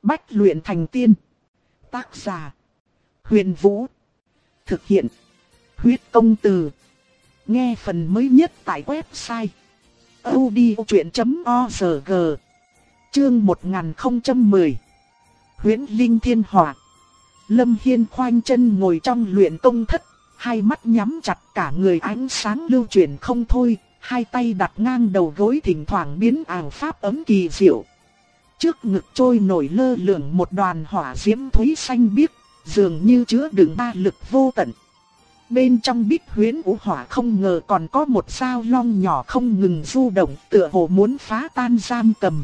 Bách luyện thành tiên. Tác giả: Huyền Vũ. Thực hiện: Huyết Công Từ. Nghe phần mới nhất tại website audiochuyện.org. Chương 1010. Huyễn Linh Thiên Hỏa. Lâm Hiên khoanh chân ngồi trong luyện công thất, hai mắt nhắm chặt, cả người ánh sáng lưu chuyển không thôi, hai tay đặt ngang đầu gối, thỉnh thoảng biến ảo pháp ấm kỳ diệu. Trước ngực trôi nổi lơ lửng một đoàn hỏa diễm thúy xanh biếc, dường như chứa đựng ba lực vô tận. Bên trong bích huyễn vũ hỏa không ngờ còn có một sao long nhỏ không ngừng du động, tựa hồ muốn phá tan giam cầm.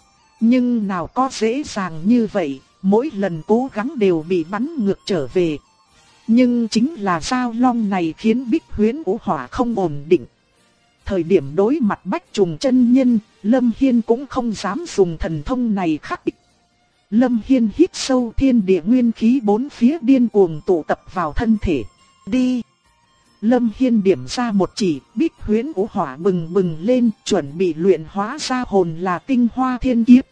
Nhưng nào có dễ dàng như vậy, mỗi lần cố gắng đều bị bắn ngược trở về. Nhưng chính là sao long này khiến bích huyễn vũ hỏa không ổn định. Thời điểm đối mặt Bách Trùng chân nhân, Lâm Hiên cũng không dám dùng thần thông này khắc địch. Lâm Hiên hít sâu, thiên địa nguyên khí bốn phía điên cuồng tụ tập vào thân thể. Đi! Lâm Hiên điểm ra một chỉ, bích huyễn vũ hỏa bừng bừng lên, chuẩn bị luyện hóa ra hồn là tinh hoa thiên kiếp.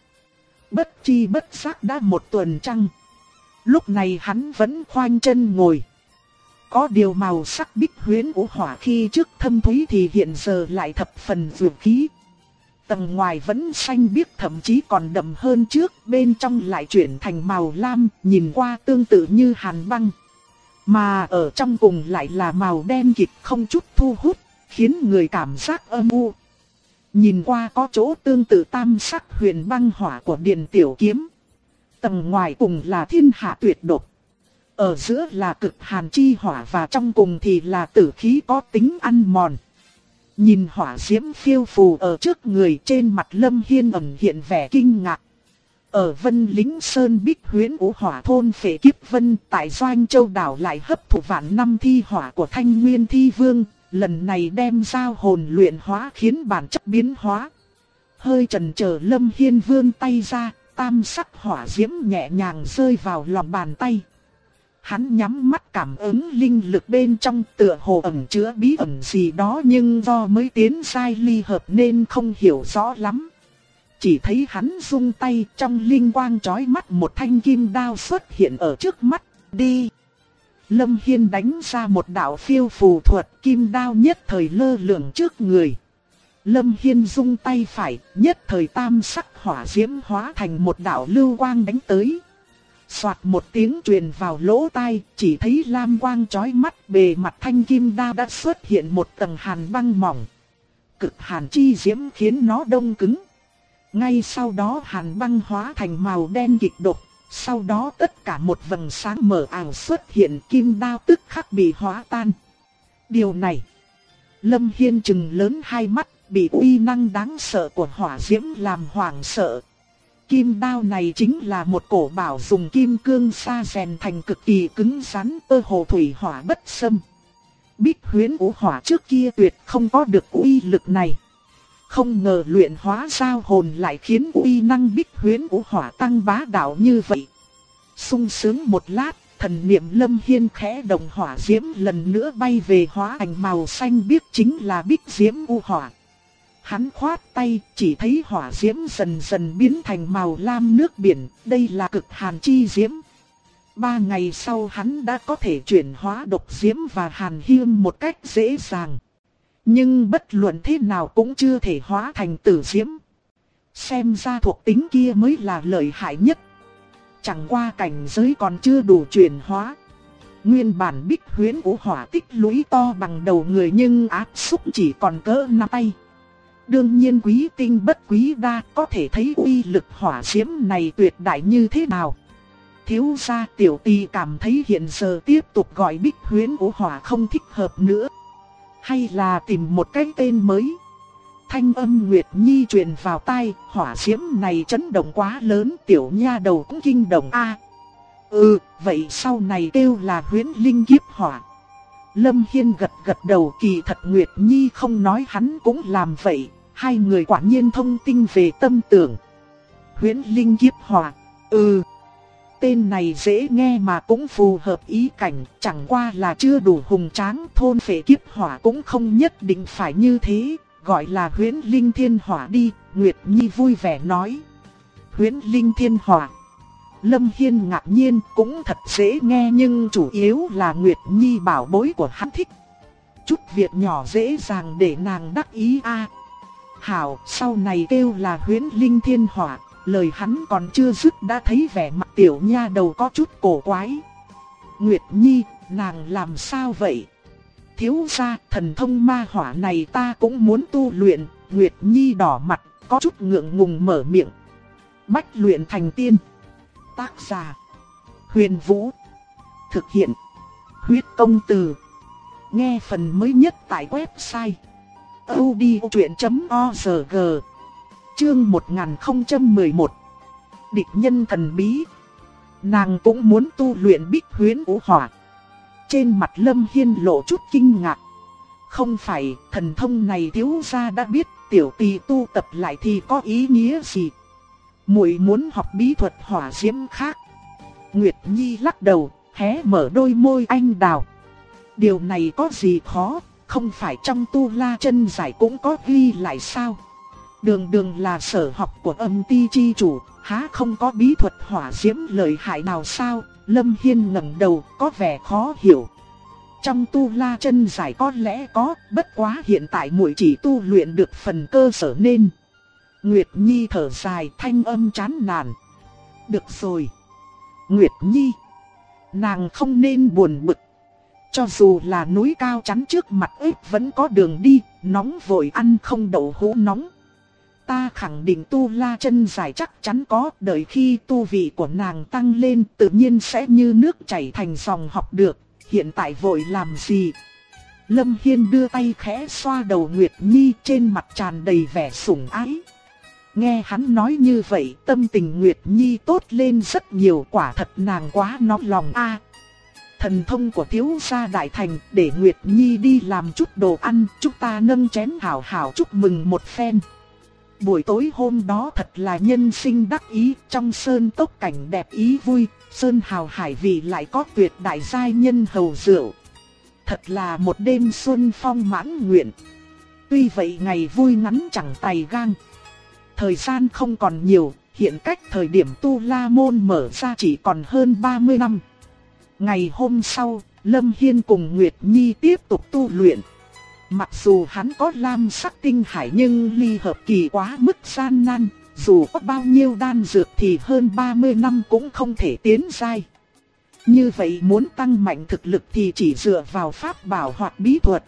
Bất chi bất giác đã một tuần trăng. Lúc này hắn vẫn khoanh chân ngồi. Có điều màu sắc bích huyễn vũ hỏa khi trước thâm thúy thì hiện giờ lại thập phần dược khí. Tầng ngoài vẫn xanh biếc, thậm chí còn đậm hơn trước, bên trong lại chuyển thành màu lam, nhìn qua tương tự như hàn băng. Mà ở trong cùng lại là màu đen kịt không chút thu hút, khiến người cảm giác âm u. Nhìn qua có chỗ tương tự tam sắc huyền băng hỏa của Điền Tiểu Kiếm. Tầng ngoài cùng là thiên hạ tuyệt độc. Ở giữa là cực hàn chi hỏa và trong cùng thì là tử khí có tính ăn mòn. Nhìn hỏa diễm phiêu phù ở trước người, trên mặt Lâm Hiên ẩn hiện vẻ kinh ngạc. Ở Vân Lính Sơn bích huyễn vũ hỏa thôn phệ kiếp vân, tại Doanh Châu đảo lại hấp thụ vạn năm thi hỏa của Thanh Nguyên Thi Vương, lần này đem giao hồn luyện hóa khiến bản chất biến hóa. Hơi chần chờ, Lâm Hiên vươn tay ra, tam sắc hỏa diễm nhẹ nhàng rơi vào lòng bàn tay. Hắn nhắm mắt cảm ứng linh lực bên trong, tựa hồ ẩn chứa bí ẩn gì đó, nhưng do mới tiến giai ly hợp nên không hiểu rõ lắm. Chỉ thấy hắn rung tay, trong linh quang chói mắt một thanh kim đao xuất hiện ở trước mắt. Đi! Lâm Hiên đánh ra một đạo phiêu phù thuật, kim đao nhất thời lơ lửng trước người. Lâm Hiên rung tay phải, nhất thời tam sắc hỏa diễm hóa thành một đạo lưu quang đánh tới. Soạt một tiếng truyền vào lỗ tai, chỉ thấy lam quang chói mắt, bề mặt thanh kim đao đã xuất hiện một tầng hàn băng mỏng. Cực hàn chi diễm khiến nó đông cứng. Ngay sau đó hàn băng hóa thành màu đen kịch độc, sau đó tất cả một vầng sáng mờ ảo xuất hiện, kim đao tức khắc bị hóa tan. Điều này, Lâm Hiên trừng lớn hai mắt, bị uy năng đáng sợ của hỏa diễm làm hoảng sợ. Kim đao này chính là một cổ bảo dùng kim cương sa rèn thành, cực kỳ cứng rắn, cơ hồ thủy hỏa bất xâm. Bích huyễn vũ hỏa trước kia tuyệt không có được uy lực này. Không ngờ luyện hóa giao hồn lại khiến uy năng bích huyễn vũ hỏa tăng bá đạo như vậy. Sung sướng một lát, thần niệm Lâm Hiên khẽ động, hỏa diễm lần nữa bay về hóa thành màu xanh biếc, chính là bích diễm u hỏa. Hắn khoát tay, chỉ thấy hỏa diễm dần dần biến thành màu lam nước biển, đây là cực hàn chi diễm. 3 ngày sau hắn đã có thể chuyển hóa độc diễm và hàn hiêm một cách dễ dàng. Nhưng bất luận thế nào cũng chưa thể hóa thành tử diễm. Xem ra thuộc tính kia mới là lợi hại nhất. Chẳng qua cảnh giới còn chưa đủ chuyển hóa. Nguyên bản bích huyễn vũ hỏa tích lũy to bằng đầu người, nhưng áp xúc chỉ còn cỡ nắm tay. Đương nhiên quý tinh bất quý đa, có thể thấy uy lực hỏa diễm này tuyệt đại như thế nào. Thiếu gia, tiểu tỳ cảm thấy hiện giờ tiếp tục gọi bích huyễn vũ hỏa không thích hợp nữa. Hay là tìm một cái tên mới. Thanh âm Nguyệt Nhi truyền vào tai, hỏa diễm này chấn động quá lớn, tiểu nha đầu cũng kinh động a. Vậy sau này kêu là huyễn linh kiếp hỏa. Lâm Hiên gật gật đầu, kỳ thật Nguyệt Nhi không nói hắn cũng làm vậy, hai người quả nhiên thông tin về tâm tưởng. Huyễn linh kiếp hỏa, tên này dễ nghe mà cũng phù hợp ý cảnh, chẳng qua là chưa đủ hùng tráng, thôn phệ kiếp hỏa cũng không nhất định phải như thế, gọi là huyễn linh thiên hỏa đi, Nguyệt Nhi vui vẻ nói. Huyễn linh thiên hỏa, Lâm Hiên ngạc nhiên, cũng thật dễ nghe nhưng chủ yếu là Nguyệt Nhi bảo bối của hắn thích. Chút việc nhỏ dễ dàng để nàng đắc ý a. Hảo, sau này kêu là Huyễn Linh Thiên Hỏa, lời hắn còn chưa dứt đã thấy vẻ mặt tiểu nha đầu có chút cổ quái. Nguyệt Nhi, nàng làm sao vậy? Thiếu gia, thần thông ma hỏa này ta cũng muốn tu luyện. Nguyệt Nhi đỏ mặt, có chút ngượng ngùng mở miệng. Bách luyện thành tiên. Tác giả: Huyền Vũ. Thực hiện: Huyết Công Từ. Nghe phần mới nhất tại website audiochuyện.org. Chương 1011. Địch nhân thần bí. Nàng cũng muốn tu luyện Bích Huyễn Vũ Hỏa. Trên mặt Lâm Hiên lộ chút kinh ngạc. Không phải, thần thông này thiếu gia đã biết, tiểu tỳ tu tập lại thì có ý nghĩa gì? Muội muốn học bí thuật hỏa diễm khác. Nguyệt Nhi lắc đầu, hé mở đôi môi anh đào. Điều này có gì khó, không phải trong tu la chân giải cũng có ghi lại sao? Đường đường là sở học của âm ti chi chủ, há không có bí thuật hỏa diễm lợi hại nào sao? Lâm Hiên ngẩng đầu, có vẻ khó hiểu. Trong tu la chân giải có lẽ có, bất quá hiện tại muội chỉ tu luyện được phần cơ sở nên. Nguyệt Nhi thở dài, thanh âm chán nản. Được rồi, Nguyệt Nhi, nàng không nên buồn bực. Cho dù là núi cao chắn trước mặt ấy vẫn có đường đi, nóng vội ăn không đậu hũ nóng. Ta khẳng định tu la chân giải chắc chắn có, đợi khi tu vị của nàng tăng lên tự nhiên sẽ như nước chảy thành dòng học được, hiện tại vội làm gì? Lâm Hiên đưa tay khẽ xoa đầu Nguyệt Nhi, trên mặt tràn đầy vẻ sủng ái. Nghe hắn nói như vậy, tâm tình Nguyệt Nhi tốt lên rất nhiều, quả thật nàng quá nóng lòng a. Thần thông của thiếu gia đại thành, để Nguyệt Nhi đi làm chút đồ ăn, chúng ta nâng chén hảo hảo chúc mừng một phen. Buổi tối hôm đó thật là nhân sinh đắc ý, trong sơn tốc cảnh đẹp ý vui, sơn hào hải vị lại có tuyệt đại giai nhân hầu rượu. Thật là một đêm xuân phong mãn nguyện. Tuy vậy ngày vui ngắn chẳng tày gang. Thời gian không còn nhiều, hiện cách thời điểm Tu La Môn mở ra chỉ còn hơn 30 năm. Ngày hôm sau, Lâm Hiên cùng Nguyệt Nhi tiếp tục tu luyện. Mặc dù hắn có lam sắc tinh hải nhưng ly hợp kỳ quá mức gian nan, dù có bao nhiêu đan dược thì hơn 30 năm cũng không thể tiến giai. Như vậy muốn tăng mạnh thực lực thì chỉ dựa vào pháp bảo hoặc bí thuật.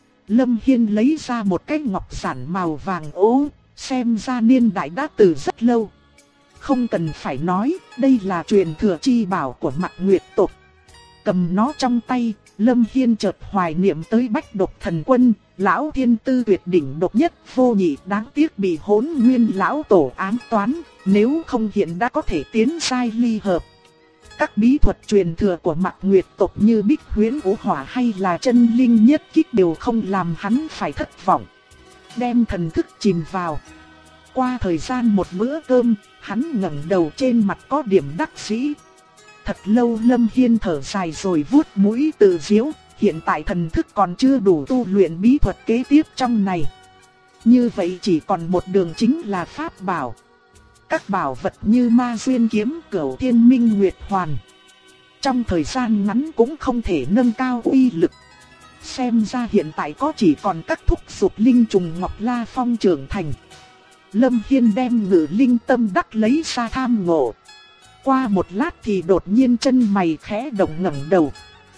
Lâm Hiên lấy ra một cái ngọc giản màu vàng ố, xem ra niên đại đã từ rất lâu. Không cần phải nói, đây là truyền thừa chi bảo của Mạc Nguyệt tộc. Cầm nó trong tay, Lâm Hiên chợt hoài niệm tới Bách Độc Thần Quân, lão thiên tư tuyệt đỉnh độc nhất vô nhị, đáng tiếc bị Hỗn Nguyên lão tổ ám toán, nếu không hiện đã có thể tiến giai ly hợp. Các bí thuật truyền thừa của Mạc Nguyệt tộc như Bích Huyễn Vũ Hỏa hay là Chân Linh Nhất Kích đều không làm hắn phải thất vọng. Đem thần thức chìm vào. Qua thời gian một bữa cơm, hắn ngẩng đầu, trên mặt có điểm đắc dĩ. Thật lâu Lâm Hiên thở dài rồi vuốt mũi tự giễu, hiện tại thần thức còn chưa đủ tu luyện bí thuật kế tiếp trong này. Như vậy chỉ còn một đường chính là pháp bảo. Các bảo vật như Ma Duyên Kiếm, Cửu Thiên Minh Nguyệt Hoàn, trong thời gian ngắn cũng không thể nâng cao uy lực. Xem ra hiện tại có chỉ còn các thúc dục linh trùng Ngọc La Phong trưởng thành. Lâm Hiên đem Ngự Linh Tâm Đắc lấy ra tham ngộ. Qua một lát thì đột nhiên chân mày khẽ động, ngẩng đầu.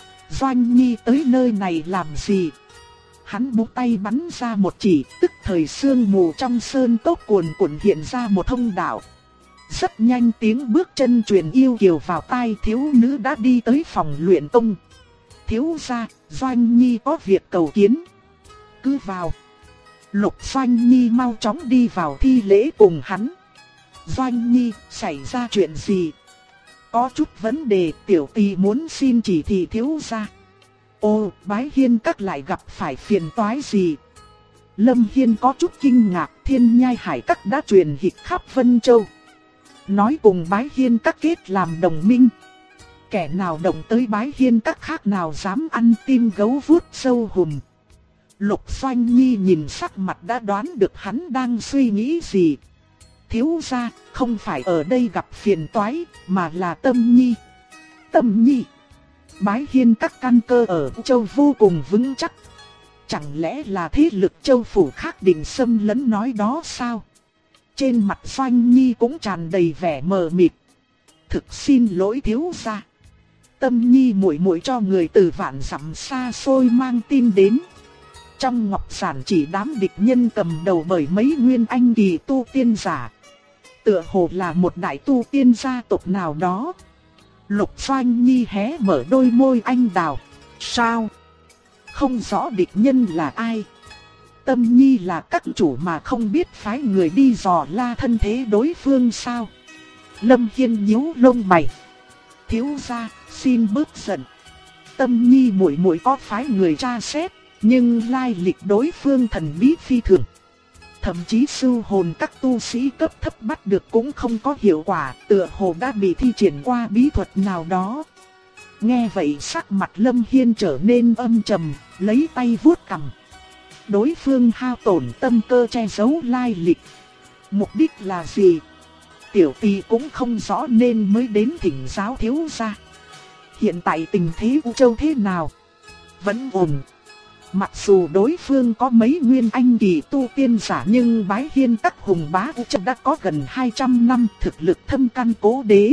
Doanh Nhi tới nơi này làm gì? Hắn búng tay bắn ra một chỉ, tức thời sương mù trong sơn cốc cuồn cuộn hiện ra một thông đạo. Rất nhanh tiếng bước chân truyền yêu kiều vào tai, thiếu nữ đã đi tới phòng luyện tông. Thiếu gia, Doanh Nhi có việc cầu kiến. Cứ vào. Lục Doanh Nhi mau chóng đi vào thi lễ cùng hắn. Doanh Nhi, xảy ra chuyện gì? Có chút vấn đề, tiểu tỳ muốn xin chỉ thị thiếu gia. Ô, Bái Hiên các lại gặp phải phiền toái gì? Lâm Hiên có chút kinh ngạc, Thiên Nhai Hải các đã truyền hịch khắp Vân Châu. Nói cùng Bái Hiên các kết làm đồng minh. Kẻ nào động tới Bái Hiên các khác nào dám ăn tim gấu vuốt sâu hùm. Lục Doanh Nhi nhìn sắc mặt đã đoán được hắn đang suy nghĩ gì. Thiếu gia, không phải ở đây gặp phiền toái, mà là Tâm Nhi. Tâm Nhi. Bái Hiên các căn cơ ở châu vô cùng vững chắc. Chẳng lẽ là thế lực châu phủ khác định xâm lấn nói đó sao? Trên mặt Doanh Nhi cũng tràn đầy vẻ mờ mịt. Thực xin lỗi thiếu gia. Tâm Nhi muội muội cho người từ vạn dặm xa xôi mang tin đến. Trong ngọc giản chỉ đám địch nhân cầm đầu bởi mấy nguyên anh kỳ tu tiên giả. Tựa hồ là một đại tu tiên gia tộc nào đó. Lục Doanh Nhi hé mở đôi môi anh đào. Sao? Không rõ địch nhân là ai. Tâm Nhi là các chủ mà không biết phái người đi dò la thân thế đối phương sao? Lâm Hiên nhíu lông mày. Thiếu gia, xin bớt giận. Tâm Nhi muội muội có phái người tra xét, nhưng lai lịch đối phương thần bí phi thường. Thậm chí sưu hồn các tu sĩ cấp thấp bắt được cũng không có hiệu quả, tựa hồ đã bị thi triển qua bí thuật nào đó. Nghe vậy sắc mặt Lâm Hiên trở nên âm trầm, lấy tay vuốt cằm. Đối phương hao tổn tâm cơ che giấu lai lịch. Mục đích là gì? Tiểu tỷ cũng không rõ nên mới đến thỉnh giáo thiếu gia. Hiện tại tình thế U Châu thế nào? Vẫn ổn. Mặc dù đối phương có mấy nguyên anh kỳ tu tiên giả nhưng Bái Hiên các hùng bá U Châu đã có gần 200 năm thực lực thâm căn cố đế.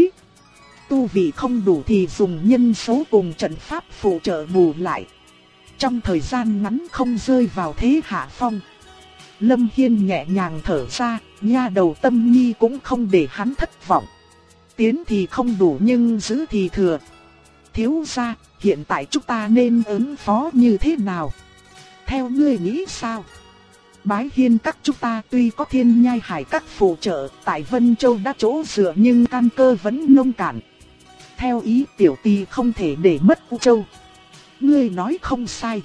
Tu vị không đủ thì dùng nhân số cùng trận pháp phụ trợ bù lại. Trong thời gian ngắn không rơi vào thế hạ phong. Lâm Hiên nhẹ nhàng thở ra, nha đầu Tâm Nhi cũng không để hắn thất vọng. Tiến thì không đủ nhưng giữ thì thừa. Thiếu gia, hiện tại chúng ta nên ứng phó như thế nào? Theo ngươi nghĩ sao? Bái Hiên các chúng ta tuy có Thiên Nhai Hải các phụ trợ, tại Vân Châu đã chỗ dựa nhưng căn cơ vẫn nông cạn. Theo ý tiểu tỷ không thể để mất U Châu. Ngươi nói không sai.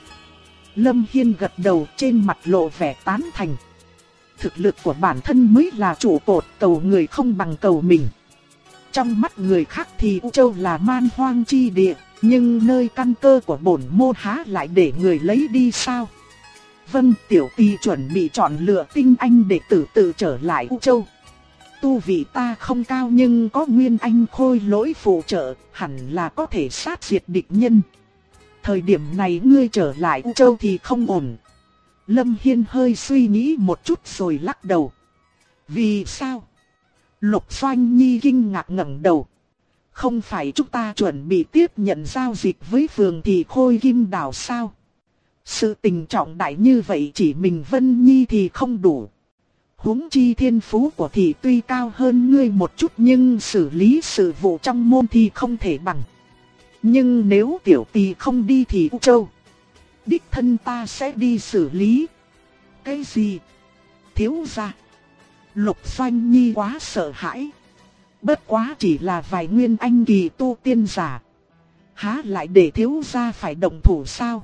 Lâm Hiên gật đầu, trên mặt lộ vẻ tán thành. Thực lực của bản thân mới là trụ cột, cầu người không bằng cầu mình. Trong mắt người khác thì U Châu là man hoang chi địa, nhưng nơi căn cơ của bổn môn há lại để người lấy đi sao? Vâng, tiểu tỷ chuẩn bị chọn lựa tinh anh đệ tử tự trở lại U Châu. Tu vị ta không cao nhưng có nguyên anh khôi lỗi phụ trợ, hẳn là có thể sát diệt địch nhân. Thời điểm này ngươi trở lại U Châu thì không ổn. Lâm Hiên hơi suy nghĩ một chút rồi lắc đầu. Vì sao? Lục Doanh Nhi kinh ngạc ngẩng đầu. Không phải chúng ta chuẩn bị tiếp nhận giao dịch với phường thì Khôi Kim Đảo sao? Sự tình trọng đại như vậy chỉ mình Vân Nhi thì không đủ. Huống chi thiên phú của thị tuy cao hơn ngươi một chút nhưng xử lý sự vụ trong môn thì không thể bằng. Nhưng nếu tiểu tỷ không đi thì U Châu, đích thân ta sẽ đi xử lý. Cái gì? Thiếu gia? Lục Doanh Nhi quá sợ hãi. Bất quá chỉ là vài nguyên anh kỳ tu tiên giả, há lại để thiếu gia phải động thủ sao?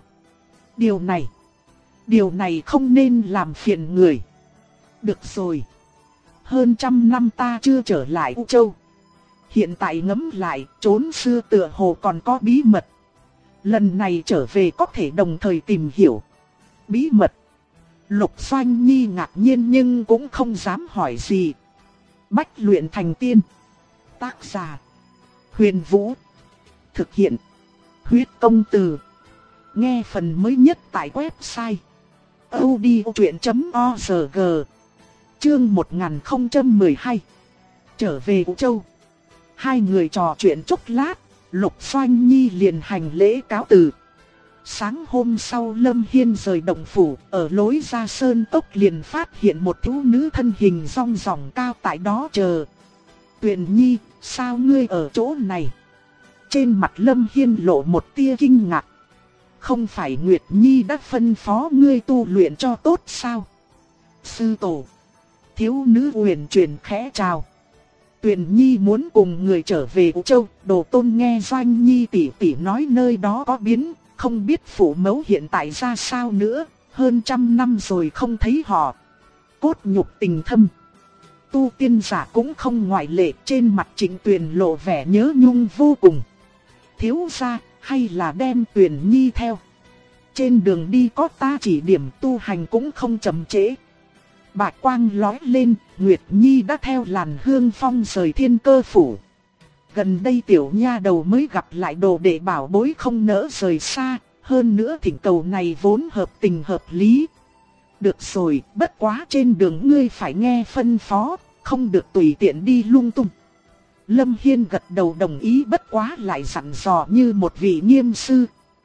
Điều này không nên làm phiền người. Được rồi. Hơn trăm năm ta chưa trở lại U Châu. Hiện tại ngẫm lại, trốn xưa tựa hồ còn có bí mật. Lần này trở về có thể đồng thời tìm hiểu. Bí mật? Lục Doanh Nhi ngạc nhiên nhưng cũng không dám hỏi gì. Bách luyện thành tiên. Tác giả: Huyền Vũ. Thực hiện: Huyết Công Từ. Nghe phần mới nhất tại website audiochuyện.org. Chương 1012. Trở về U Châu. Hai người trò chuyện chốc lát, Lục Doanh Nhi liền hành lễ cáo từ. Sáng hôm sau Lâm Hiên rời động phủ, ở lối ra sơn cốc liền phát hiện một thiếu nữ thân hình rong ròng cao tại đó chờ. Tuyền Nhi, sao ngươi ở chỗ này? Trên mặt Lâm Hiên lộ một tia kinh ngạc. Không phải Nguyệt Nhi đã phân phó ngươi tu luyện cho tốt sao? Sư tổ. Thiếu nữ huyền chuyển khẽ chào. Tuyền Nhi muốn cùng người trở về U Châu, Đồ Tôn nghe Doanh Nhi tỷ tỷ nói nơi đó có biến, không biết phụ mẫu hiện tại ra sao nữa, hơn trăm năm rồi không thấy họ. Cốt nhục tình thâm. Tu tiên giả cũng không ngoại lệ, trên mặt Trịnh Tuyền lộ vẻ nhớ nhung vô cùng. Thiếu gia, hay là đem Tuyền Nhi theo. Trên đường đi có ta chỉ điểm tu hành cũng không chậm trễ. Bạch quang lóe lên, Nguyệt Nhi đã theo làn hương phong rời Thiên Cơ phủ. Gần đây tiểu nha đầu mới gặp lại đồ đệ bảo bối không nỡ rời xa, hơn nữa thỉnh cầu này vốn hợp tình hợp lý. Được rồi, bất quá trên đường ngươi phải nghe phân phó, không được tùy tiện đi lung tung. Lâm Hiên gật đầu đồng ý, bất quá lại dặn dò như một vị nghiêm sư.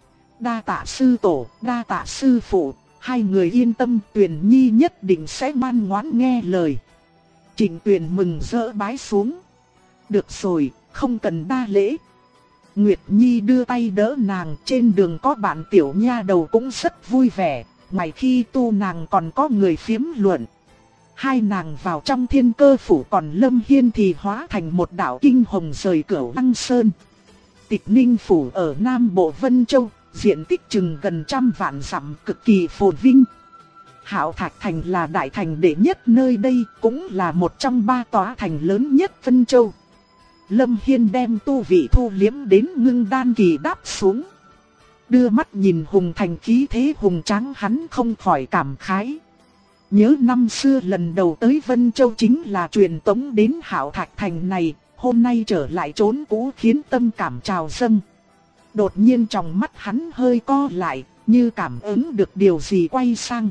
Đa tạ sư tổ, đa tạ sư phụ, hai người yên tâm, Tuyền Nhi nhất định sẽ ngoan ngoãn nghe lời. Trịnh Tuyền mừng rỡ bái xuống. Được rồi, không cần đa lễ. Nguyệt Nhi đưa tay đỡ nàng, trên đường có bạn tiểu nha đầu cũng rất vui vẻ, ngoài khi tu nàng còn có người phiếm luận. Hai nàng vào trong Thiên Cơ phủ, còn Lâm Hiên thì hóa thành một đạo kinh hồng rời Cửu Lăng Sơn. Tịch Ninh phủ ở Nam Bộ Vân Châu, diện tích chừng gần 100 vạn dặm, cực kỳ phồn vinh. Hạo Thạch Thành là đại thành đệ nhất nơi đây, cũng là một trong 3 tòa thành lớn nhất Vân Châu. Lâm Hiên đem tu vị thu liếm đến ngưng đan kỳ đáp xuống. Đưa mắt nhìn hùng thành khí thế hùng tráng, hắn không khỏi cảm khái. Nhớ năm xưa lần đầu tới Vân Châu chính là truyền tống đến Hạo Thạch Thành này, hôm nay trở lại trốn cũ khiến tâm cảm trào dâng. Đột nhiên trong mắt hắn hơi co lại, như cảm ứng được điều gì quay sang.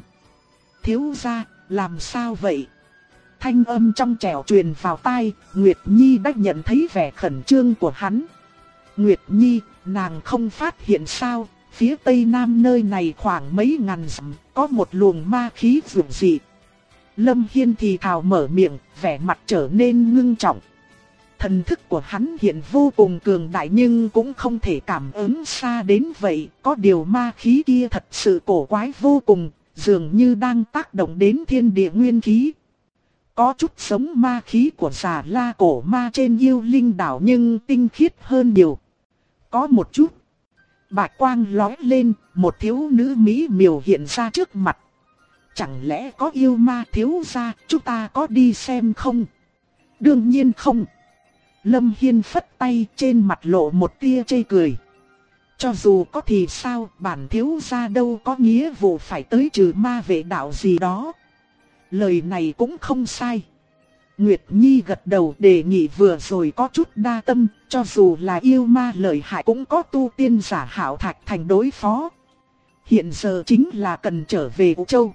Thiếu gia, làm sao vậy? Thanh âm trong trẻo truyền vào tai, Nguyệt Nhi đã nhận thấy vẻ khẩn trương của hắn. Nguyệt Nhi, nàng không phát hiện sao, phía tây nam nơi này khoảng mấy ngàn dặm, có một luồng ma khí dữ dị. Lâm Hiên thì thào mở miệng, vẻ mặt trở nên ngưng trọng. Thần thức của hắn hiện vô cùng cường đại nhưng cũng không thể cảm ứng xa đến vậy, có điều ma khí kia thật sự cổ quái vô cùng, dường như đang tác động đến thiên địa nguyên khí. Có chút giống ma khí của Già La cổ ma trên Yêu Linh đảo nhưng tinh khiết hơn nhiều. Có một chút. Bạch quang lóe lên, một thiếu nữ mỹ miều hiện ra trước mặt. Chẳng lẽ có yêu ma thiếu gia, chúng ta có đi xem không? Đương nhiên không. Lâm Hiên phất tay, trên mặt lộ một tia chê cười. Cho dù có thì sao, bản thiếu gia đâu có nghĩa vụ phải tới trừ ma vệ đạo gì đó. Lời này cũng không sai. Nguyệt Nhi gật đầu, đề nghị vừa rồi có chút đa tâm, cho dù là yêu ma lợi hại cũng có tu tiên giả Hạo Thạch Thành đối phó. Hiện giờ chính là cần trở về Vũ Châu.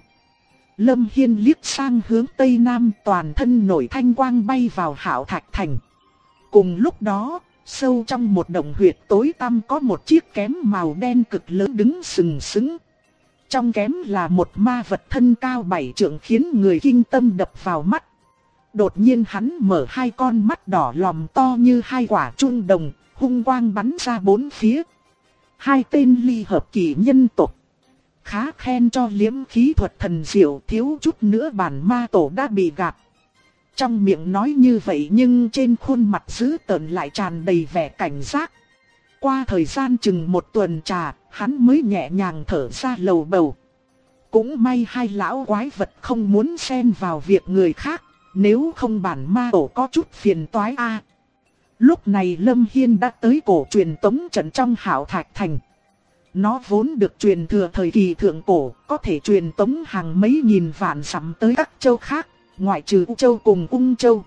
Lâm Hiên liếc sang hướng Tây Nam, toàn thân nổi thanh quang bay vào Hạo Thạch Thành. Cùng lúc đó, sâu trong một động huyệt tối tăm có một chiếc kém màu đen cực lớn đứng sừng sững. Trong kém là một ma vật thân cao 7 trượng khiến người kinh tâm đập vào mắt. Đột nhiên hắn mở hai con mắt đỏ lòm to như hai quả chuông đồng, hung quang bắn ra bốn phía. Hai tên ly hợp kỳ nhân tộc. Khá khen cho liễm khí thuật thần diệu, thiếu chút nữa bản ma tổ đã bị gạt. Trong miệng nói như vậy nhưng trên khuôn mặt dữ tợn lại tràn đầy vẻ cảnh giác. Qua thời gian chừng một tuần trà, hắn mới nhẹ nhàng thở ra lầu bầu. Cũng may hai lão quái vật không muốn xen vào việc người khác, nếu không bản ma tổ có chút phiền toái a. Lúc này Lâm Hiên đã tới cổ truyền tống trận trong Hạo Thạch Thành. Nó vốn được truyền thừa thời kỳ thượng cổ, có thể truyền tống hàng mấy nghìn vạn dặm tới các châu khác, ngoại trừ U Châu cùng Ung Châu.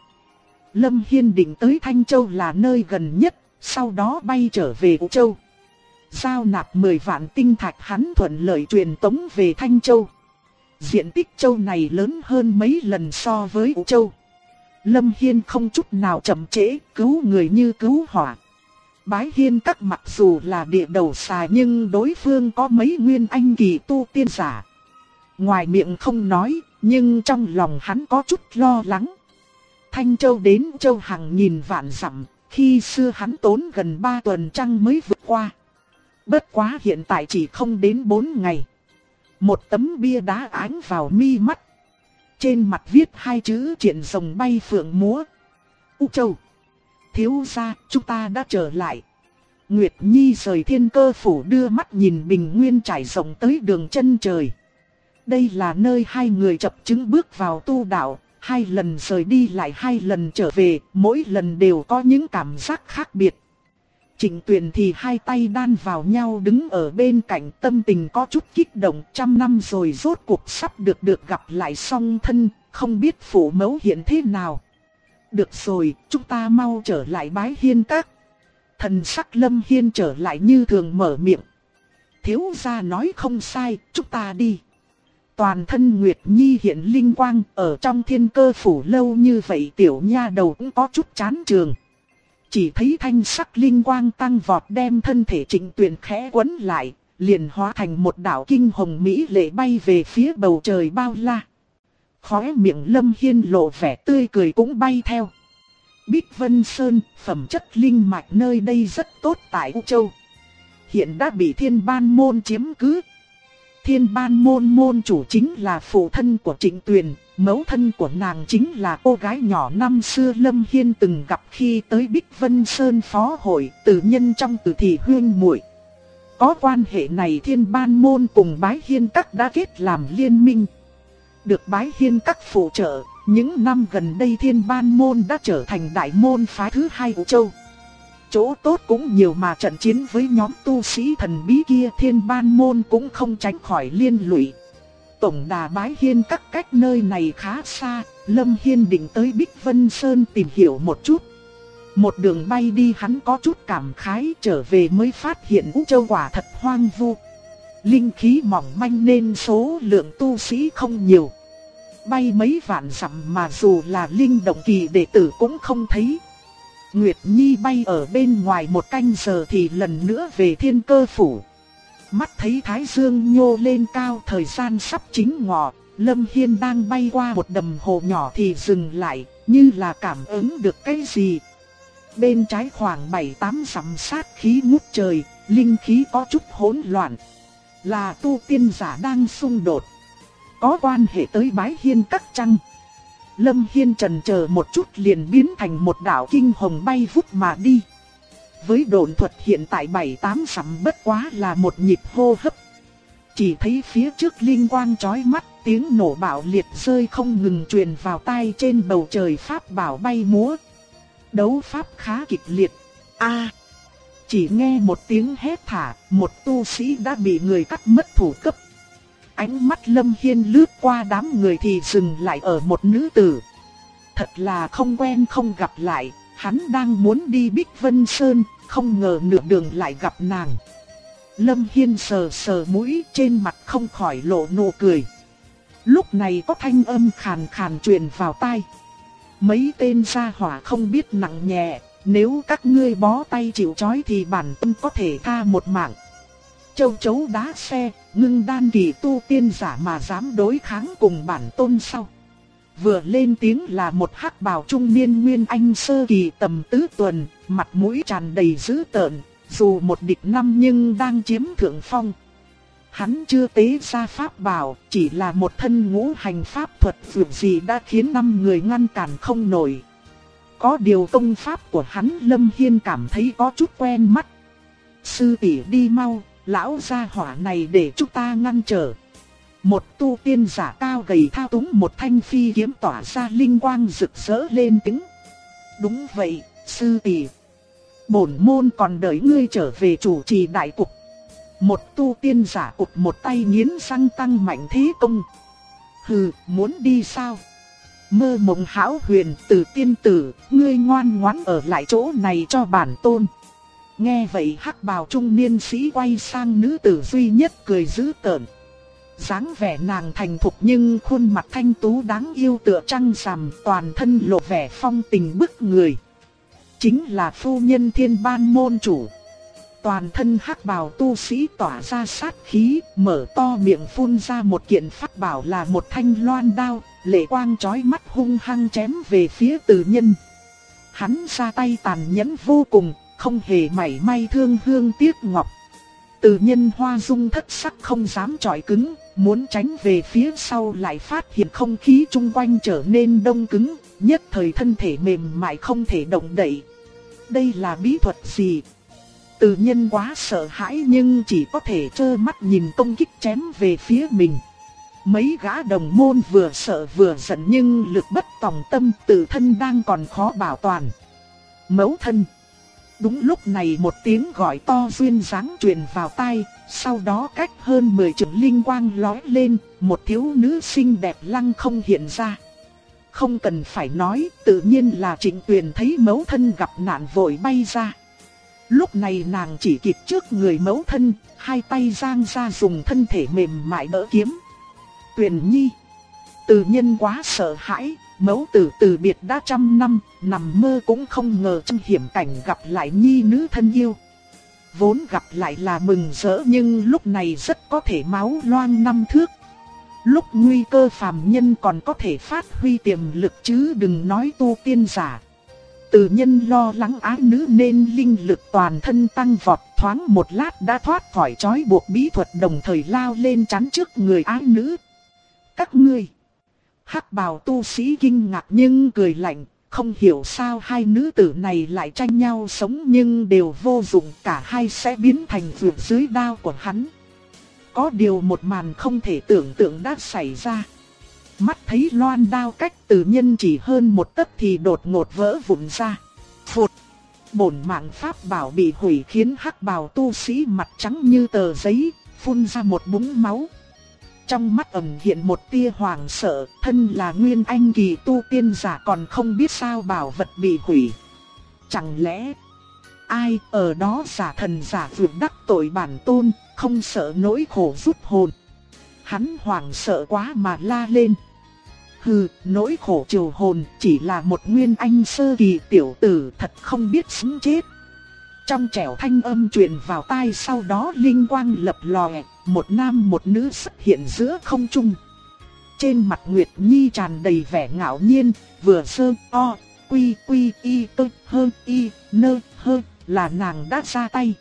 Lâm Hiên định tới Thanh Châu là nơi gần nhất, sau đó bay trở về U Châu. Giao nạp 10 vạn tinh thạch, hắn thuận lợi truyền tống về Thanh Châu. Diện tích châu này lớn hơn mấy lần so với U Châu. Lâm Hiên không chút nào chậm trễ, cứu người như cứu hỏa. Bái Hiên các mặc dù là địa đầu xà nhưng đối phương có mấy nguyên anh kỳ tu tiên giả. Ngoài miệng không nói, nhưng trong lòng hắn có chút lo lắng. Thanh Châu đến Châu hàng nghìn vạn dặm, khi xưa hắn tốn gần 3 tuần trăng mới vượt qua. Bất quá hiện tại chỉ không đến 4 ngày. Một tấm bia đá ánh vào mi mắt. Trên mặt viết hai chữ Triển rồng bay phượng múa. U Châu. Thiếu gia, chúng ta đã trở lại. Nguyệt Nhi rời Thiên Cơ phủ đưa mắt nhìn bình nguyên trải rộng tới đường chân trời. Đây là nơi hai người chập chững bước vào tu đạo, 2 lần rời đi lại 2 lần trở về, mỗi lần đều có những cảm giác khác biệt. Trịnh Tuyền thì hai tay đan vào nhau đứng ở bên cạnh, tâm tình có chút kích động, 100 năm rồi rốt cuộc sắp được gặp lại song thân, không biết phụ mẫu hiện thế nào. Được rồi, chúng ta mau trở lại Bái Hiên Các. Thần sắc Lâm Hiên trở lại như thường mở miệng. Thiếu gia nói không sai, chúng ta đi. Toàn thân Nguyệt Nhi hiện linh quang, ở trong Thiên Cơ phủ lâu như vậy tiểu nha đầu cũng có chút chán trường. Chỉ thấy thanh sắc linh quang tăng vọt đem thân thể Trịnh Tuyền khẽ quấn lại, liền hóa thành một đạo kinh hồng mỹ lệ bay về phía bầu trời bao la. Khóe miệng Lâm Hiên lộ vẻ tươi cười cũng bay theo. Bích Vân Sơn, phẩm chất linh mạch nơi đây rất tốt tại U Châu. Hiện đã bị Thiên Ban Môn chiếm cứ. Thiên Ban Môn môn chủ chính là phụ thân của Trịnh Tuyền, mẫu thân của nàng chính là cô gái nhỏ năm xưa Lâm Hiên từng gặp khi tới Bích Vân Sơn phó hội, tử nhân trong Tử Thị huynh muội. Có quan hệ này Thiên Ban Môn cùng Bái Hiên Các đã kết làm liên minh. Được Bái Hiên Các phụ trợ, những năm gần đây Thiên Ban Môn đã trở thành đại môn phái thứ hai của châu. Chỗ tốt cũng nhiều mà trận chiến với nhóm tu sĩ thần bí kia Thiên Ban Môn cũng không tránh khỏi liên lụy. Tổng đà Bái Hiên Các cách nơi này khá xa, Lâm Hiên định tới Bích Vân Sơn tìm hiểu một chút. Một đường bay đi hắn có chút cảm khái, trở về mới phát hiện U Châu quả thật hoang vu. Linh khí mỏng manh nên số lượng tu sĩ không nhiều. Bay mấy vạn dặm mà dù là linh động kỳ đệ tử cũng không thấy. Nguyệt Nhi bay ở bên ngoài một canh giờ thì lần nữa về Thiên Cơ phủ. Mắt thấy Thái Dương nhô lên cao, thời gian sắp chính ngọ, Lâm Hiên đang bay qua một đầm hồ nhỏ thì dừng lại, như là cảm ứng được cái gì. Bên trái khoảng 7-8 dặm sát khí ngút trời, linh khí có chút hỗn loạn. Là tu tiên giả đang xung đột. Có quan hệ tới Bái Hiên Các chăng? Lâm Hiên chần chờ một chút liền biến thành một đạo kinh hồng bay vút mà đi. Với độn thuật hiện tại 7-8 dặm bất quá là một nhịp hô hấp. Chỉ thấy phía trước linh quang chói mắt, tiếng nổ bạo liệt rơi không ngừng truyền vào tai, trên bầu trời pháp bảo bay múa. Đấu pháp khá kịch liệt. Chỉ nghe một tiếng hét thả, một tu sĩ đã bị người cắt mất thủ cấp. Ánh mắt Lâm Hiên lướt qua đám người thì dừng lại ở một nữ tử. Thật là không quen không gặp lại, hắn đang muốn đi Bích Vân Sơn, không ngờ nửa đường lại gặp nàng. Lâm Hiên sờ sờ mũi, trên mặt không khỏi lộ nụ cười. Lúc này có thanh âm khàn khàn truyền vào tai. Mấy tên gia hỏa không biết nặng nhẹ, nếu các ngươi bó tay chịu trói thì bản thân có thể tha một mạng. Châu chấu đá xe, ngưng đan kỳ tu tiên giả mà dám đối kháng cùng bản tôn sao? Vừa lên tiếng là một hắc bào trung niên nguyên anh sơ kỳ tầm tứ tuần, mặt mũi tràn đầy dữ tợn, dù một địch năm nhưng đang chiếm thượng phong. Hắn chưa tế ra pháp bảo, chỉ là một thân ngũ hành pháp thuật vượt gì đã khiến 5 người ngăn cản không nổi. Có điều công pháp của hắn Lâm Hiên cảm thấy có chút quen mắt. Sư tỷ đi mau, lão gia hỏa này để chúng ta ngăn trở. Một tu tiên giả cao gầy thao túng một thanh phi kiếm tỏa ra linh quang rực rỡ lên tiếng. Đúng vậy, sư tỷ. Bổn môn còn đợi ngươi trở về chủ trì đại cục. Một tu tiên giả cụt một tay nghiến răng tăng mạnh thế công. Hừ, muốn đi sao? Mơ mộng hão huyền, Tử tiên tử, ngươi ngoan ngoãn ở lại chỗ này cho bản tôn. Nghe vậy hắc bào trung niên sĩ quay sang nữ tử duy nhất cười dữ tợn. Dáng vẻ nàng thành thục nhưng khuôn mặt thanh tú đáng yêu tựa trăng rằm, toàn thân lộ vẻ phong tình bức người. Chính là phu nhân Thiên Ban môn chủ. Toàn thân hắc bào tu sĩ tỏa ra sát khí, mở to miệng phun ra một kiện pháp bảo là một thanh loan đao, lệ quang chói mắt hung hăng chém về phía Từ Nhân. Hắn ra tay tàn nhẫn vô cùng, không hề mảy may thương hương tiếc ngọc. Từ Nhân hoa dung thất sắc không dám chọi cứng, muốn tránh về phía sau lại phát hiện không khí chung quanh trở nên đông cứng, nhất thời thân thể mềm mại không thể động đậy. Đây là bí thuật gì? Từ Nhân quá sợ hãi nhưng chỉ có thể trơ mắt nhìn công kích chém về phía mình. Mấy gã đồng môn vừa sợ vừa giận nhưng lực bất tòng tâm, tự thân đang còn khó bảo toàn. Mẫu thân. Đúng lúc này một tiếng gọi to duyên dáng truyền vào tai, sau đó cách hơn 10 trượng linh quang lóe lên, một thiếu nữ xinh đẹp lăng không hiện ra. không cần phải nói, tự nhiên là Trịnh Tuyền thấy mẫu thân gặp nạn vội bay ra. Lúc này nàng chỉ kịp trước người mẫu thân, hai tay giang ra dùng thân thể mềm mại đỡ kiếm. Tuyền nhi. Từ Nhân quá sợ hãi, mẫu tử từ biệt đã 100 năm, nằm mơ cũng không ngờ trong hiểm cảnh gặp lại nhi nữ thân yêu. Vốn gặp lại là mừng rỡ nhưng lúc này rất có thể máu loang năm thước. Lúc nguy cơ phàm nhân còn có thể phát huy tiềm lực chứ đừng nói tu tiên giả. Từ Nhân lo lắng ái nữ nên linh lực toàn thân tăng vọt, thoáng một lát đã thoát khỏi trói buộc bí thuật, đồng thời lao lên chắn trước người ái nữ. Các ngươi. Hắc bào tu sĩ kinh ngạc nhưng cười lạnh, không hiểu sao hai nữ tử này lại tranh nhau sống nhưng đều vô dụng, cả hai sẽ biến thành vượt dưới đao của hắn. Có điều một màn không thể tưởng tượng đã xảy ra. Mắt thấy loan đao cách Từ Nhân chỉ hơn một tấc thì đột ngột vỡ vụn ra. Phụt! Bổn mạng pháp bảo bị hủy khiến hắc bào tu sĩ mặt trắng như tờ giấy, phun ra một búng máu. Trong mắt ẩn hiện một tia hoảng sợ, thân là nguyên anh kỳ tu tiên giả còn không biết sao bảo vật bị hủy. Chẳng lẽ ai ở đó giả thần giả vượt đắc tội bản tôn, không sợ nỗi khổ rút hồn. Hắn hoảng sợ quá mà la lên. Hừ, nỗi khổ trừ hồn chỉ là một nguyên anh sơ kỳ tiểu tử thật không biết sống chết. Trong trẻo thanh âm truyền vào tai, sau đó linh quang lập lòe, một nam một nữ xuất hiện giữa không trung. Trên mặt Nguyệt Nhi tràn đầy vẻ ngạo nhiên, vừa sơ o, quy quy y tơ hơ y nơ hơ là nàng đã ra tay.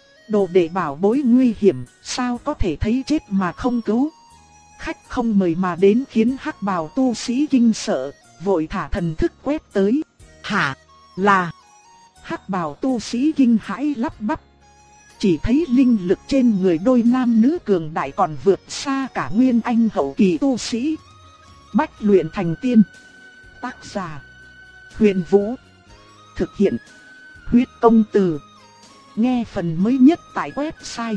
Đồ đệ bảo bối nguy hiểm, sao có thể thấy chết mà không cứu. Khách không mời mà đến khiến hắc bào tu sĩ kinh sợ, vội thả thần thức quét tới. Hả? Là... Hắc bào tu sĩ kinh hãi lắp bắp. Chỉ thấy linh lực trên người đôi nam nữ cường đại còn vượt xa cả nguyên anh hậu kỳ tu sĩ. Bách luyện thành tiên. Tác giả: Huyền Vũ. Thực hiện: Huyết Công Từ. Nghe phần mới nhất tại website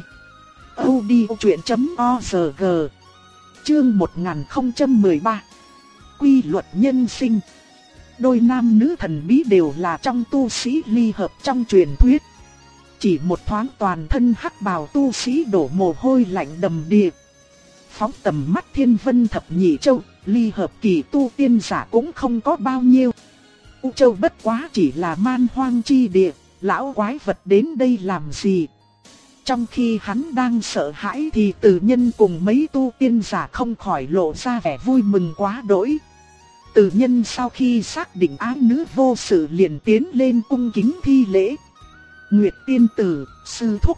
audiochuyen.org. Chương 1013. Quy luật nhân sinh. Đôi nam nữ thần bí đều là trong tu sĩ ly hợp trong truyền thuyết. Chỉ một thoáng toàn thân hắc bào tu sĩ đổ mồ hôi lạnh đầm đìa. Phóng tầm mắt thiên vân thập nhị châu, ly hợp kỳ tu tiên giả cũng không có bao nhiêu. U châu bất quá chỉ là man hoang chi địa, lão quái vật đến đây làm gì? Trong khi hắn đang sợ hãi thì Từ Nhân cùng mấy tu tiên giả không khỏi lộ ra vẻ vui mừng quá đỗi. Từ Nhân sau khi xác định ái nữ vô sự liền tiến lên cung kính thi lễ. Nguyệt tiên tử, sư thúc.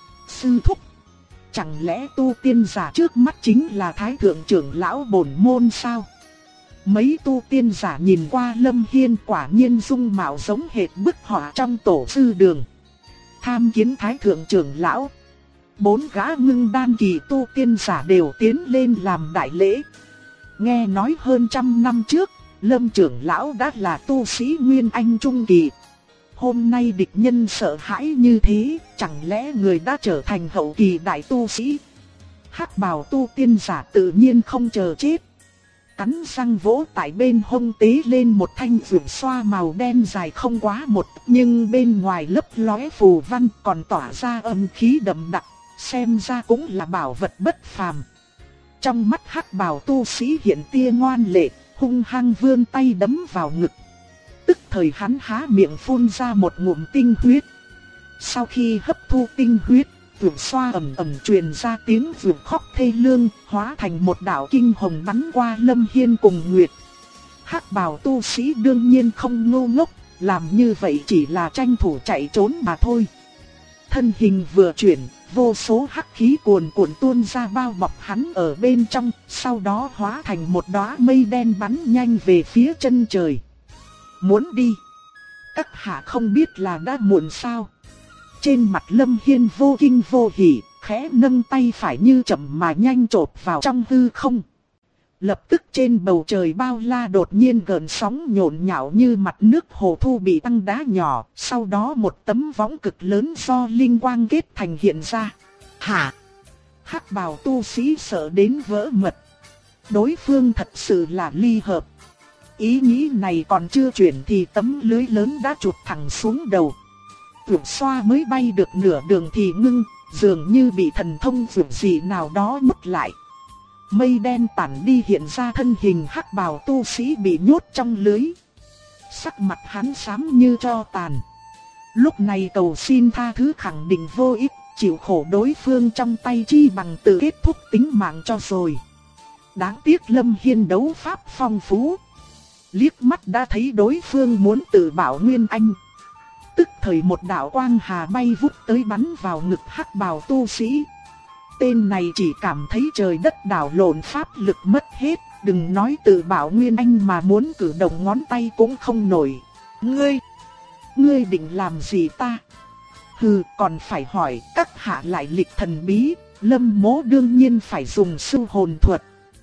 Sư thúc. Chẳng lẽ tu tiên giả trước mắt chính là Thái thượng trưởng lão bổn môn sao? Mấy tu tiên giả nhìn qua Lâm Hiên quả nhiên dung mạo giống hệt bức họa trong tổ sư đường. Tham kiến Thái thượng trưởng lão. 4 gã ngưng đan kỳ tu tiên giả đều tiến lên làm đại lễ. Nghe nói hơn 100 năm trước, Lâm trưởng lão đã là tu sĩ nguyên anh trung kỳ. Hôm nay địch nhân sợ hãi như thế, chẳng lẽ người đã trở thành hậu kỳ đại tu sĩ? Hắc bào tu tiên giả tự nhiên không chờ chết. Cắn răng vỗ tại bên hông tế lên một thanh vượt xoa màu đen dài không quá một, nhưng bên ngoài lấp lóe phù văn còn tỏa ra âm khí đậm đặc, xem ra cũng là bảo vật bất phàm. Trong mắt hắc bào tu sĩ hiện tia ngoan lệ, hung hăng vươn tay đấm vào ngực. Tức thời hắn há miệng phun ra một ngụm tinh huyết. Sau khi hấp thu tinh huyết, vượt xoa ầm ầm truyền ra tiếng vượt khóc thê lương, hóa thành một đạo kinh hồng bắn qua Lâm Hiên cùng Nguyệt. Hắc bào tu sĩ đương nhiên không ngu ngốc, làm như vậy chỉ là tranh thủ chạy trốn mà thôi. Thân hình vừa chuyển, vô số hắc khí cuồn cuộn tuôn ra bao bọc hắn ở bên trong, sau đó hóa thành một đóa mây đen bắn nhanh về phía chân trời. Muốn đi? Các hạ không biết là đã muộn sao? Trên mặt Lâm Hiên vô kinh vô hỉ, khẽ nâng tay phải như chậm mà nhanh chộp vào trong hư không. Lập tức trên bầu trời bao la đột nhiên gợn sóng nhộn nhạo như mặt nước hồ thu bị tăng đá nhỏ, sau đó một tấm võng cực lớn do linh quang kết thành hiện ra. Hả? Hắc bào tu sĩ sợ đến vỡ mật. Đối phương thật sự là ly hợp. Ý nghĩ này còn chưa chuyển thì tấm lưới lớn đã chụp thẳng xuống đầu. Vượt xoa mới bay được nửa đường thì ngưng, dường như bị thần thông vượt gì nào đó nhốt lại. Mây đen tản đi hiện ra thân hình hắc bào tu sĩ bị nhốt trong lưới. Sắc mặt hắn xám như tro tàn. Lúc này cầu xin tha thứ khẳng định vô ích, chịu khổ đối phương trong tay chi bằng tự kết thúc tính mạng cho rồi. Đáng tiếc Lâm Hiên đấu pháp phong phú. Liếc mắt đã thấy đối phương muốn tự bảo Nguyên Anh. Tức thời một đạo quang hà bay vút tới bắn vào ngực hắc bào tu sĩ. Tên này chỉ cảm thấy trời đất đảo lộn, pháp lực mất hết, đừng nói tự bảo Nguyên Anh mà muốn cử động ngón tay cũng không nổi. Ngươi định làm gì ta? Hừ, còn phải hỏi các hạ lại lịch thần bí, Lâm Mỗ đương nhiên phải dùng sư hồn thuật.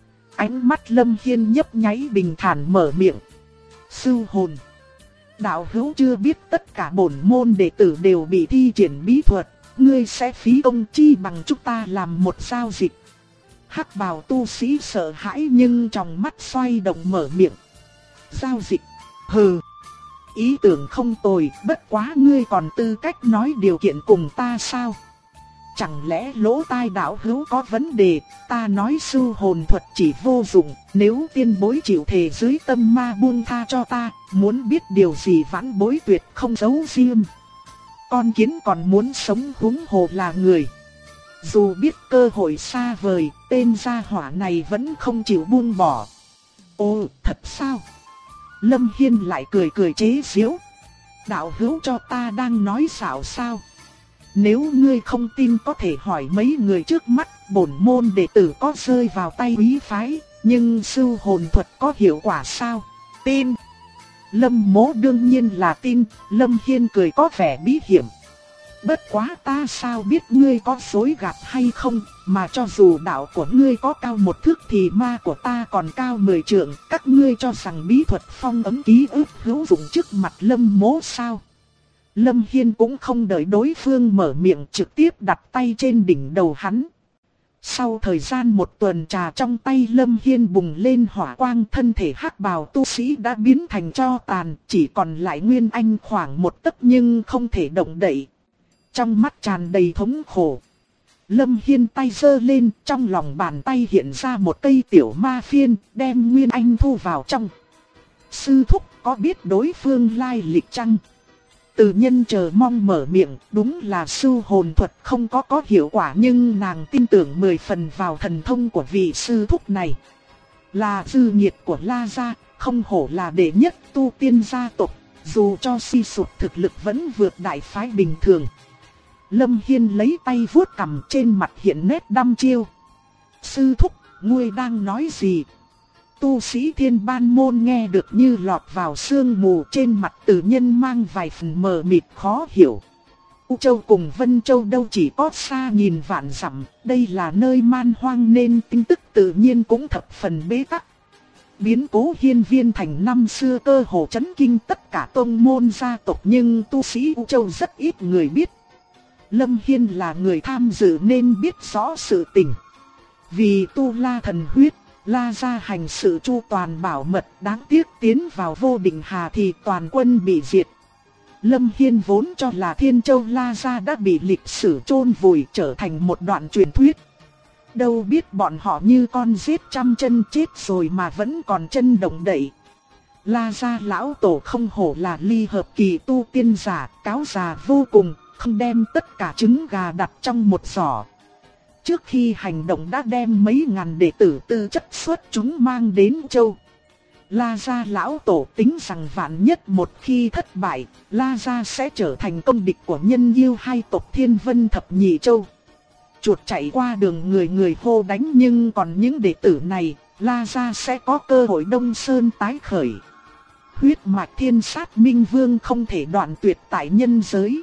Ánh mắt Lâm Hiên nhấp nháy bình thản mở miệng. Sư hồn. Đạo hữu chưa biết tất cả bổn môn đệ tử đều bị thi triển bí thuật, ngươi sẽ phí công chi bằng chúng ta làm một giao dịch. Hắc bào tu sĩ sợ hãi nhưng trong mắt xoay động mở miệng. Giao dịch? Hừ. Ý tưởng không tồi, bất quá ngươi còn tư cách nói điều kiện cùng ta sao? Chẳng lẽ lỗ tai đạo hữu có vấn đề, ta nói sư hồn thuật chỉ vô dụng, nếu tiên bối chịu thề dưới tâm ma buông tha cho ta, muốn biết điều gì vãn bối tuyệt không giấu riêng. Con kiến còn muốn sống huống hồ là người. Dù biết cơ hội xa vời, tên gia hỏa này vẫn không chịu buông bỏ. Ồ, thật sao? Lâm Hiên lại cười cười chế giễu. Đạo hữu cho ta đang nói xạo sao? Nếu ngươi không tin có thể hỏi mấy người trước mắt, bổn môn đệ tử có rơi vào tay quý phái, nhưng sư hồn thuật có hiệu quả sao? Tin. Lâm Mỗ đương nhiên là tin, Lâm Hiên cười có vẻ bí hiểm. Bất quá ta sao biết ngươi có dối gạt hay không, mà cho dù đạo của ngươi có cao 1 thước thì ma của ta còn cao 10 trượng, các ngươi cho rằng bí thuật phong ấn ký ức hữu dụng trước mặt Lâm Mỗ sao? Lâm Hiên cũng không đợi đối phương mở miệng, trực tiếp đặt tay trên đỉnh đầu hắn. Sau thời gian 1 tuần trà, trong tay Lâm Hiên bùng lên hỏa quang, thân thể hắc bào tu sĩ đã biến thành tro tàn, chỉ còn lại Nguyên Anh khoảng 1 tấc nhưng không thể động đậy. Trong mắt tràn đầy thống khổ. Lâm Hiên tay giơ lên, trong lòng bàn tay hiện ra một cây tiểu ma phiên, đem Nguyên Anh thu vào trong. Sư thúc có biết đối phương lai lịch chăng? Từ nhân chờ mong mở miệng, đúng là sư hồn thuật không có hiệu quả nhưng nàng tin tưởng 10 phần vào thần thông của vị sư thúc này. Là dư nhiệt của La Gia, không hổ là đệ nhất tu tiên gia tộc, dù cho suy sụp thực lực vẫn vượt đại phái bình thường. Lâm Hiên lấy tay vuốt cằm, trên mặt hiện nét đăm chiêu. Sư thúc, ngươi đang nói gì? Tu sĩ Thiên Ban môn nghe được như lọt vào sương mù, trên mặt Từ Nhân mang vài phần mờ mịt khó hiểu. U Châu cùng Vân Châu đâu chỉ có xa nghìn vạn dặm, đây là nơi man hoang nên tin tức tự nhiên cũng thập phần bế tắc. Biến cố Hiên Viên Thành năm xưa cơ hồ chấn kinh tất cả tông môn gia tộc nhưng tu sĩ U Châu rất ít người biết. Lâm Hiên là người tham dự nên biết rõ sự tình. Vì tu La thần huyết, La Gia hành sự chu toàn bảo mật, đáng tiếc tiến vào Vô Định Hà thì toàn quân bị diệt. Lâm Hiên vốn cho là Thiên Châu La Gia đã bị lịch sử chôn vùi, trở thành một đoạn truyền thuyết. Đâu biết bọn họ như con giết trăm chân chết rồi mà vẫn còn chân động đậy. La Gia lão tổ không hổ là ly hợp kỳ tu tiên giả, cáo già vô cùng, không đem tất cả trứng gà đặt trong một giỏ. Trước khi hành động đã đem mấy ngàn đệ tử tư chất xuất chúng mang đến châu. La Gia lão tổ tính rằng vạn nhất một khi thất bại, La Gia sẽ trở thành công địch của nhân yêu hai tộc Thiên Vân Thập Nhị Châu. Chuột chạy qua đường người người hô đánh, nhưng còn những đệ tử này, La Gia sẽ có cơ hội Đông Sơn tái khởi. Huyết mạch thiên sát minh vương không thể đoạn tuyệt tại nhân giới.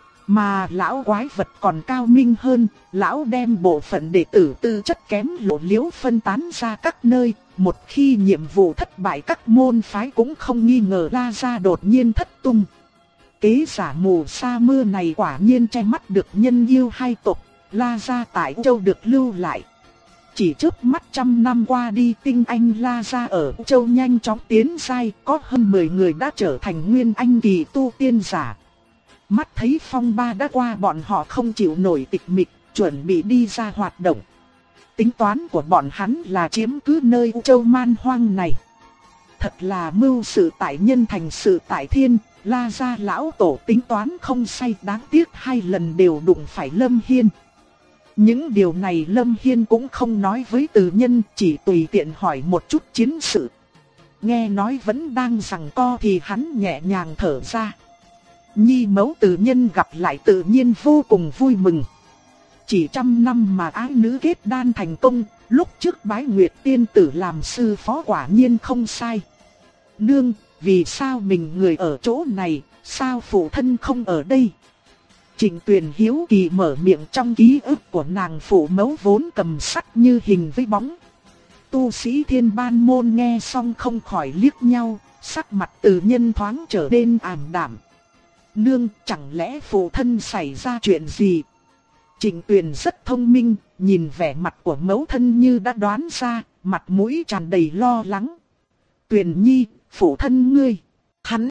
Mà lão quái vật còn cao minh hơn, lão đem bộ phận đệ tử tư chất kém lộ liễu phân tán ra các nơi. Một khi nhiệm vụ thất bại, các môn phái cũng không nghi ngờ La Gia đột nhiên thất tung. Kế giả mù sa mưa này quả nhiên che mắt được nhân yêu hai tộc. La Gia tại châu được lưu lại. Chỉ chớp mắt trăm năm qua đi, tinh anh La Gia ở châu nhanh chóng tiến giai, có hơn 10 người đã trở thành nguyên anh kỳ tu tiên giả. Mắt thấy phong ba đã qua, bọn họ không chịu nổi tịch mịch, chuẩn bị đi ra hoạt động. Tính toán của bọn hắn là chiếm cứ nơi châu man hoang này. Thật là mưu sự tại nhân thành sự tại thiên, La Gia lão tổ tính toán không sai, đáng tiếc 2 lần đều đụng phải Lâm Hiên. Những điều này Lâm Hiên cũng không nói với Từ Nhân, chỉ tùy tiện hỏi một chút chiến sự. Nghe nói vẫn đang giằng co thì hắn nhẹ nhàng thở ra. Nhi mẫu Từ Nhân gặp lại tự nhiên vô cùng vui mừng. Chỉ 100 năm mà ái nữ kết đan thành công, lúc trước bái Nguyệt tiên tử làm sư phó quả nhiên không sai. Nương, vì sao mình người ở chỗ này, sao phụ thân không ở đây? Trịnh Tuyền hiếu kỳ mở miệng, trong ký ức của nàng phụ mẫu vốn cầm sắc như hình với bóng. Tu sĩ Thiên Ban môn nghe xong không khỏi liếc nhau, sắc mặt Từ Nhân thoáng trở nên ảm đạm. Nương, chẳng lẽ phụ thân xảy ra chuyện gì? Trịnh Tuyền rất thông minh, nhìn vẻ mặt của mẫu thân như đã đoán ra, mặt mũi tràn đầy lo lắng. Tuyền Nhi, phụ thân ngươi, hắn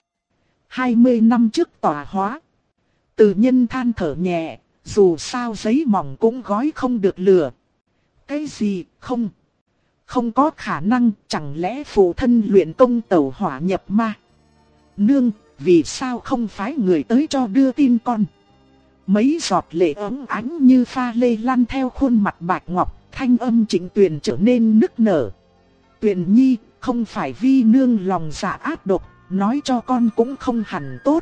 20 năm trước tỏa hóa. Từ Nhân than thở nhẹ, dù sao giấy mỏng cũng gói không được lửa. Cái gì, không có khả năng, chẳng lẽ phụ thân luyện công tẩu hỏa nhập ma? Nương, vì sao không phái người tới cho đưa tin con? Mấy giọt lệ ấm ánh như pha lê lăn theo khuôn mặt bạch ngọc, thanh âm Trịnh Tuyền trở nên nức nở. Tuyền Nhi, không phải vi nương lòng dạ ác độc, nói cho con cũng không hẳn tốt.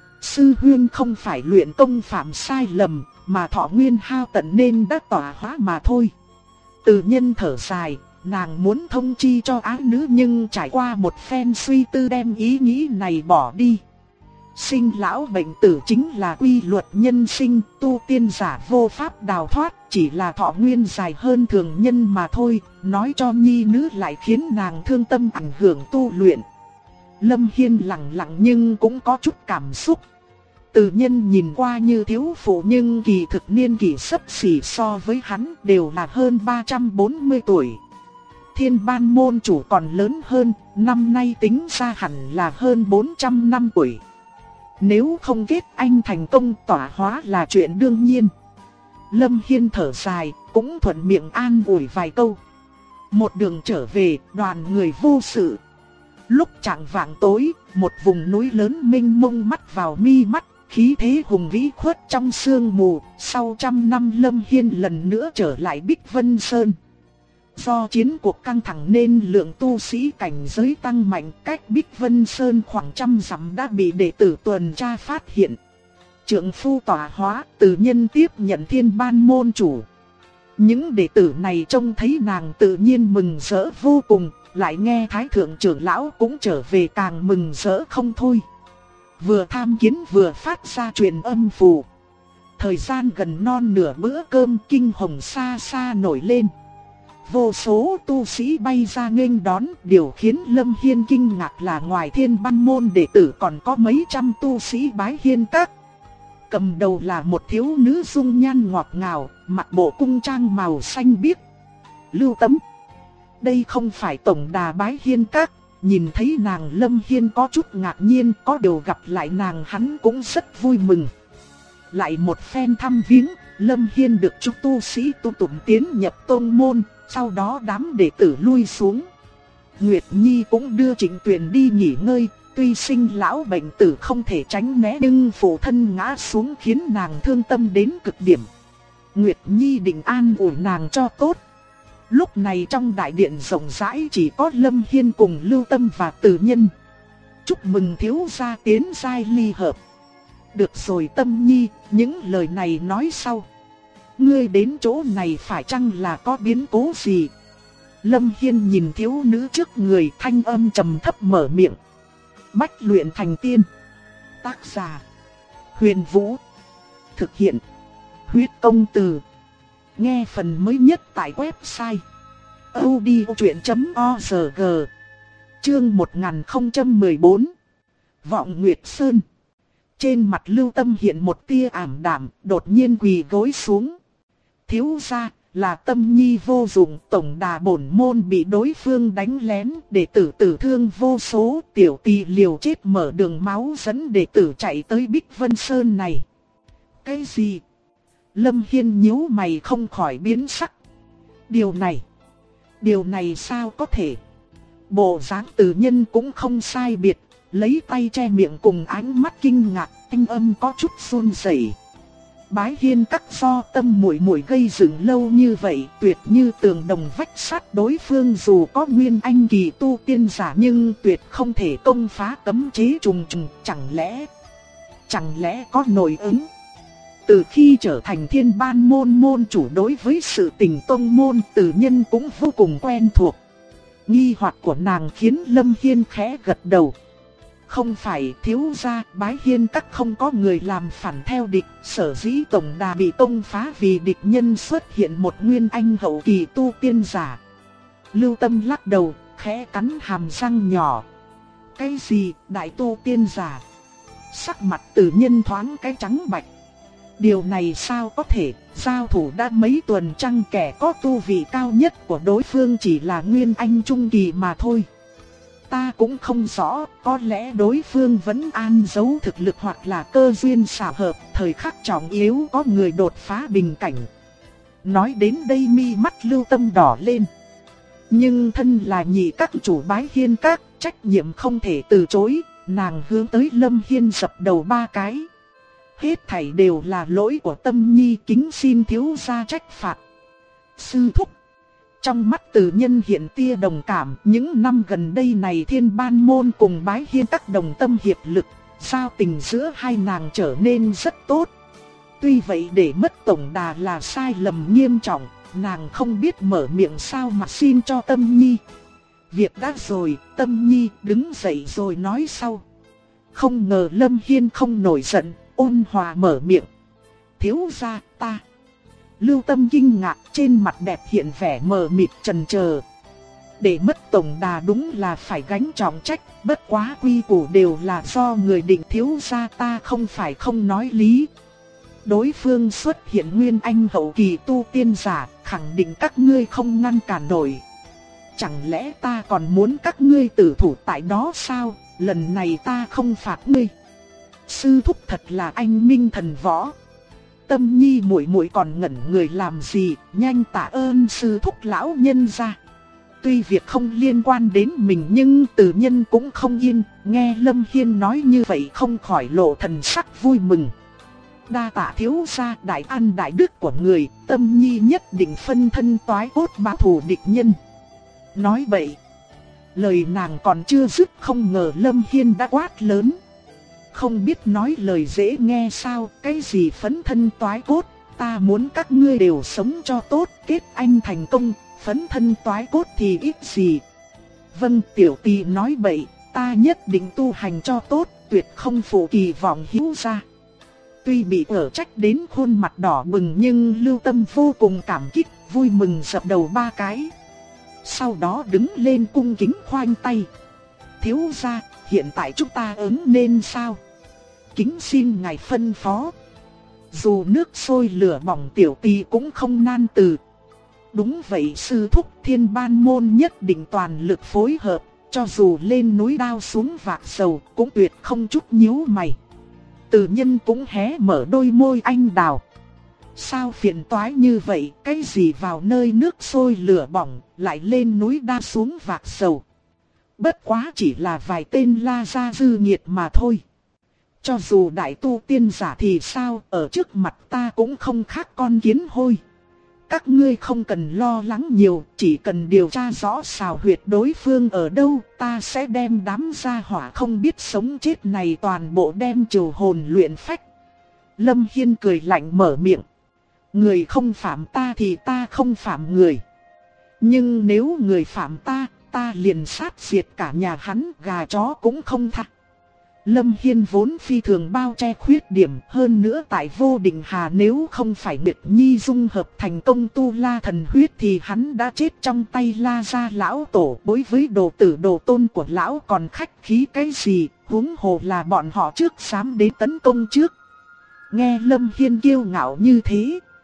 Sư huynh không phải luyện công phạm sai lầm, mà thọ nguyên hao tận nên đã tỏa hóa mà thôi. Từ Nhân thở dài, nàng muốn thông chi cho ái nữ nhưng trải qua một phen suy tư đem ý nghĩ này bỏ đi. Sinh lão bệnh tử chính là quy luật nhân sinh, tu tiên giả vô pháp đào thoát, chỉ là thọ nguyên dài hơn thường nhân mà thôi, nói cho nhi nữ lại khiến nàng thương tâm ảnh hưởng tu luyện. Lâm Hiên lặng lặng nhưng cũng có chút cảm xúc. Từ Nhân nhìn qua như thiếu phụ nhưng kỳ thực niên kỷ xấp xỉ so với hắn đều là hơn 340 tuổi. Thiên Ban môn chủ còn lớn hơn, năm nay tính ra hẳn là hơn 400 năm tuổi. Nếu không kết anh thành công tỏa hóa là chuyện đương nhiên. Lâm Hiên thở dài, cũng thuận miệng an ủi vài câu. Một đường trở về, đoàn người vô sự. Lúc chạng vạng tối, một vùng núi lớn mênh mông mắt vào mi mắt, khí thế hùng vĩ khuất trong sương mù. Sau 100 năm Lâm Hiên lần nữa trở lại Bích Vân Sơn. Do chiến cuộc căng thẳng nên lượng tu sĩ cảnh giới tăng mạnh, cách Bích Vân Sơn khoảng 100 dặm đã bị đệ tử tuần tra phát hiện. Trượng phu tỏa hóa, Từ Nhân tiếp nhận Thiên Ban môn chủ. Những đệ tử này trông thấy nàng tự nhiên mừng rỡ vô cùng, lại nghe Thái Thượng trưởng lão cũng trở về càng mừng rỡ không thôi. Vừa tham kiến vừa phát ra truyền âm phù. Thời gian gần non nửa bữa cơm, kinh hồng xa xa nổi lên. Vô số tu sĩ bay ra nghênh đón, điều khiến Lâm Hiên kinh ngạc là ngoài Thiên Ban môn đệ tử còn có mấy trăm tu sĩ bái hiên các. Cầm đầu là một thiếu nữ dung nhan ngọt ngào, mặc bộ cung trang màu xanh biếc. Lưu Tấm, đây không phải tổng đà bái hiên các. Nhìn thấy nàng Lâm Hiên có chút ngạc nhiên, có điều gặp lại nàng hắn cũng rất vui mừng. Lại một phen thăm viếng, Lâm Hiên được chúng tu sĩ tu tụng tiến nhập tôn môn, sau đó đám đệ tử lui xuống. Nguyệt Nhi cũng đưa Trịnh Tuyền đi nghỉ ngơi, tuy sinh lão bệnh tử không thể tránh né nhưng phụ thân ngã xuống khiến nàng thương tâm đến cực điểm. Nguyệt Nhi định an ủi nàng cho tốt. Lúc này trong đại điện rộng rãi chỉ có Lâm Hiên cùng Lưu Tâm và Từ Nhân. Chúc mừng thiếu gia tiến giai ly hợp. Được rồi Tâm Nhi, những lời này nói sau. Ngươi đến chỗ này phải chăng là có biến cố gì? Lâm Hiên nhìn thiếu nữ trước người, thanh âm trầm thấp mở miệng. Bách luyện thành tiên. Tác giả: Huyền Vũ. Thực hiện: Huyết Công Từ. Nghe phần mới nhất tại website audiochuyện.org. Chương 1014. Vọng Nguyệt Sơn. Trên mặt Lưu Tâm hiện một tia ảm đạm, đột nhiên quỳ gối xuống. Thiếu gia, là Tâm Nhi vô dụng, tổng đà bổn môn bị đối phương đánh lén, đệ tử tử thương vô số, tiểu tỳ liều chết mở đường máu dẫn đệ tử chạy tới Bích Vân Sơn này. Cái gì? Lâm Hiên nhíu mày không khỏi biến sắc. Điều này sao có thể? Bộ dáng Từ Nhân cũng không sai biệt, lấy tay che miệng cùng ánh mắt kinh ngạc, thanh âm có chút run rẩy. Bái Hiên Các do Tâm muội muội gây dựng lâu như vậy, tuyệt như tường đồng vách sắt, đối phương dù có nguyên anh kỳ tu tiên giả nhưng tuyệt không thể công phá cấm chế trùng trùng, chẳng lẽ có nội ứng? Từ khi trở thành Thiên Ban môn môn chủ, đối với sự tình tông môn Từ Nhân cũng vô cùng quen thuộc. Nghi hoặc của nàng khiến Lâm Hiên khẽ gật đầu. Không phải thiếu gia, Bái Hiên Các không có người làm phản theo địch, sở dĩ tổng đà bị công phá vì địch nhân xuất hiện một nguyên anh hậu kỳ tu tiên giả. Lưu Tâm lắc đầu, khẽ cắn hàm răng nhỏ. Cái gì, đại tu tiên giả? Sắc mặt Từ Nhân thoáng cái trắng bạch. Điều này sao có thể, giao thủ đã mấy tuần chăng, kẻ có tu vị cao nhất của đối phương chỉ là nguyên anh trung kỳ mà thôi. Ta cũng không rõ, có lẽ đối phương vẫn an giấu thực lực hoặc là cơ duyên xảo hợp, thời khắc trọng yếu có người đột phá bình cảnh. Nói đến đây mi mắt Lưu Tâm đỏ lên. Nhưng thân là nhị các chủ Bái Hiên Các, trách nhiệm không thể từ chối, nàng hướng tới Lâm Hiên dập đầu 3 cái. Hết thảy đều là lỗi của Tâm Nhi, kính xin thiếu gia trách phạt. Sư thúc. Trong mắt Từ Nhân hiện tia đồng cảm, những năm gần đây này Thiên Ban môn cùng Bái Hiên Các đồng tâm hiệp lực, giao tình giữa hai nàng trở nên rất tốt. Tuy vậy để mất tổng đà là sai lầm nghiêm trọng, nàng không biết mở miệng sao mà xin cho Tâm Nhi. Việc đã rồi, Tâm Nhi đứng dậy rồi nói sau. Không ngờ Lâm Hiên không nổi giận, ôn hòa mở miệng. Thiếu gia, ta. Lưu Tâm kinh ngạc, trên mặt đẹp hiện vẻ mờ mịt chần chờ. Để mất tổng đà đúng là phải gánh trọng trách, bất quá quy củ đều là do người định, thiếu gia ta không phải không nói lý. Đối phương xuất hiện nguyên anh hậu kỳ tu tiên giả, khẳng định các ngươi không ngăn cản nổi. Chẳng lẽ ta còn muốn các ngươi tử thủ tại đó sao? Lần này ta không phạt ngươi. Sư thúc thật là anh minh thần võ. Tâm Nhi muội muội còn ngẩn người làm gì, nhanh tạ ơn sư thúc lão nhân gia. Tuy việc không liên quan đến mình nhưng Từ Nhân cũng không yên, nghe Lâm Hiên nói như vậy không khỏi lộ thần sắc vui mừng. Đa tạ thiếu gia, đại an đại đức của người, Tâm Nhi nhất định phân thân toái cốt báo thù địch nhân. Nói bậy. Lời nàng còn chưa dứt không ngờ Lâm Hiên đã quát lớn. Không biết nói lời dễ nghe sao, cái gì phấn thân toái cốt, ta muốn các ngươi đều sống cho tốt, kết anh thành công, phấn thân toái cốt thì ít gì. Vâng, tiểu tỳ nói bậy, ta nhất định tu hành cho tốt, tuyệt không phụ kỳ vọng hiếu gia. Tuy bị ở trách đến khuôn mặt đỏ bừng nhưng Lưu Tâm vô cùng cảm kích, vui mừng dập đầu 3 cái. Sau đó đứng lên cung kính khoanh tay. Thiếu gia, hiện tại chúng ta ứng nên sao? Kính xin ngài phân phó. Dù nước sôi lửa bỏng tiểu tỳ cũng không nan từ. Đúng vậy sư thúc, Thiên Ban môn nhất định toàn lực phối hợp, cho dù lên núi đao xuống vạc sầu cũng tuyệt không chút nhíu mày. Từ Nhân cũng hé mở đôi môi anh đào. Sao phiền toái như vậy, cái gì vào nơi nước sôi lửa bỏng, lại lên núi đao xuống vạc sầu. Bất quá chỉ là vài tên la gia dư nghiệt mà thôi. Cho dù đại tu tiên giả thì sao, ở trước mặt ta cũng không khác con kiến hôi. Các ngươi không cần lo lắng nhiều, chỉ cần điều tra rõ xào huyệt đối phương ở đâu, ta sẽ đem đám gia hỏa không biết sống chết này toàn bộ đem trừ hồn luyện phách. Lâm Hiên cười lạnh mở miệng. Người không phạm ta thì ta không phạm người. Nhưng nếu người phạm ta, ta liền sát diệt cả nhà hắn, gà chó cũng không tha. Lâm Hiên vốn phi thường bao che khuyết điểm, hơn nữa tại Vô Định Hà nếu không phải Nguyệt Nhi dung hợp thành công tu la thần huyết thì hắn đã chết trong tay La gia lão tổ. Đối với đồ tử đồ tôn của lão còn khách khí cái gì, huống hồ là bọn họ trước dám đến tấn công trước. Nghe Lâm Hiên kiêu ngạo như thế,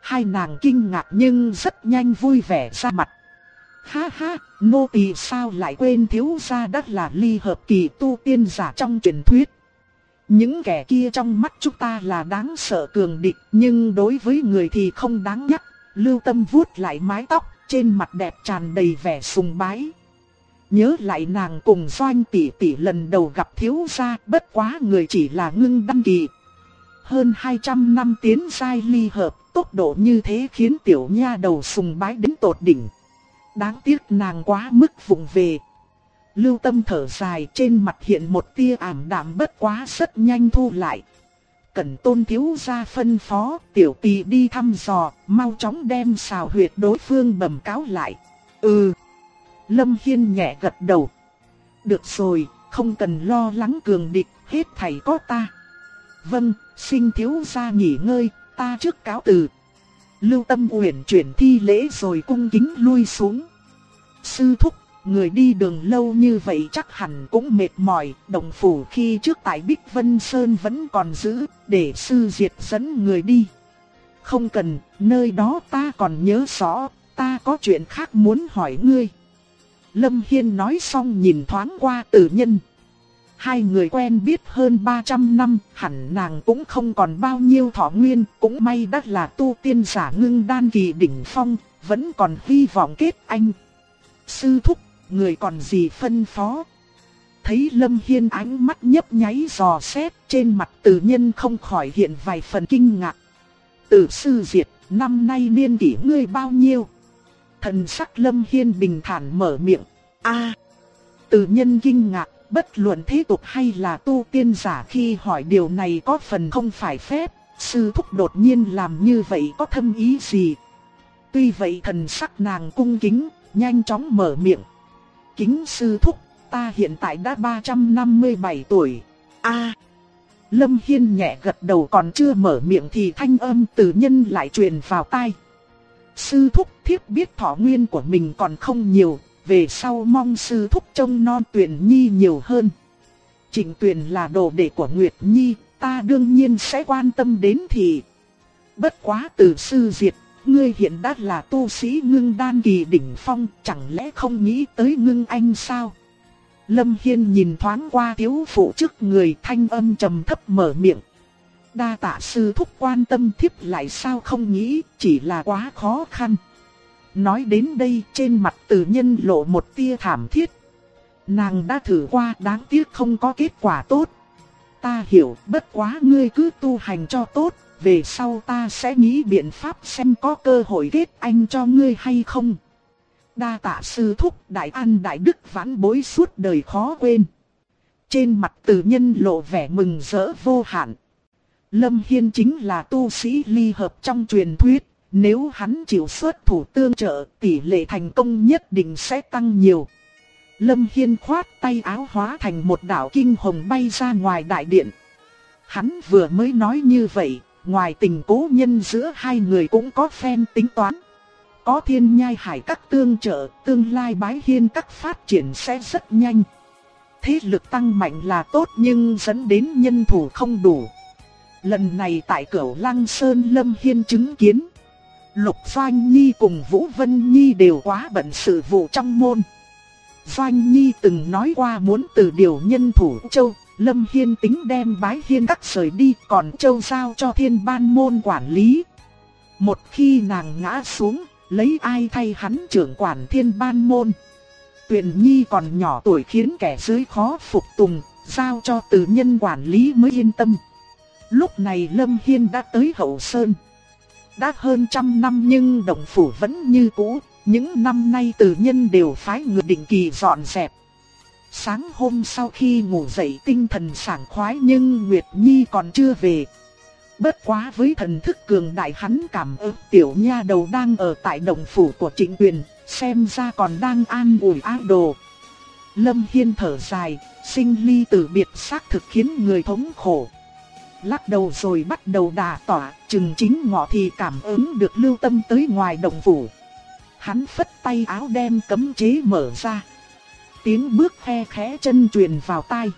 Hai nàng kinh ngạc nhưng rất nhanh vui vẻ ra mặt. Ha ha, nô tỳ sao lại quên thiếu gia đã là ly hợp kỳ tu tiên giả trong truyền thuyết. Những kẻ kia trong mắt chúng ta là đáng sợ cường địch, nhưng đối với người thì không đáng nhắc. Lưu Tâm vuốt lại mái tóc, trên mặt đẹp tràn đầy vẻ sùng bái. Nhớ lại nàng cùng Doanh tỷ tỷ lần đầu gặp thiếu gia, bất quá người chỉ là ngưng đăng kỳ. Hơn 200 năm tiến giai ly hợp, tốc độ như thế khiến tiểu nha đầu sùng bái đến tột đỉnh. Đáng tiếc nàng quá mức vụng về. Lưu Tâm thở dài, trên mặt hiện một tia ảm đạm, bất quá rất nhanh thu lại. Cẩn Tôn thiếu gia phân phó, tiểu tỳ đi thăm dò, mau chóng đem xào huyệt đối phương bẩm cáo lại. Ừ. Lâm Hiên nhẹ gật đầu. Được rồi, không cần lo lắng cường địch, hết thảy có ta. Vâng, xin thiếu gia nghỉ ngơi, ta trước cáo từ. Lưu Tâm uyển chuyển thi lễ rồi cung kính lui xuống. Sư thúc, người đi đường lâu như vậy chắc hẳn cũng mệt mỏi. Đồng phủ khi trước tại Bích Vân Sơn vẫn còn giữ, để sư Diệt dẫn người đi. Không cần, nơi đó ta còn nhớ rõ, ta có chuyện khác muốn hỏi ngươi. Lâm Hiên nói xong nhìn thoáng qua Tử Nhân. Hai người quen biết hơn 300 năm, hẳn nàng cũng không còn bao nhiêu thọ nguyên, cũng may đã là tu tiên giả ngưng đan kỳ đỉnh phong, vẫn còn hy vọng kết anh. Sư thúc, người còn gì phân phó? Thấy Lâm Hiên ánh mắt nhấp nháy dò xét, trên mặt Tử Nhân không khỏi hiện vài phần kinh ngạc. Tử sư Diệt, năm nay niên kỷ ngươi bao nhiêu? Thần sắc Lâm Hiên bình thản mở miệng. Tử Nhân kinh ngạc, bất luận thế tục hay là tu tiên giả khi hỏi điều này có phần không phải phép, sư thúc đột nhiên làm như vậy có thâm ý gì? Tuy vậy thần sắc nàng cung kính, nhanh chóng mở miệng. Kính sư thúc, ta hiện tại đã 357 tuổi. Lâm Hiên nhẹ gật đầu, còn chưa mở miệng thì thanh âm Tử Nhân lại truyền vào tai. Sư thúc, thiếp biết thọ nguyên của mình còn không nhiều, về sau mong sư thúc trông non Tuyền Nhi nhiều hơn. Trịnh Tuyền là đồ đệ của Nguyệt Nhi, ta đương nhiên sẽ quan tâm đến thì. Bất quá Tử sư Diệt, ngươi hiện đã là tu sĩ ngưng đan kỳ đỉnh phong, chẳng lẽ không nghĩ tới ngưng anh sao? Lâm Hiên nhìn thoáng qua thiếu phụ trước người, thanh âm trầm thấp mở miệng. Đa tạ sư thúc quan tâm, thiếp lại sao không nghĩ, chỉ là quá khó khăn. Nói đến đây, trên mặt Tử Nhân lộ một tia thảm thiết. Nàng đã thử qua, đáng tiếc không có kết quả tốt. Ta hiểu, bất quá ngươi cứ tu hành cho tốt, về sau ta sẽ nghĩ biện pháp xem có cơ hội kết anh cho ngươi hay không. Đa tạ sư thúc, đại an đại đức vãn bối suốt đời khó quên. Trên mặt Tử Nhân lộ vẻ mừng rỡ vô hạn. Lâm Hiên chính là tu sĩ ly hợp trong truyền thuyết, nếu hắn chịu xuất thủ tương trợ, tỷ lệ thành công nhất định sẽ tăng nhiều. Lâm Hiên khoát tay áo hóa thành một đạo kinh hồng bay ra ngoài đại điện. Hắn vừa mới nói như vậy, ngoài tình cố nhân giữa hai người cũng có phen tính toán. Có Thiên Nhai Hải các tương trợ, tương lai Bái Hiên các phát triển sẽ rất nhanh. Thế lực tăng mạnh là tốt nhưng dẫn đến nhân thủ không đủ. Lần này tại Cửu Lăng Sơn, Lâm Hiên chứng kiến Lục Doanh Nhi cùng Vũ Vân Nhi đều quá bận sự vụ trong môn. Doanh Nhi từng nói qua muốn từ điều nhân thủ Châu, Lâm Hiên tính đem Bái Hiên các rời đi, còn Châu giao cho Thiên Ban môn quản lý. Một khi nàng ngã xuống, lấy ai thay hắn trưởng quản Thiên Ban môn? Tuyền Nhi còn nhỏ tuổi khiến kẻ dưới khó phục tùng, giao cho Tử Nhân quản lý mới yên tâm. Lúc này Lâm Hiên đã tới Hậu Sơn. Đã hơn 100 năm nhưng động phủ vẫn như cũ, những năm nay Tử Nhân đều phái người định kỳ dọn dẹp. Sáng hôm sau khi ngủ dậy tinh thần sảng khoái nhưng Nguyệt Nhi còn chưa về. Bất quá với thần thức cường đại hắn cảm ứng tiểu nha đầu đang ở tại động phủ của Trịnh Tuyền, xem ra còn đang an ủi ác đồ. Lâm Hiên thở dài, sinh ly tử biệt xác thực khiến người thống khổ. Lắc đầu rồi bắt đầu đả tỏa, chừng chính ngọ thì cảm ứng được Lưu Tâm tới ngoài động phủ. Hắn phất tay áo đem cấm chế mở ra. Tiếng bước khe khẽ chân truyền vào tai.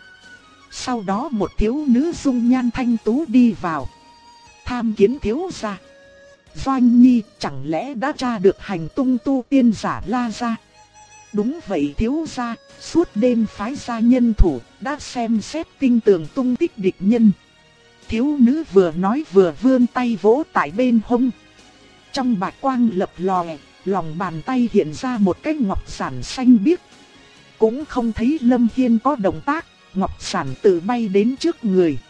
Sau đó một thiếu nữ dung nhan thanh tú đi vào. Tham kiến thiếu gia. Doanh Nhi chẳng lẽ đã tra được hành tung tu tiên giả La gia? Đúng vậy thiếu gia, suốt đêm phái gia nhân thủ, đã xem xét tinh tường tung tích địch nhân. Thiếu nữ vừa nói vừa vươn tay vỗ tại bên hông. Trong bạch quang lập lòe, lòng bàn tay hiện ra một cái ngọc sản xanh biếc. Cũng không thấy Lâm Hiên có động tác, ngọc sản tự bay đến trước người.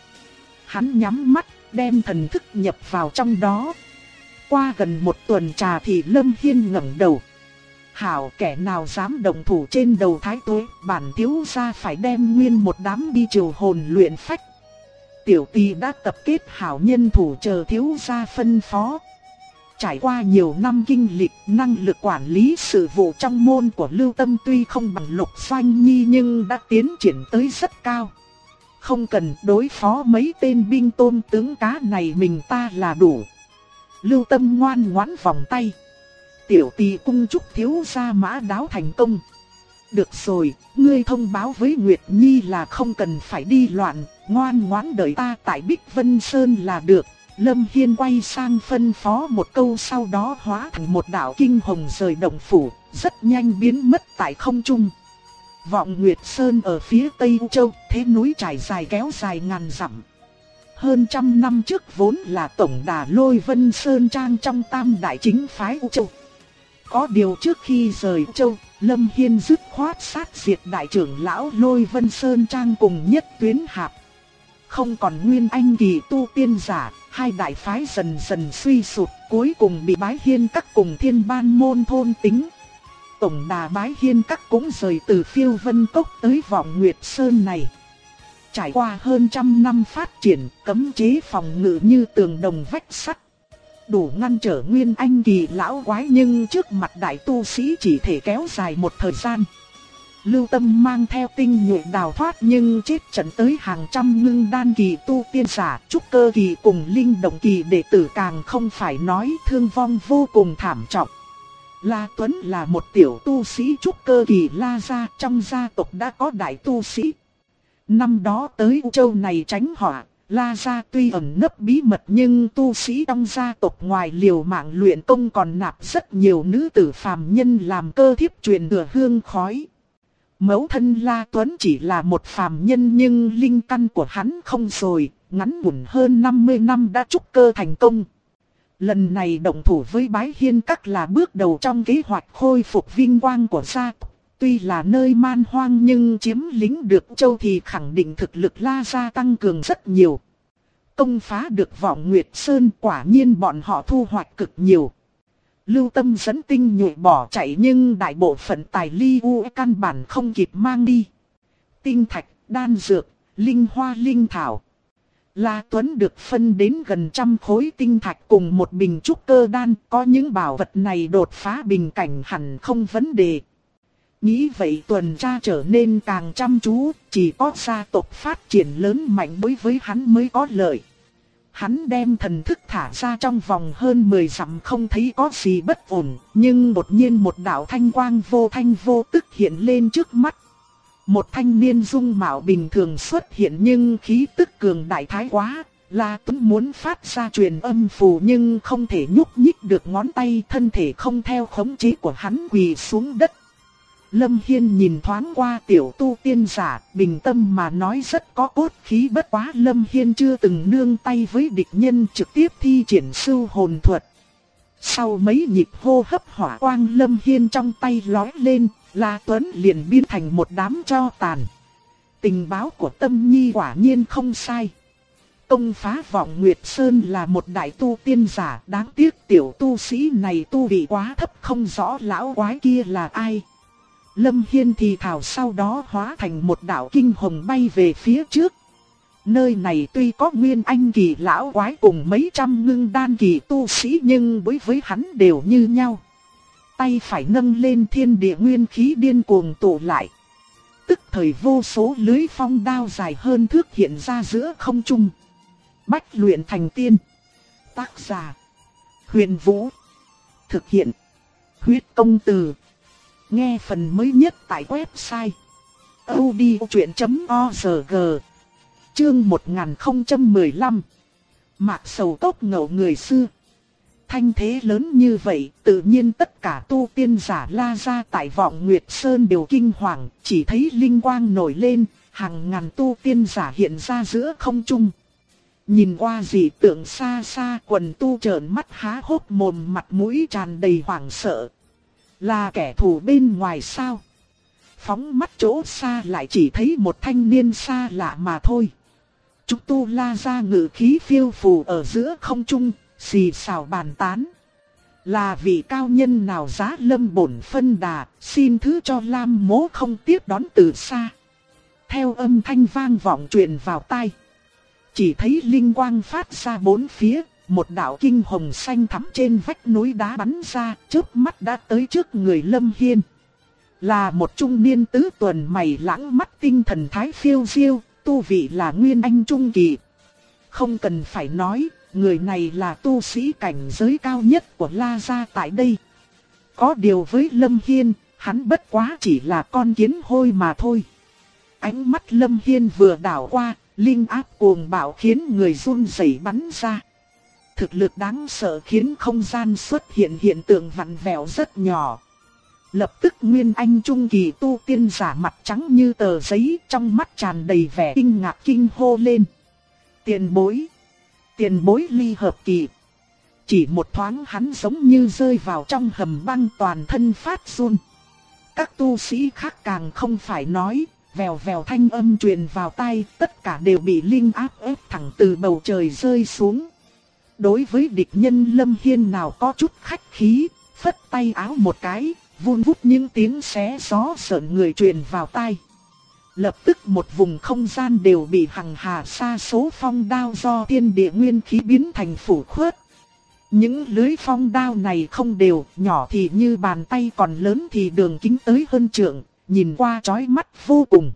Hắn nhắm mắt, đem thần thức nhập vào trong đó. Qua gần một tuần trà thì Lâm Hiên ngẩng đầu. Hảo, kẻ nào dám động thủ trên đầu thái tuế, bản thiếu gia phải đem nguyên một đám đi triều hồn luyện phách. Tiểu tỳ đã tập kết hảo nhân thủ chờ thiếu gia phân phó. Trải qua nhiều năm kinh lịch, năng lực quản lý sự vụ trong môn của Lưu Tâm tuy không bằng Lục Doanh Nhi nhưng đã tiến triển tới rất cao. Không cần đối phó mấy tên binh tôm tướng cá này mình ta là đủ. Lưu Tâm ngoan ngoãn vòng tay. Tiểu tỳ cung chúc thiếu gia mã đáo thành công. Được rồi, ngươi thông báo với Nguyệt Nhi là không cần phải đi loạn, ngoan ngoãn đợi ta tại Bích Vân Sơn là được. Lâm Hiên quay sang phân phó một câu, sau đó hóa thành một đạo kinh hồng rời động phủ, rất nhanh biến mất tại không trung. Vọng Nguyệt Sơn ở phía Tây U Châu, thế núi trải dài kéo dài ngàn dặm. Hơn trăm năm trước vốn là tổng đà Lôi Vân Sơn Trang trong tam đại chính phái U Châu. Có điều trước khi rời U Châu, Lâm Hiên dứt khoát sát diệt đại trưởng lão Lôi Vân Sơn Trang cùng Nhất Tuyến Hạp. Không còn nguyên anh kỳ tu tiên giả, hai đại phái dần dần suy sụp, cuối cùng bị Bái Hiên Các cùng Thiên Ban Môn thôn tính. Tổng đà Bái Hiên Các cũng rời từ Phiêu Vân Cốc tới Vọng Nguyệt Sơn này. Trải qua hơn trăm năm phát triển, cấm chế phòng ngự như tường đồng vách sắt, đủ ngăn trở nguyên anh kỳ lão quái, nhưng trước mặt đại tu sĩ chỉ thể kéo dài một thời gian. Lưu Tâm mang theo tinh nhuệ đào thoát nhưng chết trận tới hàng trăm ngưng đan kỳ tu tiên giả, trúc cơ kỳ cùng linh động kỳ đệ tử càng không phải nói, thương vong vô cùng thảm trọng. La Tuấn là một tiểu tu sĩ trúc cơ kỳ La gia, trong gia tộc đã có đại tu sĩ. Năm đó tới U Châu này tránh họa, La gia tuy ẩn nấp bí mật nhưng tu sĩ trong gia tộc ngoài liều mạng luyện công còn nạp rất nhiều nữ tử phàm nhân làm cơ thiếp truyền thừa hương khói. Mẫu thân La Tuấn chỉ là một phàm nhân nhưng linh căn của hắn không rồi, ngắn ngủn hơn 50 năm đã trúc cơ thành công. Lần này động thủ với Bái Hiên Các là bước đầu trong kế hoạch khôi phục vinh quang của gia tộc. Tuy là nơi man hoang nhưng chiếm lĩnh được châu thì khẳng định thực lực La gia tăng cường rất nhiều. Công phá được Vọng Nguyệt Sơn, quả nhiên bọn họ thu hoạch cực nhiều. Lưu Tâm dẫn tinh nhuệ bỏ chạy nhưng đại bộ phận tài ly u căn bản không kịp mang đi. Tinh thạch, đan dược, linh hoa linh thảo. La Tuấn được phân đến gần 100 khối tinh thạch cùng một bình trúc cơ đan, có những bảo vật này đột phá bình cảnh hẳn không vấn đề. Nghĩ vậy tuần tra trở nên càng chăm chú, chỉ có gia tộc phát triển lớn mạnh đối với hắn mới có lợi. Hắn đem thần thức thả ra trong vòng hơn 10 dặm không thấy có gì bất ổn, nhưng đột nhiên một đạo thanh quang vô thanh vô tức hiện lên trước mắt. Một thanh niên dung mạo bình thường xuất hiện nhưng khí tức cường đại thái quá. La Tuấn muốn phát ra truyền âm phù nhưng không thể nhúc nhích được ngón tay, thân thể không theo khống chế của hắn quỳ xuống đất. Lâm Hiên nhìn thoáng qua tiểu tu tiên giả, bình tâm mà nói rất có cốt khí, bất quá Lâm Hiên chưa từng nương tay với địch nhân, trực tiếp thi triển sưu hồn thuật. Sau mấy nhịp hô hấp hỏa quang Lâm Hiên trong tay lóe lên, La Tuấn liền biến thành một đám tro tàn. Tình báo của Tâm Nhi quả nhiên không sai. Công phá Vọng Nguyệt Sơn là một đại tu tiên giả, đáng tiếc tiểu tu sĩ này tu vị quá thấp, không rõ lão quái kia là ai. Lâm Hiên thì thào, sau đó hóa thành một đạo kinh hồng bay về phía trước. Nơi này tuy có nguyên anh kỳ lão quái cùng mấy trăm ngưng đan kỳ tu sĩ nhưng đối với hắn đều như nhau. Tay phải nâng lên, thiên địa nguyên khí điên cuồng tụ lại. Tức thời vô số lưới phong đao dài hơn thước hiện ra giữa không trung. Bách luyện thành tiên. Tác giả: Huyền Vũ. Thực hiện: Huyết Công Từ. Nghe phần mới nhất tại website audiochuyen.org. Chương 1015. Mạc Sầu Cốc ngầu người xưa. Thanh thế lớn như vậy, tự nhiên tất cả tu tiên giả La Gia tại Vọng Nguyệt Sơn đều kinh hoàng, chỉ thấy linh quang nổi lên, hàng ngàn tu tiên giả hiện ra giữa không trung. Nhìn qua dị tượng xa xa, quần tu trợn mắt há hốc mồm, mặt mũi tràn đầy hoảng sợ. Là kẻ thù bên ngoài sao? Phóng mắt chỗ xa lại chỉ thấy một thanh niên xa lạ mà thôi. Chúng tu La Gia ngự khí phiêu phù ở giữa không trung, xì xào bàn tán. Là vị cao nhân nào giá lâm bổn phân đà, xin thứ cho Lam Mỗ không tiếp đón từ xa. Theo âm thanh vang vọng truyền vào tai, chỉ thấy linh quang phát ra bốn phía, một đạo kinh hồng xanh thắm trên vách núi đá bắn ra, chớp mắt đã tới trước người Lâm Hiên. Là một trung niên tứ tuần mày lãng, mắt tinh thần thái phiêu diêu, tu vị là nguyên anh trung kỳ. Không cần phải nói, người này là tu sĩ cảnh giới cao nhất của La Gia tại đây. Có điều với Lâm Hiên, hắn bất quá chỉ là con kiến hôi mà thôi. Ánh mắt Lâm Hiên vừa đảo qua, linh áp cuồng bạo khiến người run rẩy bắn ra. Thực lực đáng sợ khiến không gian xuất hiện hiện tượng vặn vẹo rất nhỏ. Lập tức nguyên anh trung kỳ tu tiên giả mặt trắng như tờ giấy, trong mắt tràn đầy vẻ kinh ngạc kinh hô lên. Tiền bối ly hợp kỳ. Chỉ một thoáng hắn giống như rơi vào trong hầm băng, toàn thân phát run. Các tu sĩ khác càng không phải nói, vèo vèo thanh âm truyền vào tai, tất cả đều bị linh áp ép thẳng từ bầu trời rơi xuống. Đối với địch nhân Lâm Hiên nào có chút khách khí, phất tay áo một cái, vun vút những tiếng xé gió sợn người truyền vào tai. Lập tức một vùng không gian đều bị hằng hà sa số phong đao do thiên địa nguyên khí biến thành phủ khuất. Những lưới phong đao này không đều, nhỏ thì như bàn tay, còn lớn thì đường kính tới hơn trượng, nhìn qua chói mắt vô cùng.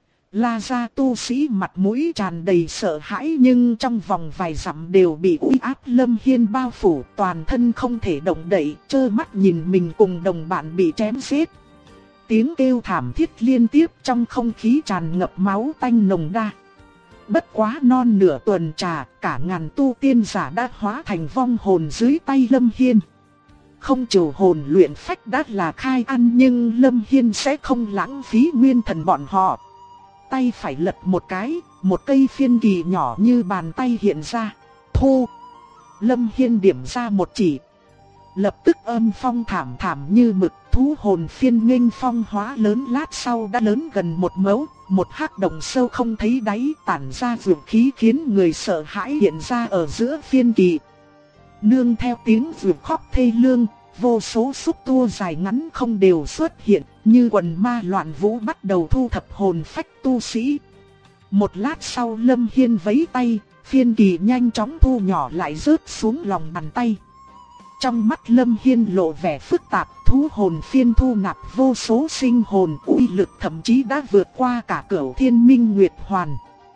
La Gia tu sĩ mặt mũi tràn đầy sợ hãi, nhưng trong vòng vài dặm đều bị uy áp Lâm Hiên bao phủ, toàn thân không thể động đậy, trơ mắt nhìn mình cùng đồng bạn bị chém giết. Tiếng kêu thảm thiết liên tiếp, trong không khí tràn ngập máu tanh nồng đa. Bất quá non nửa tuần trà, cả ngàn tu tiên giả đã hóa thành vong hồn dưới tay Lâm Hiên. Không trừ hồn luyện phách đã là khai ăn, nhưng Lâm Hiên sẽ không lãng phí nguyên thần bọn họ. Tay phải lật một cái, một cây phiên kỳ nhỏ như bàn tay hiện ra. Thu! Lâm Hiên điểm ra một chỉ. Lập tức âm phong thảm thảm như mực, thú hồn phiên nghênh phong hóa lớn, lát sau đã lớn gần một mẫu. Một hắc động sâu không thấy đáy tản ra dược khí khiến người sợ hãi hiện ra ở giữa phiên kỳ. Nương theo tiếng dược khóc thê lương, vô số xúc tua dài ngắn không đều xuất hiện, như quần ma loạn vũ bắt đầu thu thập hồn phách tu sĩ. Một lát sau Lâm Hiên vẫy tay, phiên kỳ nhanh chóng thu nhỏ lại rớt xuống lòng bàn tay. Trong mắt Lâm Hiên lộ vẻ phức tạp, thú hồn phiên thu nạp vô số sinh hồn, uy lực thậm chí đã vượt qua cả Cửu Thiên Minh Nguyệt Hoàn.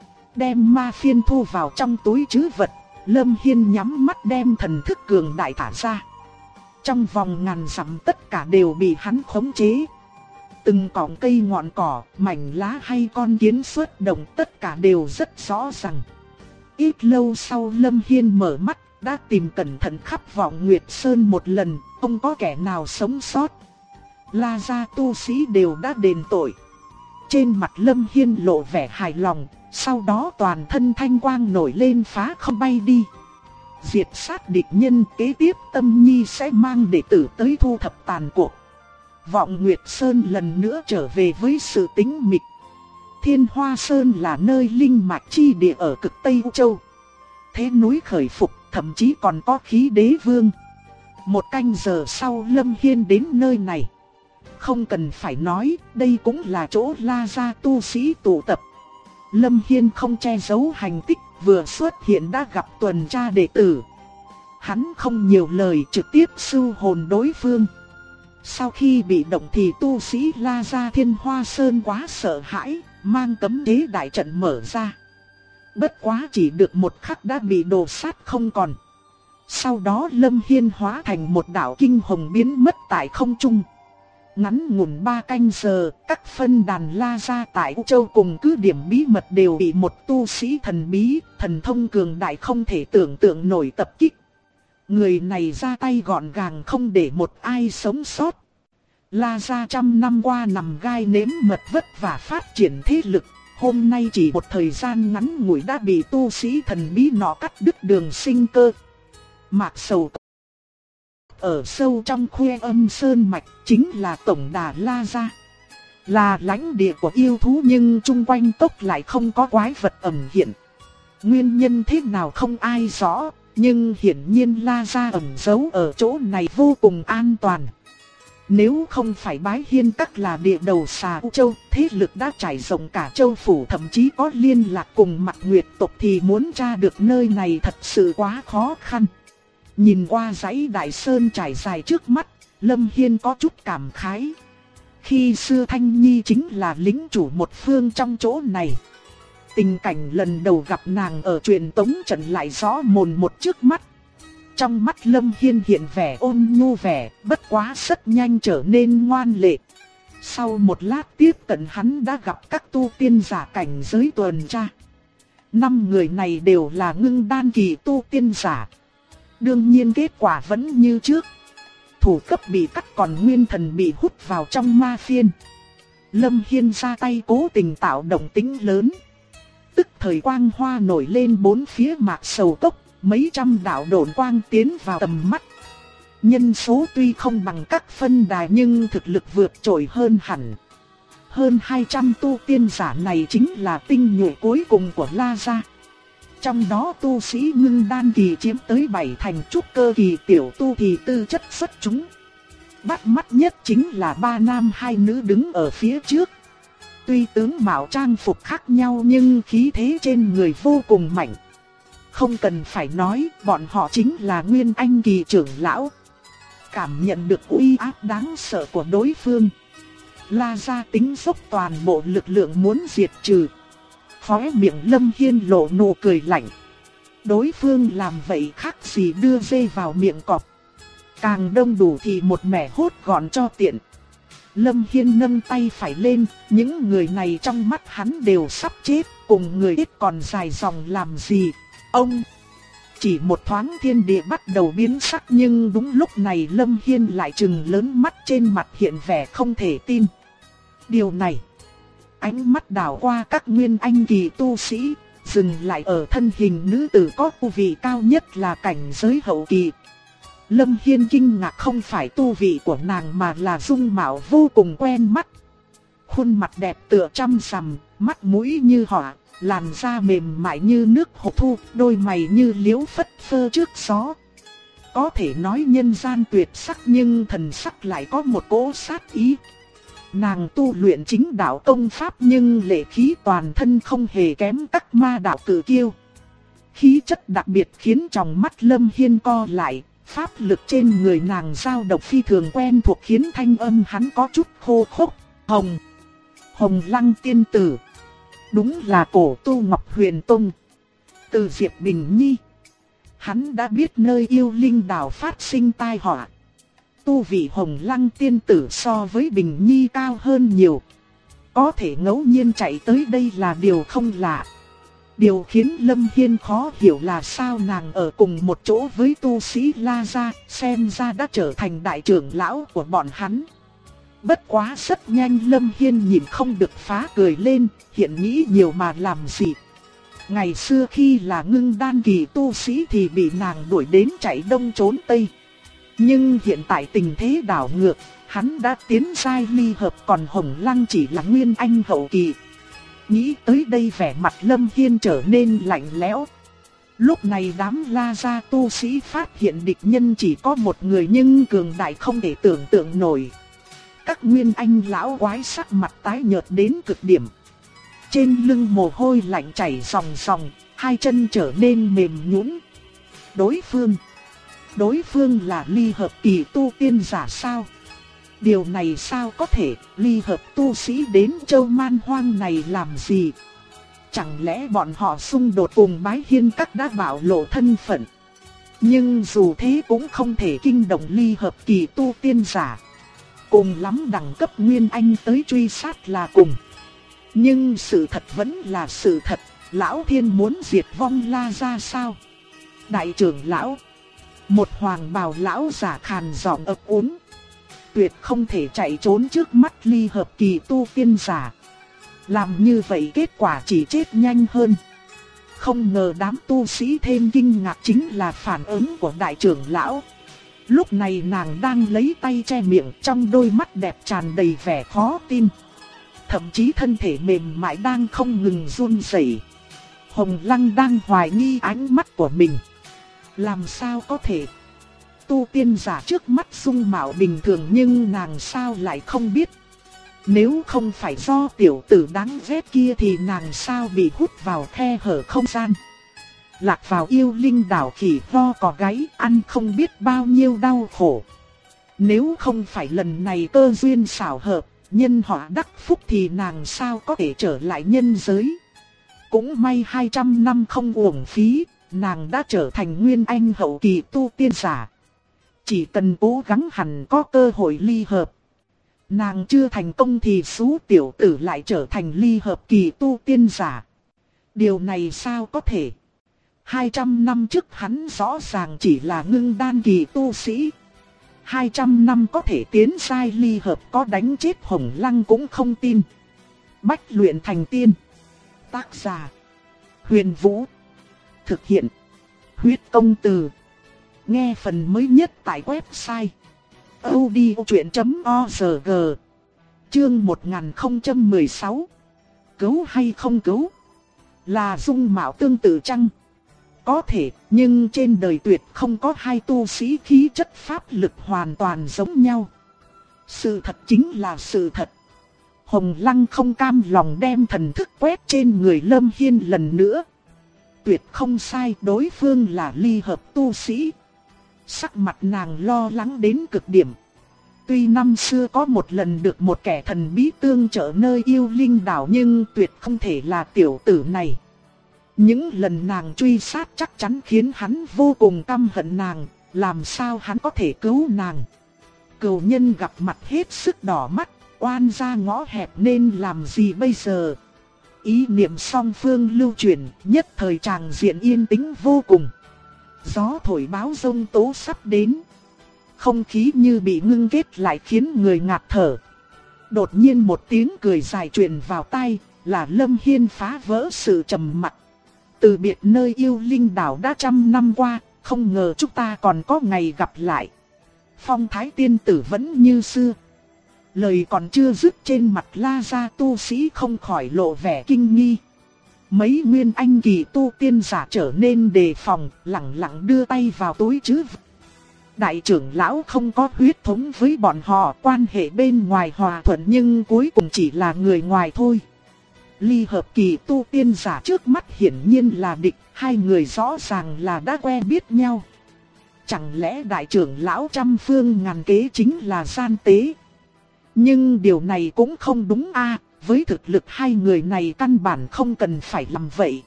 Đem ma phiên thu vào trong túi trữ vật, Lâm Hiên nhắm mắt đem thần thức cường đại thả ra. Trong vòng ngàn dặm tất cả đều bị hắn khống chế. Từng cọng cây ngọn cỏ, mảnh lá hay con kiến xuất động, tất cả đều rất rõ ràng. Ít lâu sau Lâm Hiên mở mắt, đã tìm cẩn thận khắp Vọng Nguyệt Sơn một lần, không có kẻ nào sống sót. La Gia tu sĩ đều đã đền tội. Trên mặt Lâm Hiên lộ vẻ hài lòng, sau đó toàn thân thanh quang nổi lên phá không bay đi. Diệt sát địch nhân, kế tiếp Tâm Nhi sẽ mang đệ tử tới thu thập tàn cuộc. Vọng Nguyệt Sơn lần nữa trở về với sự tĩnh mịch. Thiên Hoa Sơn là nơi linh mạch chi địa ở cực Tây U Châu. Thế núi khởi phục, thậm chí còn có khí đế vương. Một canh giờ sau Lâm Hiên đến nơi này. Không cần phải nói, đây cũng là chỗ La Gia tu sĩ tụ tập. Lâm Hiên không che giấu hành tích, vừa xuất hiện đã gặp tuần tra đệ tử. Hắn không nhiều lời, trực tiếp sưu hồn đối phương. Sau khi bị động thì tu sĩ La Gia Thiên Hoa Sơn quá sợ hãi, mang cấm chế đại trận mở ra. Bất quá chỉ được một khắc đã bị đồ sát không còn. Sau đó Lâm Hiên hóa thành một đạo kinh hồng biến mất tại không trung. Ngắn ngủn 3 canh giờ, các phân đàn La Gia tại U Châu cùng cứ điểm bí mật đều bị một tu sĩ thần bí, thần thông cường đại không thể tưởng tượng nổi tập kích. Người này ra tay gọn gàng không để một ai sống sót. La gia trăm năm qua nằm gai nếm mật vất vả phát triển thế lực. Hôm nay chỉ một thời gian ngắn ngủi đã bị tu sĩ thần bí nọ cắt đứt đường sinh cơ. Mạc Sầu ở sâu trong khuê âm sơn mạch chính là tổng đà La gia. Là lãnh địa của yêu thú nhưng chung quanh tốc lại không có quái vật ẩn hiện. Nguyên nhân thế nào không ai rõ, nhưng hiển nhiên La gia ẩn giấu ở chỗ này vô cùng an toàn. Nếu không phải Bái Hiên Các là địa đầu xà U Châu, thế lực đã trải rộng cả châu phủ, thậm chí có liên lạc cùng Mạc Nguyệt tộc, thì muốn tra được nơi này thật sự quá khó khăn. Nhìn qua dãy đại sơn trải dài trước mắt, Lâm Hiên có chút cảm khái. Khi xưa Thanh Nhi chính là lính chủ một phương trong chỗ này. Tình cảnh lần đầu gặp nàng ở truyền tống trận lại rõ mồn một trước mắt. Trong mắt Lâm Hiên hiện vẻ ôn nhu vẻ, bất quá rất nhanh trở nên ngoan lệ. Sau một lát tiếp cận hắn đã gặp các tu tiên giả cảnh giới tuần tra. 5 người này đều là ngưng đan kỳ tu tiên giả. Đương nhiên kết quả vẫn như trước. Thủ cấp bị cắt còn nguyên thần bị hút vào trong ma phiên. Lâm Hiên ra tay cố tình tạo động tĩnh lớn. Tức thời quang hoa nổi lên bốn phía Mạc Sầu cốc, mấy trăm đạo độn quang tiến vào tầm mắt. Nhân số tuy không bằng các phân đài nhưng thực lực vượt trội hơn hẳn. Hơn 200 tu tiên giả này chính là tinh nhuệ cuối cùng của La gia. Trong đó tu sĩ ngưng đan kỳ chiếm tới 7 thành, trúc cơ kỳ tiểu tu thì tư chất xuất chúng. Bắt mắt nhất chính là 3 nam 2 nữ đứng ở phía trước. Tuy tướng mạo trang phục khác nhau nhưng khí thế trên người vô cùng mạnh. Không cần phải nói, bọn họ chính là Nguyên Anh kỳ trưởng lão. Cảm nhận được uy áp đáng sợ của đối phương, La gia tính dốc toàn bộ lực lượng muốn diệt trừ. Khóe miệng Lâm Hiên lộ nụ cười lạnh. Đối phương làm vậy khác gì đưa dê vào miệng cọp. Càng đông đủ thì một mẻ hốt gọn cho tiện. Lâm Hiên nâng tay phải lên, những người này trong mắt hắn đều sắp chết, cùng người ít còn dài dòng làm gì. Ông! Chỉ một thoáng thiên địa bắt đầu biến sắc, nhưng đúng lúc này Lâm Hiên lại trừng lớn mắt, trên mặt hiện vẻ không thể tin. Điều này, ánh mắt đảo qua các nguyên anh kỳ tu sĩ, dừng lại ở thân hình nữ tử có tu vị cao nhất là cảnh giới hậu kỳ. Lâm Hiên kinh ngạc không phải tu vị của nàng mà là dung mạo vô cùng quen mắt. Khuôn mặt đẹp tựa trăm sằm, mắt mũi như họa, làn da mềm mại như nước hồ thu, đôi mày như liễu phất phơ trước gió. Có thể nói nhân gian tuyệt sắc nhưng thần sắc lại có một cỗ sát ý. Nàng tu luyện chính đạo công pháp nhưng lệ khí toàn thân không hề kém các ma đạo cử kiêu. Khí chất đặc biệt khiến tròng mắt Lâm Hiên co lại, pháp lực trên người nàng dao động phi thường quen thuộc khiến thanh âm hắn có chút khô khốc. Hồng Lăng tiên tử. Đúng là cổ tu Ngọc Huyền Tông. Từ Diệp Bình Nhi, hắn đã biết nơi yêu linh đảo phát sinh tai họa. Tu vị Hồng Lăng tiên tử so với Bình Nhi cao hơn nhiều. Có thể ngẫu nhiên chạy tới đây là điều không lạ. Điều khiến Lâm Hiên khó hiểu là sao nàng ở cùng một chỗ với tu sĩ La gia, xem ra đã trở thành đại trưởng lão của bọn hắn. Bất quá rất nhanh Lâm Hiên nhìn không được phá cười lên, hiện nghĩ nhiều mà làm gì. Ngày xưa khi là ngưng đan kỳ tu sĩ thì bị nàng đuổi đến chạy đông trốn tây. Nhưng hiện tại tình thế đảo ngược, hắn đã tiến giai ly hợp còn Hồng Lăng chỉ là nguyên anh hậu kỳ. Nghĩ tới đây vẻ mặt Lâm Hiên trở nên lạnh lẽo. Lúc này đám La gia tu sĩ phát hiện địch nhân chỉ có một người nhưng cường đại không thể tưởng tượng nổi. Các nguyên anh lão quái sắc mặt tái nhợt đến cực điểm. Trên lưng mồ hôi lạnh chảy ròng ròng, hai chân trở nên mềm nhũn. Đối phương là ly hợp kỳ tu tiên giả sao? Điều này sao có thể, ly hợp tu sĩ đến châu man hoang này làm gì? Chẳng lẽ bọn họ xung đột cùng Bái Hiên Các đã bạo lộ thân phận? Nhưng dù thế cũng không thể kinh động ly hợp kỳ tu tiên giả. Cùng lắm đẳng cấp nguyên anh tới truy sát là cùng. Nhưng sự thật vẫn là sự thật, Lão Thiên muốn diệt vong La gia sao? Đại trưởng lão, Một hoàng bào lão giả khàn giọng ấp úng. Tuyệt không thể chạy trốn trước mắt ly hợp kỳ tu tiên giả. Làm như vậy kết quả chỉ chết nhanh hơn. Không ngờ đám tu sĩ thêm kinh ngạc chính là phản ứng của đại trưởng lão. Lúc này nàng đang lấy tay che miệng, trong đôi mắt đẹp tràn đầy vẻ khó tin. Thậm chí thân thể mềm mại đang không ngừng run rẩy. Hồng Lăng đang hoài nghi ánh mắt của mình. Làm sao có thể? Tu tiên giả trước mắt dung mạo bình thường nhưng nàng sao lại không biết? Nếu không phải do tiểu tử đáng ghét kia thì nàng sao bị hút vào khe hở không gian? Lạc vào yêu linh đảo khỉ ho cò gáy, ăn không biết bao nhiêu đau khổ. Nếu không phải lần này cơ duyên xảo hợp, nhân họa đắc phúc thì nàng sao có thể trở lại nhân giới? Cũng may 200 năm không uổng phí, nàng đã trở thành nguyên anh hậu kỳ tu tiên giả. Chỉ cần cố gắng hẳn có cơ hội ly hợp. Nàng chưa thành công thì số tiểu tử lại trở thành ly hợp kỳ tu tiên giả. Điều này sao có thể? 200 năm trước hắn rõ ràng chỉ là ngưng đan kỳ tu sĩ. 200 năm có thể tiến giai ly hợp, có đánh chết Hồng Lăng cũng không tin. Bách luyện thành tiên. Tác giả: Huyền Vũ. Thực hiện: Huyết Công Từ. Nghe phần mới nhất tại website audiochuyện.org. Chương 1016. Cứu hay không cứu? Là dung mạo tương tự chăng? Có thể, nhưng trên đời tuyệt không có hai tu sĩ khí chất pháp lực hoàn toàn giống nhau. Sự thật chính là sự thật. Hồng Lăng không cam lòng đem thần thức quét trên người Lâm Hiên lần nữa. Tuyệt không sai, đối phương là ly hợp tu sĩ. Sắc mặt nàng lo lắng đến cực điểm. Tuy năm xưa có một lần được một kẻ thần bí tương trợ nơi yêu linh đảo nhưng tuyệt không thể là tiểu tử này. Những lần nàng truy sát chắc chắn khiến hắn vô cùng căm hận nàng, làm sao hắn có thể cứu nàng. Cừu nhân gặp mặt hết sức đỏ mắt, oan ra ngõ hẹp nên làm gì bây giờ? Ý niệm song phương lưu truyền, nhất thời tràng diện yên tĩnh vô cùng. Gió thổi báo giông tố sắp đến. Không khí như bị ngưng kết lại khiến người ngạt thở. Đột nhiên một tiếng cười dài truyền vào tai, là Lâm Hiên phá vỡ sự trầm mặc. Từ biệt nơi yêu linh đảo đã 100 năm qua, không ngờ chúng ta còn có ngày gặp lại. Phong thái tiên tử vẫn như xưa. Lời còn chưa dứt trên mặt La gia tu sĩ không khỏi lộ vẻ kinh nghi. Mấy nguyên anh kỳ tu tiên giả trở nên đề phòng, lẳng lặng đưa tay vào túi trữ vật. Đại trưởng lão không có huyết thống với bọn họ, quan hệ bên ngoài hòa thuận nhưng cuối cùng chỉ là người ngoài thôi. Ly hợp kỳ tu tiên giả trước mắt hiển nhiên là địch, hai người rõ ràng là đã quen biết nhau. Chẳng lẽ đại trưởng lão trăm phương ngàn kế chính là gian tế? Nhưng điều này cũng không đúng a, với thực lực hai người này căn bản không cần phải làm vậy.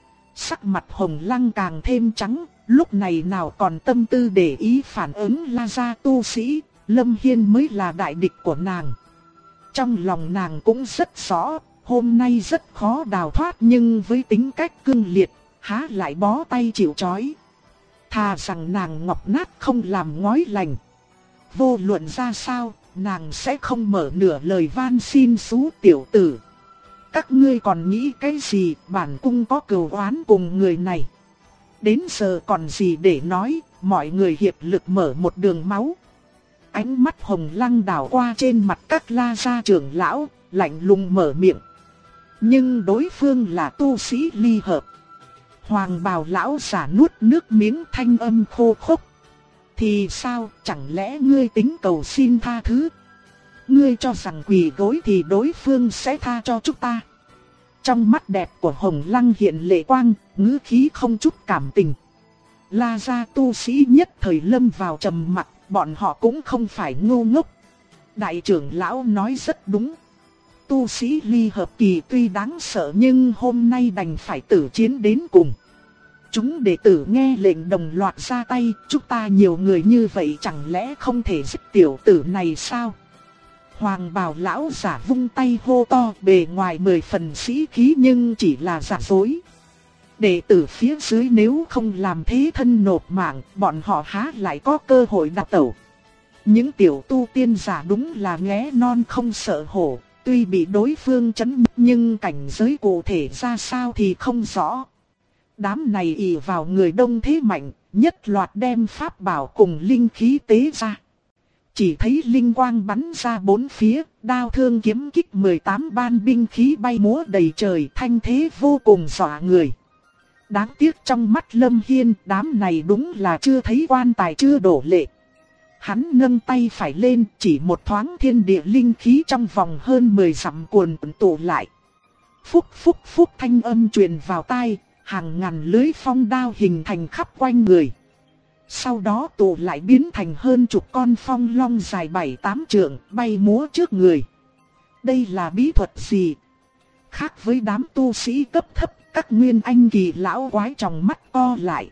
Sắc mặt Hồng Lăng càng thêm trắng, lúc này nào còn tâm tư để ý phản ứng La gia tu sĩ, Lâm Hiên mới là đại địch của nàng. Trong lòng nàng cũng rất rõ, hôm nay rất khó đào thoát nhưng với tính cách cương liệt, há lại bó tay chịu trói. Thà rằng nàng ngọc nát không làm ngói lành. Vô luận ra sao, nàng sẽ không mở nửa lời van xin xú tiểu tử. Các ngươi còn nghĩ cái gì, bản cung có cừu oán cùng người này. Đến giờ còn gì để nói, mọi người hiệp lực mở một đường máu. Ánh mắt Hồng Lăng đảo qua trên mặt các La gia trưởng lão, lạnh lùng mở miệng. Nhưng đối phương là tu sĩ ly hợp. Hoàng bào lão giả nuốt nước miếng, thanh âm khô khốc. Thì sao, chẳng lẽ ngươi tính cầu xin tha thứ? Ngươi cho rằng quỳ gối thì đối phương sẽ tha cho chúng ta? Trong mắt đẹp của Hồng Lăng hiện lệ quang, ngữ khí không chút cảm tình. La gia tu sĩ nhất thời lâm vào trầm mặc, bọn họ cũng không phải ngu ngốc. Đại trưởng lão nói rất đúng. Tu sĩ ly hợp kỳ tuy đáng sợ nhưng hôm nay đành phải tử chiến đến cùng. Chúng đệ tử nghe lệnh đồng loạt ra tay, chúng ta nhiều người như vậy chẳng lẽ không thể giết tiểu tử này sao? Hoàng bào lão giả vung tay hô to, bề ngoài 10 phần sĩ khí nhưng chỉ là giả dối. Đệ tử phía dưới nếu không làm thế thân nộp mạng, bọn họ há lại có cơ hội đào tẩu. Những tiểu tu tiên giả đúng là nghé non không sợ hổ, tuy bị đối phương chấn nhiếp nhưng cảnh giới cụ thể ra sao thì không rõ. Đám này ỷ vào người đông thế mạnh, nhất loạt đem pháp bảo cùng linh khí tế ra. Chỉ thấy linh quang bắn ra bốn phía, đao thương kiếm kích 18 ban binh khí bay múa đầy trời, thanh thế vô cùng dọa người. Đáng tiếc trong mắt Lâm Hiên, đám này đúng là chưa thấy quan tài chưa đổ lệ. Hắn nâng tay phải lên, chỉ một thoáng thiên địa linh khí trong vòng hơn 10 dặm cuồn tụ lại. Phúc phúc phúc thanh âm truyền vào tai, hàng ngàn lưới phong đao hình thành khắp quanh người. Sau đó tụ lại biến thành hơn chục con phong long dài 7-8 trượng, bay múa trước người. Đây là bí thuật gì? Khác với đám tu sĩ cấp thấp, các nguyên anh kỳ lão quái trong mắt co lại.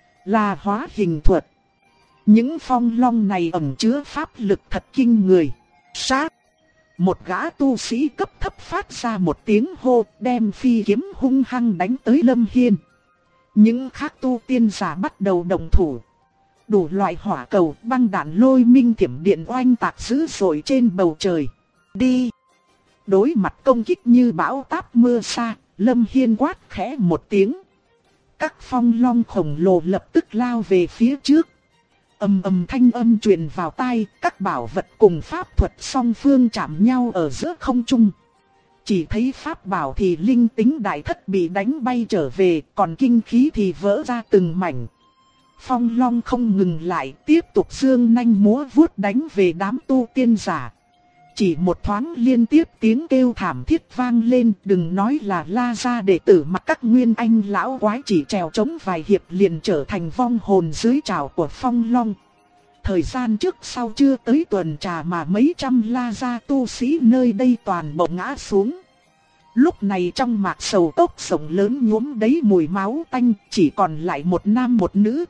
Là hóa hình thuật. Những phong long này ẩn chứa pháp lực thật kinh người. Sát! Một gã tu sĩ cấp thấp phát ra một tiếng hô, đem phi kiếm hung hăng đánh tới Lâm Hiên. Những khác tu tiên giả bắt đầu động thủ. Đủ loại hỏa cầu, băng đạn, lôi minh thiểm điện oanh tạc dữ dội trên bầu trời. Đi! Đối mặt công kích như bão táp mưa sa, Lâm Hiên quát khẽ một tiếng. Các phong long khổng lồ lập tức lao về phía trước. Ầm ầm thanh âm truyền vào tai, các bảo vật cùng pháp thuật song phương chạm nhau ở giữa không trung. Chỉ thấy pháp bảo thì linh tính đại thất bị đánh bay trở về, còn kinh khí thì vỡ ra từng mảnh. Phong long không ngừng lại, tiếp tục giương nanh múa vuốt đánh về đám tu tiên giả. Chỉ một thoáng liên tiếp tiếng kêu thảm thiết vang lên, đừng nói là La gia đệ tử mà các nguyên anh lão quái chỉ trèo trống vài hiệp liền trở thành vong hồn dưới trảo của phong long. Thời gian trước sau chưa tới tuần trà mà mấy trăm La gia tu sĩ nơi đây toàn bộ ngã xuống. Lúc này trong mạc sầu tốc rộng lớn nhuốm đầy mùi máu tanh, chỉ còn lại một nam một nữ.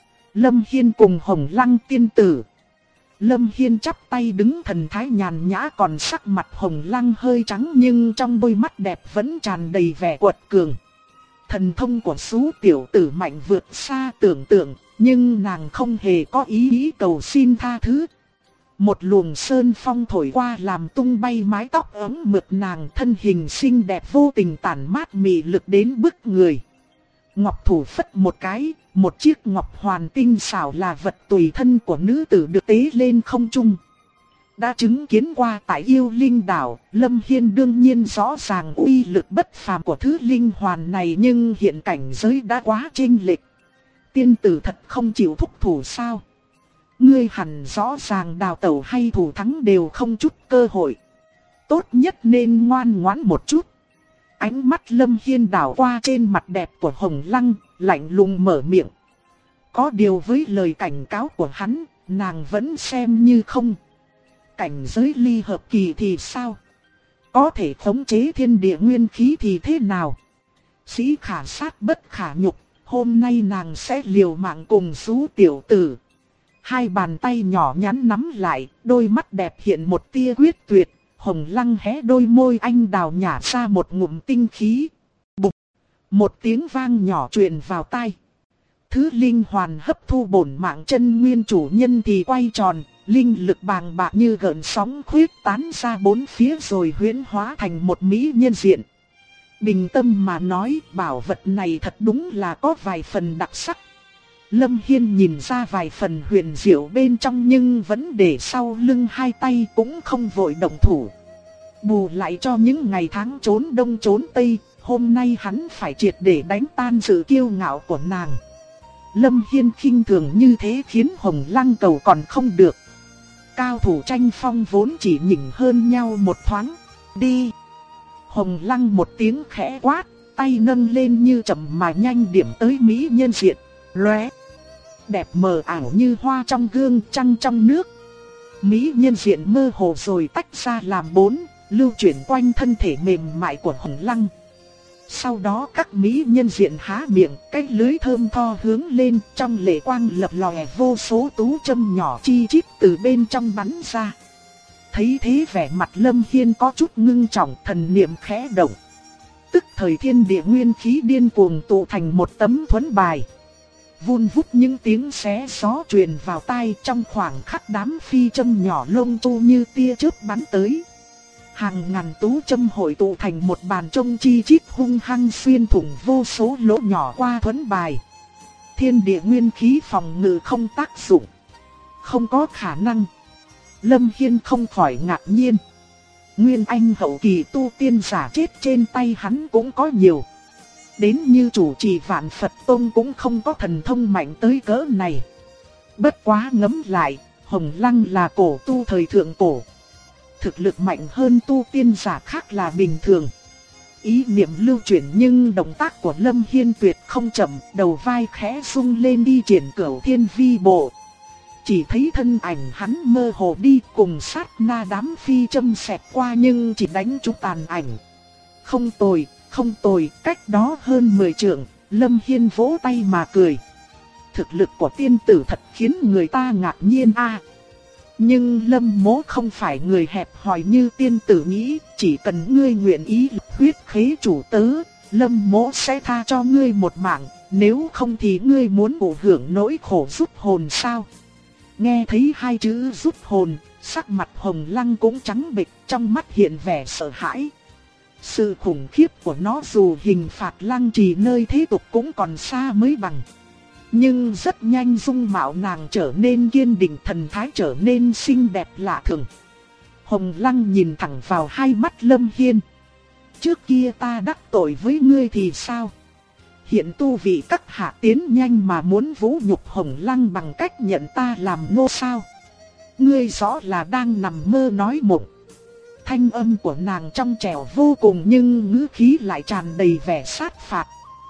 Lâm Hiên cùng Hồng Lăng tiên tử. Lâm Hiên chắp tay đứng thần thái nhàn nhã, còn sắc mặt Hồng Lăng hơi trắng nhưng trong đôi mắt đẹp vẫn tràn đầy vẻ quật cường. Thần thông của Sú tiểu tử mạnh vượt xa tưởng tượng, nhưng nàng không hề có ý cầu xin tha thứ. Một luồng sơn phong thổi qua làm tung bay mái tóc ấm mượt nàng, thân hình xinh đẹp vô tình tản mát mị lực đến bức người. Ngọc thủ phất một cái, một chiếc ngọc hoàn tinh xảo là vật tùy thân của nữ tử được tế lên không trung. Đã chứng kiến qua tại Yêu Linh đảo, Lâm Hiên đương nhiên rõ ràng uy lực bất phàm của thứ linh hoàn này, nhưng hiện cảnh giới đã quá chênh lệch. Tiên tử thật không chịu thúc thủ sao? Ngươi hẳn rõ ràng đào tẩu hay thủ thắng đều không chút cơ hội. Tốt nhất nên ngoan ngoãn một chút. Ánh mắt Lâm Hiên đảo qua trên mặt đẹp của Hồng Lăng, lạnh lùng mở miệng. Có điều với lời cảnh cáo của hắn, nàng vẫn xem như không. Cảnh giới ly hợp kỳ thì sao? Có thể khống chế thiên địa nguyên khí thì thế nào? Sĩ khả sát bất khả nhục, hôm nay nàng sẽ liều mạng cùng Sú tiểu tử. Hai bàn tay nhỏ nhắn nắm lại, đôi mắt đẹp hiện một tia quyết tuyệt. Hồng Lăng hé đôi môi anh đào nhả ra một ngụm tinh khí. Bụp! Một tiếng vang nhỏ truyền vào tai. Thứ linh hoàn hấp thu bổn mạng chân nguyên chủ nhân thì quay tròn, linh lực bàng bạc như gợn sóng khuyết tán ra bốn phía rồi huyễn hóa thành một mỹ nhân diện. Bình tâm mà nói, bảo vật này thật đúng là có vài phần đặc sắc. Lâm Hiên nhìn ra vài phần huyền diệu bên trong nhưng vẫn để sau lưng hai tay, cũng không vội động thủ. Bù lại cho những ngày tháng trốn đông trốn tây, hôm nay hắn phải triệt để đánh tan sự kiêu ngạo của nàng. Lâm Hiên khinh thường như thế khiến Hồng Lăng cầu còn không được. Cao thủ tranh phong vốn chỉ nhỉnh hơn nhau một thoáng. Đi! Hồng Lăng một tiếng khẽ quát, tay nâng lên như chậm mà nhanh điểm tới mỹ nhân diện. Lóe! Đẹp mờ ảo như hoa trong gương trăng trong nước. Mỹ nhân diện mơ hồ rồi tách ra làm bốn, lưu chuyển quanh thân thể mềm mại của Hồng Lăng. Sau đó các mỹ nhân diện há miệng, cái lưới thơm tho hướng lên, trong lệ quang lập lòe vô số tú châm nhỏ chi chít từ bên trong bắn ra. Thấy thế vẻ mặt Lâm Hiên có chút ngưng trọng, thần niệm khẽ động. Tức thời thiên địa nguyên khí điên cuồng tụ thành một tấm thuẫn bài. Vun vút những tiếng xé gió truyền vào tai, trong khoảng khắc đám phi châm nhỏ lông chu như tia chớp bắn tới. Hàng ngàn tú châm hội tụ thành một bàn trông chi chít hung hăng xuyên thủng vô số lỗ nhỏ qua thuẫn bài. Thiên địa nguyên khí phòng ngự không tác dụng. Không có khả năng. Lâm Hiên không khỏi ngạc nhiên. Nguyên anh hậu kỳ tu tiên giả chết trên tay hắn cũng có nhiều. Đến như chủ trì Vạn Phật Tông cũng không có thần thông mạnh tới cỡ này. Bất quá ngẫm lại, Hồng Lăng là cổ tu thời thượng cổ. Thực lực mạnh hơn tu tiên giả khác là bình thường. Ý niệm lưu chuyển nhưng động tác của Lâm Hiên tuyệt không chậm, đầu vai khẽ rung lên đi triển Cửu Thiên Vi Bộ. Chỉ thấy thân ảnh hắn mơ hồ đi cùng sát na đám phi châm xẹt qua nhưng chỉ đánh trúng tàn ảnh. Không tồi, không tồi, cách đó hơn 10 trượng, Lâm Hiên vỗ tay mà cười. Thực lực của tiên tử thật khiến người ta ngạc nhiên a. Nhưng Lâm Mỗ không phải người hẹp hòi như tiên tử nghĩ, chỉ cần ngươi nguyện ý huyết khế chủ tớ, Lâm Mỗ sẽ tha cho ngươi một mạng, nếu không thì ngươi muốn thụ hưởng nỗi khổ rút hồn sao? Nghe thấy hai chữ rút hồn, sắc mặt Hồng Lăng cũng trắng bệch, trong mắt hiện vẻ sợ hãi. Sự khủng khiếp của nó dù hình phạt Lăng Trì nơi thế tục cũng còn xa mới bằng. Nhưng rất nhanh dung mạo nàng trở nên kiên định, thần thái trở nên xinh đẹp lạ thường. Hồng Lăng nhìn thẳng vào hai mắt Lâm Hiên. Trước kia ta đắc tội với ngươi thì sao? Hiện tu vị các hạ tiến nhanh mà muốn vũ nhục Hồng Lăng bằng cách nhận ta làm nô sao? Ngươi rõ là đang nằm mơ nói mộng. Thanh âm của nàng trong trẻo vô cùng nhưng ngữ khí lại tràn đầy vẻ sát phạt.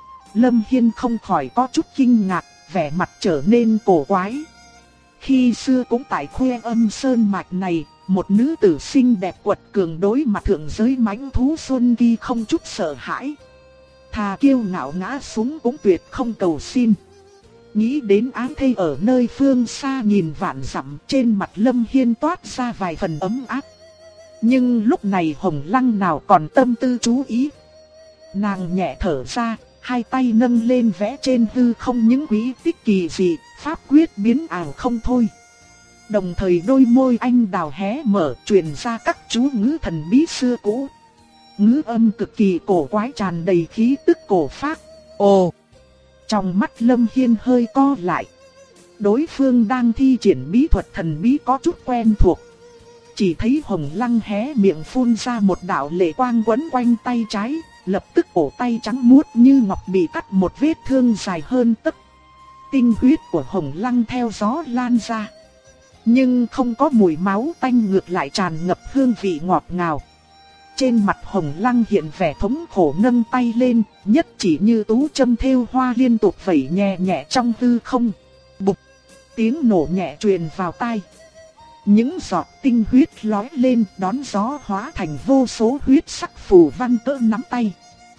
Lâm Hiên không khỏi có chút kinh ngạc, vẻ mặt trở nên cổ quái. Khi xưa cũng tại Khuê Âm Sơn mạch này, một nữ tử xinh đẹp quật cường đối mặt thượng giới mãnh thú Xuân Kỳ không chút sợ hãi. Thà kiêu ngạo ngã xuống cũng tuyệt không cầu xin. Nghĩ đến áng thê ở nơi phương xa nhìn vạn dặm, trên mặt Lâm Hiên toát ra vài phần ấm áp. Nhưng lúc này Hồng Lăng nào còn tâm tư chú ý. Nàng nhẹ thở ra, hai tay nâng lên vẽ trên hư không những quý tích kỳ dị, pháp quyết biến ảo không thôi. Đồng thời đôi môi anh đào hé mở truyền ra các chú ngữ thần bí xưa cũ. Ngữ âm cực kỳ cổ quái tràn đầy khí tức cổ phác. Ồ! Trong mắt Lâm Hiên hơi co lại. Đối phương đang thi triển bí thuật thần bí có chút quen thuộc. Chỉ thấy Hồng Lăng hé miệng phun ra một đạo lệ quang quấn quanh tay trái, lập tức cổ tay trắng muốt như ngọc bị cắt một vết thương dài hơn tấc. Tinh huyết của Hồng Lăng theo gió lan ra. Nhưng không có mùi máu tanh, ngược lại tràn ngập hương vị ngọt ngào. Trên mặt Hồng Lăng hiện vẻ thống khổ, nâng tay lên, nhất chỉ như tú châm thêu hoa liên tục vẩy nhẹ nhẹ trong hư không. Bụp! Tiếng nổ nhẹ truyền vào tai. Những giọt tinh huyết lói lên đón gió hóa thành vô số huyết sắc phù văn cỡ nắm tay.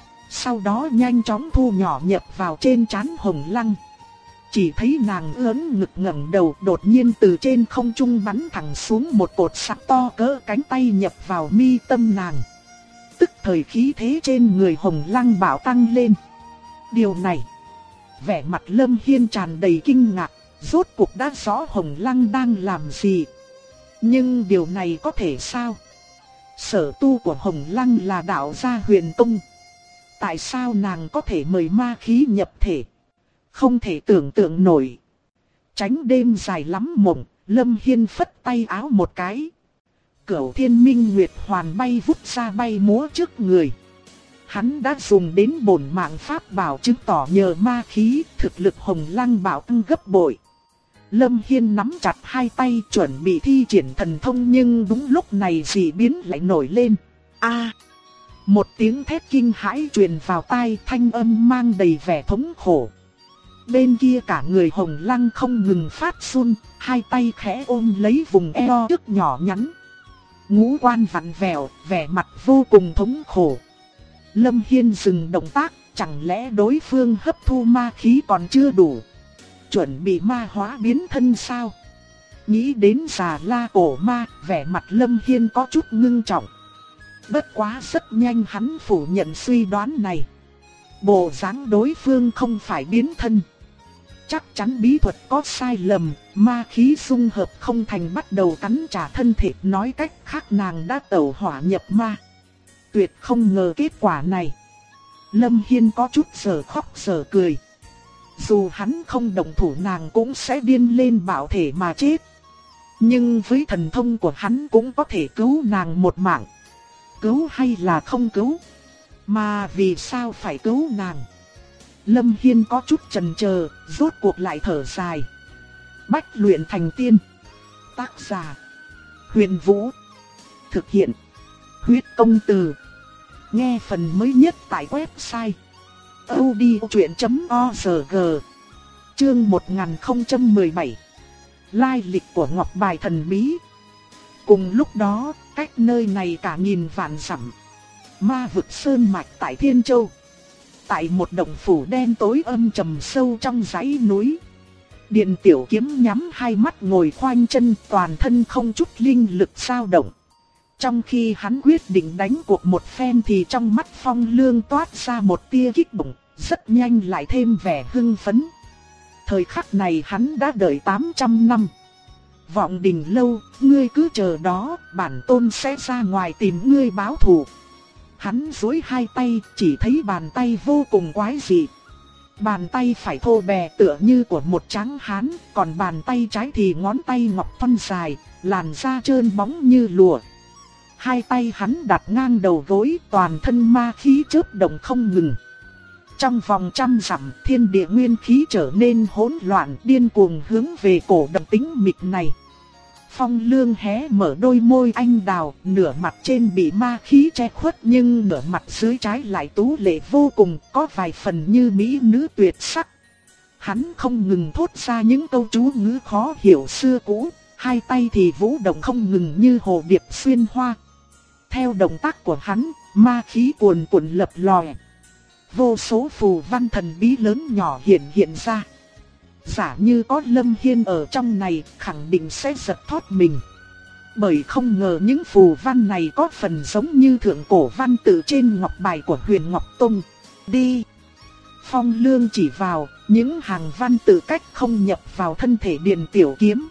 Sau đó nhanh chóng thu nhỏ nhập vào trên trán Hồng Lăng. Chỉ thấy nàng ưỡn ngực ngẩng đầu, đột nhiên từ trên không trung bắn thẳng xuống một cột sắt to cỡ cánh tay nhập vào mi tâm nàng. Tức thời khí thế trên người Hồng Lăng bạo tăng lên. Điều này, vẻ mặt Lâm Hiên tràn đầy kinh ngạc, rốt cuộc đã rõ Hồng Lăng đang làm gì. Nhưng điều này có thể sao? Sở tu của Hồng Lăng là đạo gia huyền tông. Tại sao nàng có thể mời ma khí nhập thể? Không thể tưởng tượng nổi. Tránh đêm dài lắm mộng, Lâm Hiên phất tay áo một cái. Cửu Thiên Minh Nguyệt Hoàn bay vút ra bay múa trước người. Hắn đã dùng đến bổn mạng pháp bảo chứng tỏ nhờ ma khí, thực lực Hồng Lăng bạo tăng gấp bội. Lâm Hiên nắm chặt hai tay chuẩn bị thi triển thần thông, nhưng đúng lúc này dị biến lại nổi lên. A! Một tiếng thét kinh hãi truyền vào tai, thanh âm mang đầy vẻ thống khổ. Bên kia cả người Hồng Lăng không ngừng phát run, hai tay khẽ ôm lấy vùng eo trước nhỏ nhắn. Ngũ quan vặn vẹo, vẻ mặt vô cùng thống khổ. Lâm Hiên dừng động tác, chẳng lẽ đối phương hấp thu ma khí còn chưa đủ? Chuẩn bị ma hóa biến thân sao? Nghĩ đến Già La cổ ma, vẻ mặt Lâm Hiên có chút ngưng trọng. Bất quá rất nhanh hắn phủ nhận suy đoán này. Bộ dáng đối phương không phải biến thân. Chắc chắn bí thuật có sai lầm, ma khí xung hợp không thành bắt đầu cắn trả thân thể. Nói cách khác nàng đã tẩu hỏa nhập ma. Tuyệt không ngờ kết quả này. Lâm Hiên có chút giờ khóc giờ cười. Dù hắn không động thủ nàng cũng sẽ điên lên bạo thể mà chết. Nhưng với thần thông của hắn cũng có thể cứu nàng một mạng. Cứu hay là không cứu? Mà vì sao phải cứu nàng? Lâm Hiên có chút chần chờ, rốt cuộc lại thở dài. Bách luyện thành tiên. Tác giả: Huyền Vũ. Thực hiện: Huyết Công Từ. Nghe phần mới nhất tại website audiochuyện.org. Chương 1017. Lai lịch của ngọc bài thần bí. Cùng lúc đó, cách nơi này cả nghìn vạn dặm, ma vực sơn mạch tại Thiên Châu. Tại một động phủ đen tối âm trầm sâu trong dãy núi, Điền Tiểu Kiếm nhắm hai mắt ngồi khoanh chân, toàn thân không chút linh lực dao động. Trong khi hắn quyết định đánh cuộc một phen thì trong mắt Phong Lương toát ra một tia kích động, rất nhanh lại thêm vẻ hưng phấn. Thời khắc này hắn đã đợi 800 năm. Vọng Đình Lâu, ngươi cứ chờ đó, bản tôn sẽ ra ngoài tìm ngươi báo thù. Hắn duỗi hai tay, chỉ thấy bàn tay vô cùng quái dị. Bàn tay phải thô bè tựa như của một tráng hán, còn bàn tay trái thì ngón tay ngọc thon dài, làn da trơn bóng như lụa. Hai tay hắn đặt ngang đầu gối, toàn thân ma khí chớp động không ngừng. Trong vòng trăm dặm, thiên địa nguyên khí trở nên hỗn loạn, điên cuồng hướng về cổ động tĩnh mịch này. Phong Lương hé mở đôi môi anh đào, nửa mặt trên bị ma khí che khuất nhưng nửa mặt dưới trái lại tú lệ vô cùng, có vài phần như mỹ nữ tuyệt sắc. Hắn không ngừng thốt ra những câu chú ngữ khó hiểu xưa cũ, hai tay thì vũ động không ngừng như hồ điệp xuyên hoa. Theo động tác của hắn, ma khí cuồn cuộn lập lòe. Vô số phù văn thần bí lớn nhỏ hiện ra. Giả như có Lâm Hiên ở trong này, khẳng định sẽ giật thót mình. Bởi không ngờ những phù văn này có phần giống như thượng cổ văn tự trên ngọc bài của Huyền Ngọc Tông. Đi! Phong Lương chỉ vào, những hàng văn tự cách không nhập vào thân thể Điền Tiểu Kiếm.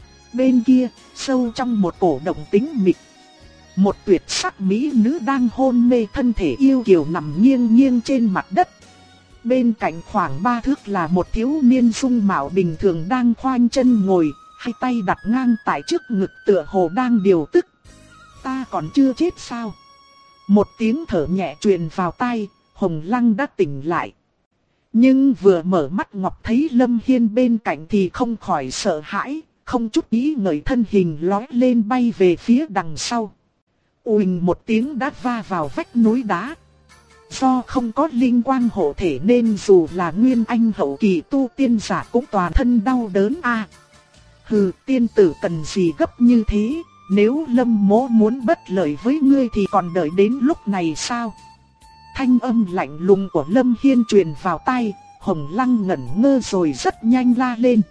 Bên kia, sâu trong một cổ động tĩnh mịch, một tuyệt sắc mỹ nữ đang hôn mê, thân thể yêu kiều nằm nghiêng nghiêng trên mặt đất. Bên cạnh khoảng 3 thước là một thiếu niên dung mạo bình thường đang khoanh chân ngồi, hai tay đặt ngang tại trước ngực tựa hồ đang điều tức. Ta còn chưa chết sao? Một tiếng thở nhẹ truyền vào tai, Hồng Lăng đã tỉnh lại. Nhưng vừa mở mắt Ngọc thấy Lâm Hiên bên cạnh thì không khỏi sợ hãi, không chút nghĩ ngợi thân hình lói lên bay về phía đằng sau. Uỳnh một tiếng đã va vào vách núi đá. Do không có linh quang hộ thể nên dù là nguyên anh hậu kỳ tu tiên giả cũng toàn thân đau đớn a. Hừ, tiên tử cần gì gấp như thế, nếu Lâm mỗ muốn bất lợi với ngươi thì còn đợi đến lúc này sao? Thanh âm lạnh lùng của Lâm Hiên truyền vào tai, Hồng Lăng ngẩn ngơ rồi rất nhanh la lên.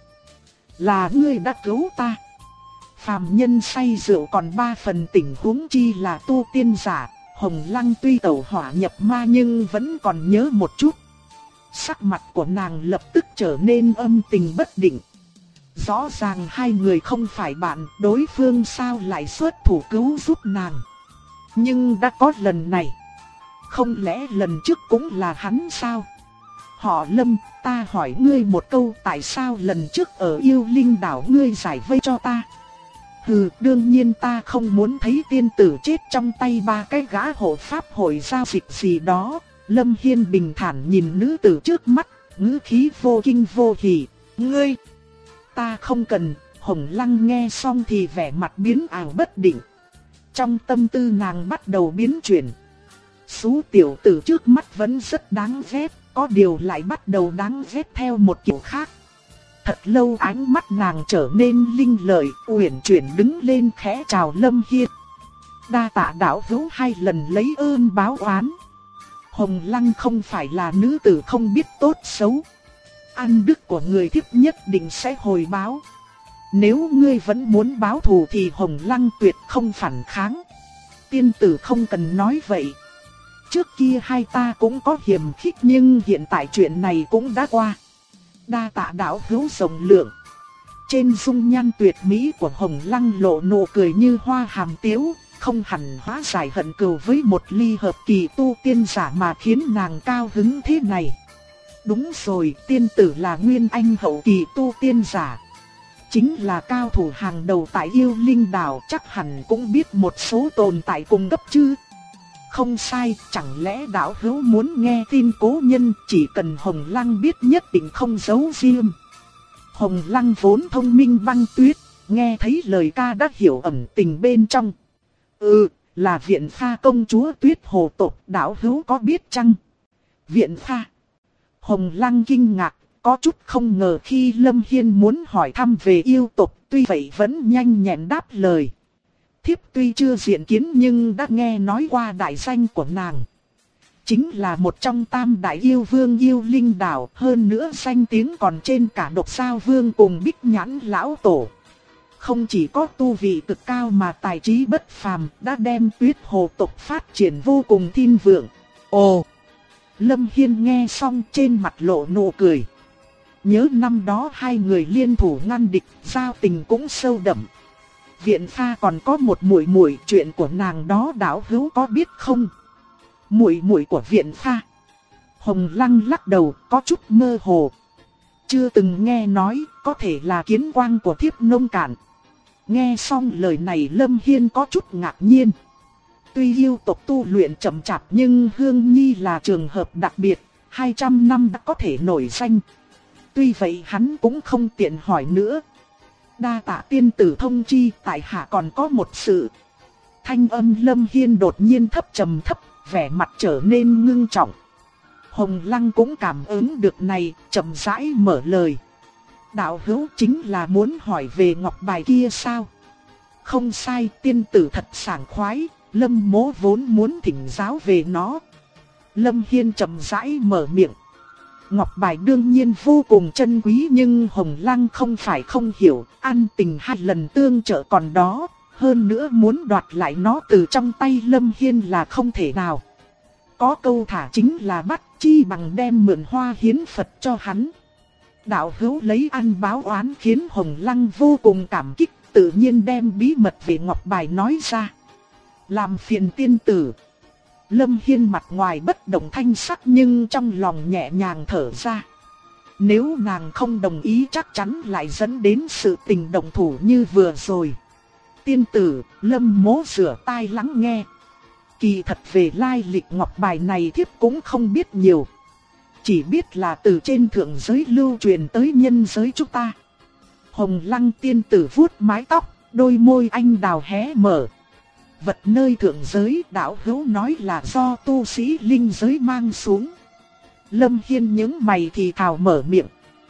Là ngươi đã cứu ta. Phàm nhân say rượu còn 3 phần tỉnh huống chi là tu tiên giả. Hồng Lăng tuy tẩu hỏa nhập ma nhưng vẫn còn nhớ một chút. Sắc mặt của nàng lập tức trở nên âm tình bất định. Rõ ràng hai người không phải bạn, đối phương sao lại xuất thủ cứu giúp nàng. Nhưng đã có lần này, không lẽ lần trước cũng là hắn sao? Họ Lâm, ta hỏi ngươi một câu, tại sao lần trước ở Yêu Linh đảo ngươi giải vây cho ta? Hừ, đương nhiên ta không muốn thấy tiên tử chết trong tay 3 cái gã hộ pháp hội giao dịch gì đó. Lâm Hiên bình thản nhìn nữ tử trước mắt, ngữ khí vô kinh vô hỉ. Ngươi, ta không cần. Hồng Lăng nghe xong thì vẻ mặt biến ảo bất định. Trong tâm tư nàng bắt đầu biến chuyển. Số tiểu tử trước mắt vẫn rất đáng ghét, có điều lại bắt đầu đáng ghét theo một kiểu khác. Thật lâu ánh mắt nàng trở nên linh lợi, uyển chuyển đứng lên khẽ chào Lâm Hiên. Đa tạ đạo hữu 2 lần lấy ơn báo oán. Hồng Lăng không phải là nữ tử không biết tốt xấu. Ăn đức của người thiếp nhất định sẽ hồi báo. Nếu ngươi vẫn muốn báo thù thì Hồng Lăng tuyệt không phản kháng. Tiên tử không cần nói vậy. Trước kia hai ta cũng có hiềm khích nhưng hiện tại chuyện này cũng đã qua. Đa tạ đạo hữu rộng lượng. Trên dung nhan tuyệt mỹ của Hồng Lăng lộ nụ cười như hoa hàm tiếu, không hẳn hóa giải hận cừu với một ly hợp kỳ tu tiên giả mà khiến nàng cao hứng thế này. Đúng rồi, tiên tử là nguyên anh hậu kỳ tu tiên giả. Chính là cao thủ hàng đầu tại Yêu Linh Đảo, chắc hẳn cũng biết một số tồn tại cùng cấp chứ. Không sai, chẳng lẽ đạo hữu muốn nghe tin cố nhân, chỉ cần Hồng Lăng biết nhất định không giấu riêng. Hồng Lăng vốn thông minh băng tuyết, nghe thấy lời ca đã hiểu ẩn tình bên trong. Là Viện Pha công chúa Tuyết Hồ tộc, đạo hữu có biết chăng? Viện Pha. Hồng Lăng kinh ngạc, có chút không ngờ khi Lâm Hiên muốn hỏi thăm về yêu tộc, tuy vậy vẫn nhanh nhẹn đáp lời. Thiếp tuy chưa diện kiến nhưng đã nghe nói qua đại danh của nàng. Chính là một trong tam đại yêu vương Yêu Linh Đảo, hơn nữa danh tiếng còn trên cả Độc Sao Vương cùng Bích Nhãn Lão Tổ. Không chỉ có tu vị cực cao mà tài trí bất phàm, đã đem Tuyết Hồ tộc phát triển vô cùng thiên vượng. Ồ! Lâm Hiên nghe xong trên mặt lộ nụ cười. Nhớ năm đó hai người liên thủ ngăn địch, giao tình cũng sâu đậm. Viện Pha còn có một muội muội, chuyện của nàng đó đạo hữu có biết không? Muội muội của Viện Pha. Hồng Lăng lắc đầu, có chút mơ hồ. Chưa từng nghe nói, có thể là kiến quang của Thiếp Nông Cạn. Nghe xong lời này Lâm Hiên có chút ngạc nhiên. Tuy yêu tộc tu luyện chậm chạp nhưng Hương Nhi là trường hợp đặc biệt, 200 năm đã có thể nổi danh. Tuy vậy hắn cũng không tiện hỏi nữa. Đa tạ tiên tử thông chi, tại hạ còn có một sự. Thanh âm Lâm Hiên đột nhiên thấp trầm thấp, vẻ mặt trở nên ngưng trọng. Hồng Lăng cũng cảm ứng được này, chậm rãi mở lời. Đạo hữu chính là muốn hỏi về ngọc bài kia sao? Không sai, tiên tử thật sảng khoái, Lâm mỗ vốn muốn thỉnh giáo về nó. Lâm Hiên chậm rãi mở miệng. Ngọc bài đương nhiên vô cùng chân quý nhưng Hồng Lăng không phải không hiểu, ăn tình hai lần tương trợ còn đó, hơn nữa muốn đoạt lại nó từ trong tay Lâm Hiên là không thể nào. Có câu thả chính là bắt chi bằng đem mượn hoa hiến Phật cho hắn. Đạo hữu lấy ăn báo oán khiến Hồng Lăng vô cùng cảm kích, tự nhiên đem bí mật về ngọc bài nói ra. Làm phiền tiên tử. Lâm Hiên mặt ngoài bất động thanh sắc nhưng trong lòng nhẹ nhàng thở ra. Nếu nàng không đồng ý chắc chắn lại dẫn đến sự tình động thủ như vừa rồi. Tiên tử, Lâm mỗ rửa tai lắng nghe. Kỳ thật về lai lịch ngọc bài này thiếp cũng không biết nhiều. Chỉ biết là từ trên thượng giới lưu truyền tới nhân giới chúng ta. Hồng Lăng tiên tử vuốt mái tóc, đôi môi anh đào hé mở. Vật nơi thượng giới đạo hữu nói là do tu sĩ linh giới mang xuống. Lâm Hiên những mày thì thào mở miệng.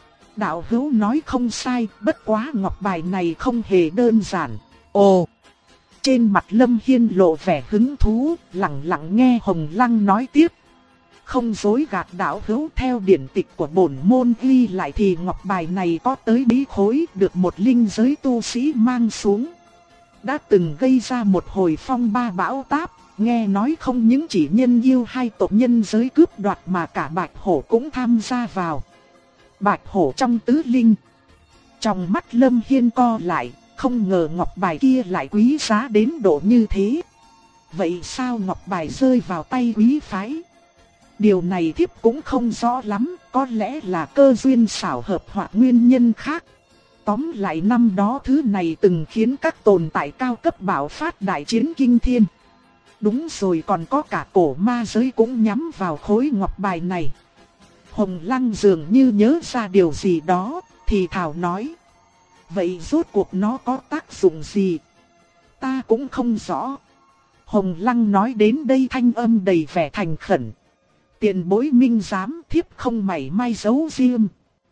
Đạo hữu nói không sai, bất quá ngọc bài này không hề đơn giản. Ồ! Trên mặt Lâm Hiên lộ vẻ hứng thú, lặng lặng nghe Hồng Lăng nói tiếp. Không dối gạt đạo hữu, theo điển tịch của bổn môn ghi lại thì ngọc bài này có tới bí khối được một linh giới tu sĩ mang xuống. Đã từng gây ra một hồi phong ba bão táp, nghe nói không những chỉ nhân yêu hai tộc nhân giới cướp đoạt mà cả Bạch Hổ cũng tham gia vào. Bạch Hổ trong tứ linh. Trong mắt Lâm Hiên co lại, không ngờ ngọc bài kia lại quý giá đến độ như thế. Vậy sao ngọc bài rơi vào tay quý phái? Điều này thiếp cũng không rõ lắm, có lẽ là cơ duyên xảo hợp hoặc nguyên nhân khác. Tóm lại năm đó thứ này từng khiến các tồn tại cao cấp bạo phát đại chiến kinh thiên. Đúng rồi, còn có cả cổ ma giới cũng nhắm vào khối ngọc bài này. Hồng Lăng dường như nhớ ra điều gì đó, thì thào nói. Vậy rốt cuộc nó có tác dụng gì? Ta cũng không rõ. Hồng Lăng nói đến đây thanh âm đầy vẻ thành khẩn. Tiền bối minh giám, thiếp không mảy may giấu riêng.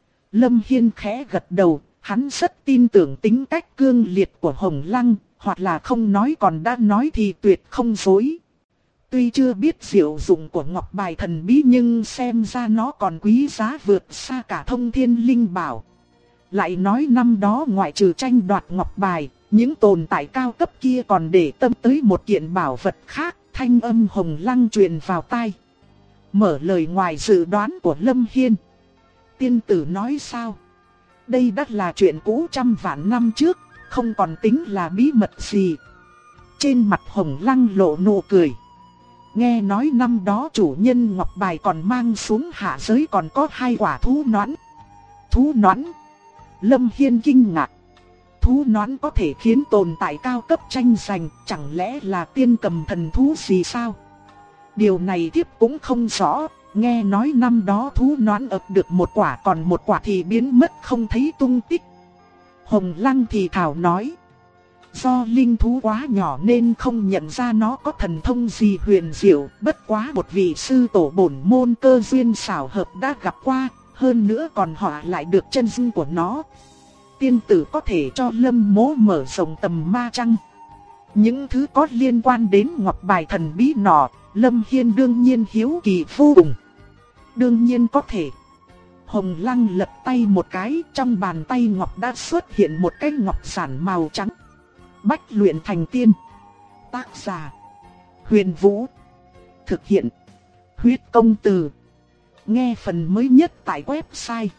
Lâm Hiên khẽ gật đầu, hắn rất tin tưởng tính cách cương liệt của Hồng Lăng, hoặc là không nói còn đã nói thì tuyệt không dối. Tuy chưa biết diệu dụng của ngọc bài thần bí nhưng xem ra nó còn quý giá vượt xa cả thông thiên linh bảo. Lại nói năm đó ngoại trừ tranh đoạt ngọc bài, Những tồn tại cao cấp kia còn để tâm tới một kiện bảo vật khác, thanh âm Hồng Lăng truyền vào tai. Mở lời ngoài dự đoán của Lâm Hiên. Tiên tử nói sao? Đây đã là chuyện cũ trăm vạn năm trước, không còn tính là bí mật gì. Trên mặt Hồng Lăng lộ nụ cười. Nghe nói năm đó chủ nhân ngọc bài còn mang xuống hạ giới còn có 2 quả thú noãn. Thú noãn? Lâm Hiên kinh ngạc. Thú noãn có thể khiến tồn tại cao cấp tranh giành, chẳng lẽ là tiên cầm thần thú gì sao? Điều này thiếp cũng không rõ, nghe nói năm đó thú noãn ập được 1 quả còn 1 quả thì biến mất không thấy tung tích. Hồng Lăng thì thảo nói. Do linh thú quá nhỏ nên không nhận ra nó có thần thông gì huyền diệu, bất quá một vị sư tổ bổn môn cơ duyên xảo hợp đã gặp qua, hơn nữa còn họa lại được chân dung của nó. Tiên tử có thể cho Lâm mỗ mở rộng tầm ma chăng? Những thứ có liên quan đến ngọc bài thần bí nọ, Lâm Hiên đương nhiên hiếu kỳ vô cùng. Đương nhiên có thể. Hồng Lăng lật tay một cái, trong bàn tay ngọc đã xuất hiện một cái ngọc giản màu trắng. Bách luyện thành tiên. Tác giả: Huyền Vũ. Thực hiện: Huyết Công Từ. Nghe phần mới nhất tại website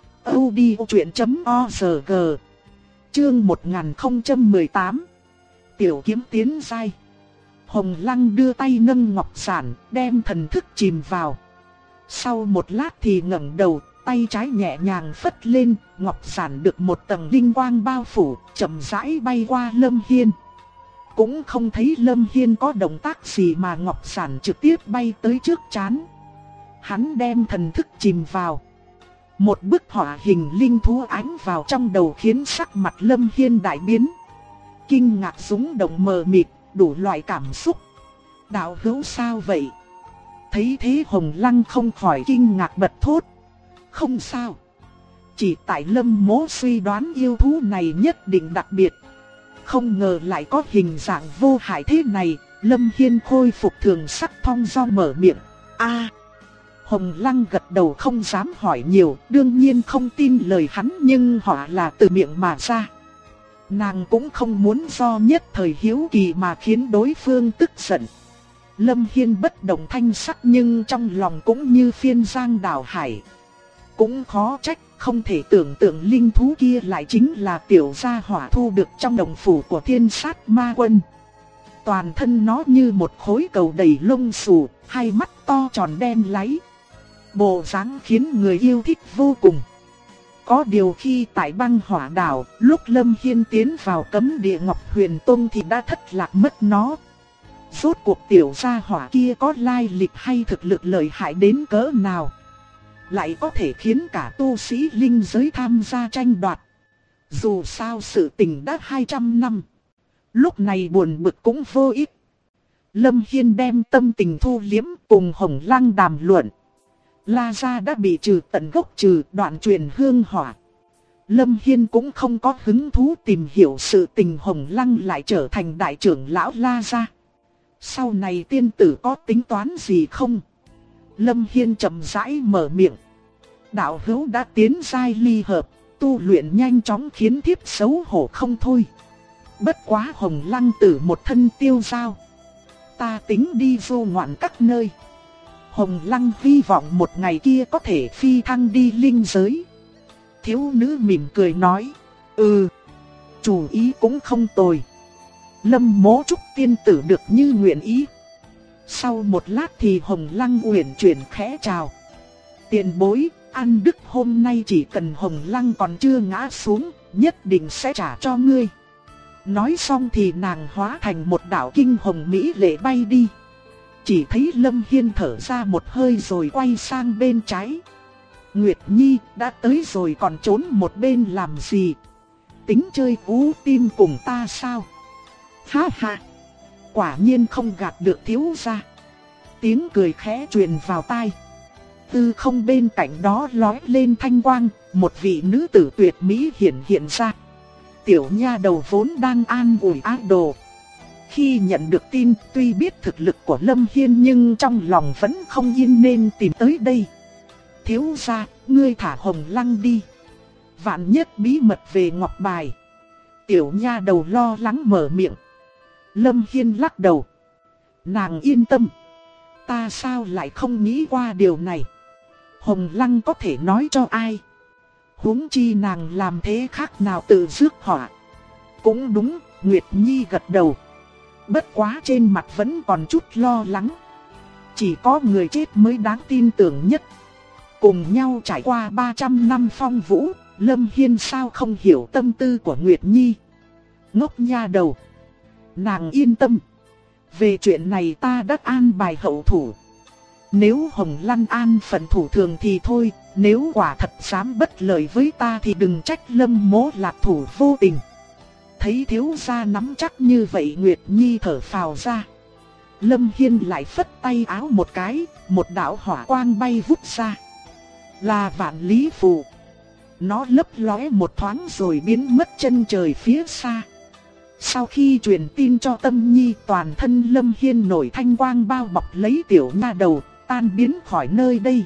audiochuyện.org. Chương 1018. Tiểu kiếm tiến giai. Hồng Lăng đưa tay nâng ngọc giản, đem thần thức chìm vào. Sau một lát thì ngẩng đầu, tay trái nhẹ nhàng phất lên, ngọc giản được một tầng linh quang bao phủ, chậm rãi bay qua Lâm Hiên. Cũng không thấy Lâm Hiên có động tác gì mà ngọc giản trực tiếp bay tới trước trán. Hắn đem thần thức chìm vào. Một bức họa hình linh thú ánh vào trong đầu khiến sắc mặt Lâm Hiên đại biến. Kinh ngạc rúng động mờ mịt, đủ loại cảm xúc. Đạo hữu sao vậy? Thấy thế Hồng Lăng không khỏi kinh ngạc bật thốt. Không sao. Chỉ tại Lâm mỗ suy đoán yêu thú này nhất định đặc biệt. Không ngờ lại có hình dạng vô hại thế này. Lâm Hiên khôi phục thường sắc thong dong mở miệng. Hồng Lăng gật đầu không dám hỏi nhiều. Đương nhiên không tin lời hắn, nhưng họ là từ miệng mà ra. Nàng cũng không muốn do nhất thời hiếu kỳ mà khiến đối phương tức giận. Lâm Hiên bất động thanh sắc nhưng trong lòng cũng như phiên giang đảo hải. Cũng khó trách, không thể tưởng tượng linh thú kia lại chính là tiểu gia hỏa thu được trong đồng phủ của Thiên Sát Ma Quân. Toàn thân nó như một khối cầu đầy lông xù, hai mắt to tròn đen láy. Bộ dáng khiến người yêu thích vô cùng. Có điều khi tại Băng Hỏa Đảo, lúc Lâm Hiên tiến vào cấm địa Ngọc Huyền Tông thì đã thất lạc mất nó. Rốt cuộc tiểu gia hỏa kia có lai lịch hay thực lực lợi hại đến cỡ nào, lại có thể khiến cả tu sĩ linh giới tham gia tranh đoạt. Dù sao sự tình đã 200 năm, lúc này buồn bực cũng vô ích. Lâm Hiên đem tâm tình thu liếm cùng Hồng Lăng đàm luận. La gia đã bị trừ tận gốc, trừ đoạn truyền hương hỏa. Lâm Hiên cũng không có hứng thú tìm hiểu sự tình Hồng Lăng lại trở thành đại trưởng lão La gia. Sau này tiên tử có tính toán gì không? Lâm Hiên chậm rãi mở miệng. Đạo hữu đã tiến giai ly hợp, tu luyện nhanh chóng khiến thiếp xấu hổ không thôi. Bất quá Hồng Lăng tử một thân tiêu dao, ta tính đi du ngoạn các nơi. Hồng Lăng hy vọng một ngày kia có thể phi thăng đi linh giới. Thiếu nữ mỉm cười nói. Chủ ý cũng không tồi. Lâm mỗ chúc tiên tử được như nguyện ý. Sau một lát thì Hồng Lăng uyển chuyển khẽ chào. Tiền bối, ăn đức hôm nay chỉ cần Hồng Lăng còn chưa ngã xuống, nhất định sẽ trả cho ngươi. Nói xong thì nàng hóa thành một đạo kinh hồng mỹ lệ bay đi. Chỉ thấy Lâm Hiên thở ra một hơi rồi quay sang bên trái. Nguyệt Nhi đã tới rồi còn trốn một bên làm gì? Tính chơi ú tim cùng ta sao? Ha ha! Quả nhiên không gạt được thiếu gia. Tiếng cười khẽ truyền vào tai. Từ không bên cạnh đó lóe lên thanh quang, một vị nữ tử tuyệt mỹ hiện ra. Tiểu nha đầu vốn đang an ủi ác đồ. Khi nhận được tin, tuy biết thực lực của Lâm Hiên nhưng trong lòng vẫn không yên nên tìm tới đây. Thiếu gia, ngươi thả Hồng Lăng đi. Vạn nhất bí mật về ngọc bài, Tiểu nha đầu lo lắng mở miệng. Lâm Hiên lắc đầu. Nàng yên tâm. Ta sao lại không nghĩ qua điều này. Hồng Lăng có thể nói cho ai. Huống chi nàng làm thế khác nào tự rước họa. Cũng đúng, Nguyệt Nhi gật đầu. Bất quá trên mặt vẫn còn chút lo lắng. Chỉ có người chết mới đáng tin tưởng nhất. Cùng nhau trải qua 300 năm phong vũ, Lâm Hiên sao không hiểu tâm tư của Nguyệt Nhi. Ngốc nha đầu. Nàng yên tâm. Về chuyện này ta đã an bài hậu thủ. Nếu Hồng Lăng an phận thủ thường thì thôi. Nếu quả thật dám bất lợi với ta thì đừng trách Lâm Mỗ lạc thủ vô tình. Thấy thiếu gia nắm chắc như vậy, Nguyệt Nhi thở phào ra. Lâm Hiên lại phất tay áo một cái, một đạo hỏa quang bay vút ra. Là Vạn Lý Phù. Nó lấp lóe một thoáng rồi biến mất chân trời phía xa. Sau khi truyền tin cho Tâm Nhi, toàn thân Lâm Hiên nổi thanh quang bao bọc lấy tiểu nha đầu, tan biến khỏi nơi đây.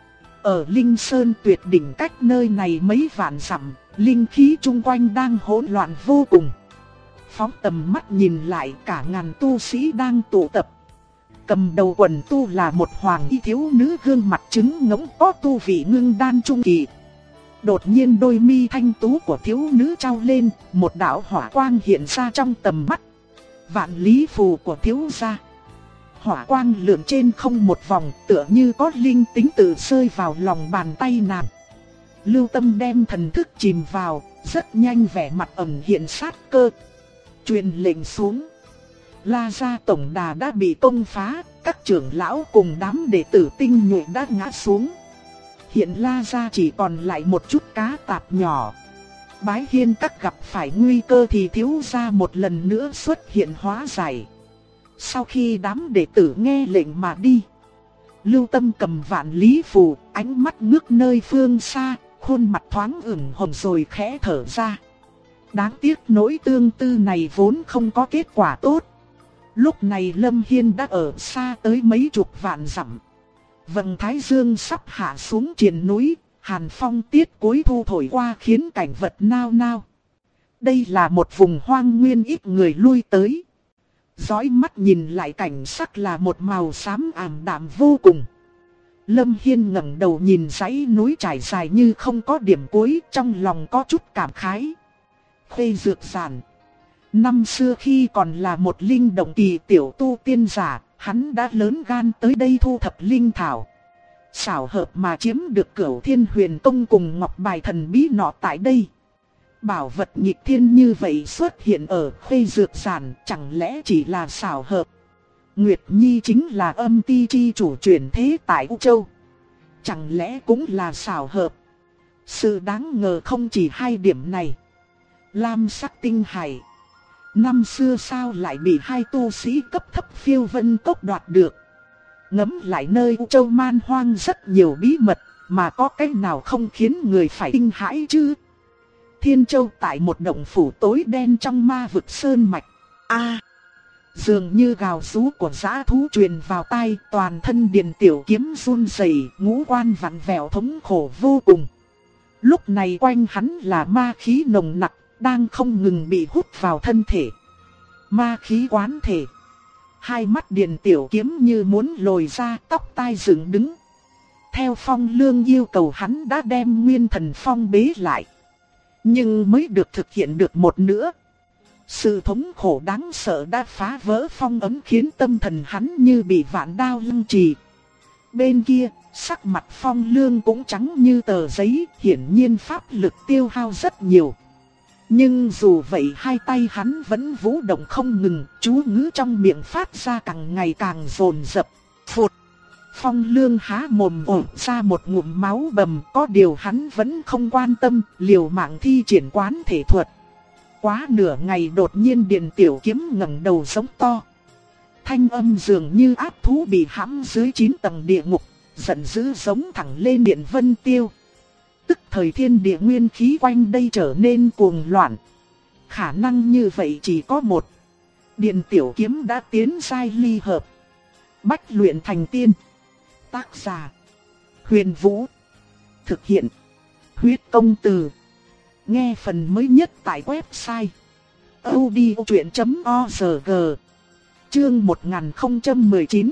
Ở Linh Sơn tuyệt đỉnh cách nơi này mấy vạn dặm, linh khí chung quanh đang hỗn loạn vô cùng. Phóng tầm mắt nhìn lại, cả ngàn tu sĩ đang tụ tập. Cầm đầu quần tu là một hoàng y thiếu nữ gương mặt trứng ngỗng có tu vị ngưng đan trung kỳ. Đột nhiên đôi mi thanh tú của thiếu nữ trao lên, một đạo hỏa quang hiện ra trong tầm mắt. Vạn Lý Phù của thiếu gia. Hỏa quang lượn trên không một vòng, tựa như có linh tính tự rơi vào lòng bàn tay nàng. Lưu Tâm đem thần thức chìm vào, rất nhanh vẻ mặt ẩn hiện sát cơ. Truyền lệnh xuống. La gia tổng đà đã bị công phá, các trưởng lão cùng đám đệ tử tinh nhuệ đã ngã xuống. Hiện La gia chỉ còn lại một chút cá tạp nhỏ. Bái Hiên các gặp phải nguy cơ thì thiếu gia một lần nữa xuất hiện hóa giải. Sau khi đám đệ tử nghe lệnh mà đi, Lưu Tâm cầm Vạn Lý Phù, ánh mắt ngước nơi phương xa, khuôn mặt thoáng ửng hồng rồi khẽ thở ra. Đáng tiếc nỗi tương tư này vốn không có kết quả tốt. Lúc này Lâm Hiên đã ở xa tới mấy chục vạn dặm. Vầng thái dương sắp hạ xuống triền núi, hàn phong tiết cuối thu thổi qua khiến cảnh vật nao nao. Đây là một vùng hoang nguyên ít người lui tới. Dõi mắt nhìn lại cảnh sắc là một màu xám ảm đạm vô cùng. Lâm Hiên ngẩng đầu nhìn dãy núi trải dài như không có điểm cuối, trong lòng có chút cảm khái. Khê Dược Giản. Năm xưa khi còn là một linh động kỳ tiểu tu tiên giả, hắn đã lớn gan tới đây thu thập linh thảo. Xảo hợp mà chiếm được Cửu Thiên Huyền Tông cùng ngọc bài thần bí nọ tại đây. Bảo vật nghịch thiên như vậy xuất hiện ở Khê Dược Giản, chẳng lẽ chỉ là xảo hợp? Nguyệt Nhi chính là âm ti chi chủ chuyển thế tại U Châu. Chẳng lẽ cũng là xảo hợp? Sự đáng ngờ không chỉ hai điểm này. Lam sắc tinh hải. Năm xưa sao lại bị hai tu sĩ cấp thấp phiêu vân cốc đoạt được? Ngẫm lại nơi U Châu man hoang rất nhiều bí mật, mà có cái nào không khiến người phải kinh hãi chứ? Thiên Châu tại một động phủ tối đen trong ma vực sơn mạch. Dường như gào rú của dã thú truyền vào tai, toàn thân Điền Tiểu Kiếm run rẩy, ngũ quan vặn vẹo thống khổ vô cùng. Lúc này quanh hắn là ma khí nồng nặc, đang không ngừng bị hút vào thân thể. Ma khí quán thể. Hai mắt Điền Tiểu Kiếm như muốn lồi ra, tóc tai dựng đứng. Theo Phong Lương yêu cầu, hắn đã đem Nguyên Thần Phong bế lại. Nhưng mới được thực hiện được một nửa. Sự thống khổ đáng sợ đã phá vỡ phong ấm, khiến tâm thần hắn như bị vạn đao lăng trì. Bên kia, sắc mặt Phong Lương cũng trắng như tờ giấy, hiển nhiên pháp lực tiêu hao rất nhiều. Nhưng dù vậy hai tay hắn vẫn vũ động không ngừng, chú ngữ trong miệng phát ra càng ngày càng dồn dập. Phụt! Phong Lương há mồm ổ ra một ngụm máu bầm, có điều hắn vẫn không quan tâm, liều mạng thi triển quán thể thuật. Quá nửa ngày đột nhiên Điền Tiểu Kiếm ngẩng đầu giống to. Thanh âm dường như ác thú bị hãm dưới 9 tầng địa ngục, giận dữ giống thẳng lên Điện Vân Tiêu. Tức thời thiên địa nguyên khí quanh đây trở nên cuồng loạn. Khả năng như vậy chỉ có một. Điền Tiểu Kiếm đã tiến giai ly hợp. Bách luyện thành tiên. Tác giả: Huyền Vũ. Thực hiện: Huyết Công Từ. Nghe phần mới nhất tại website audiochuyện.org. Chương 1019.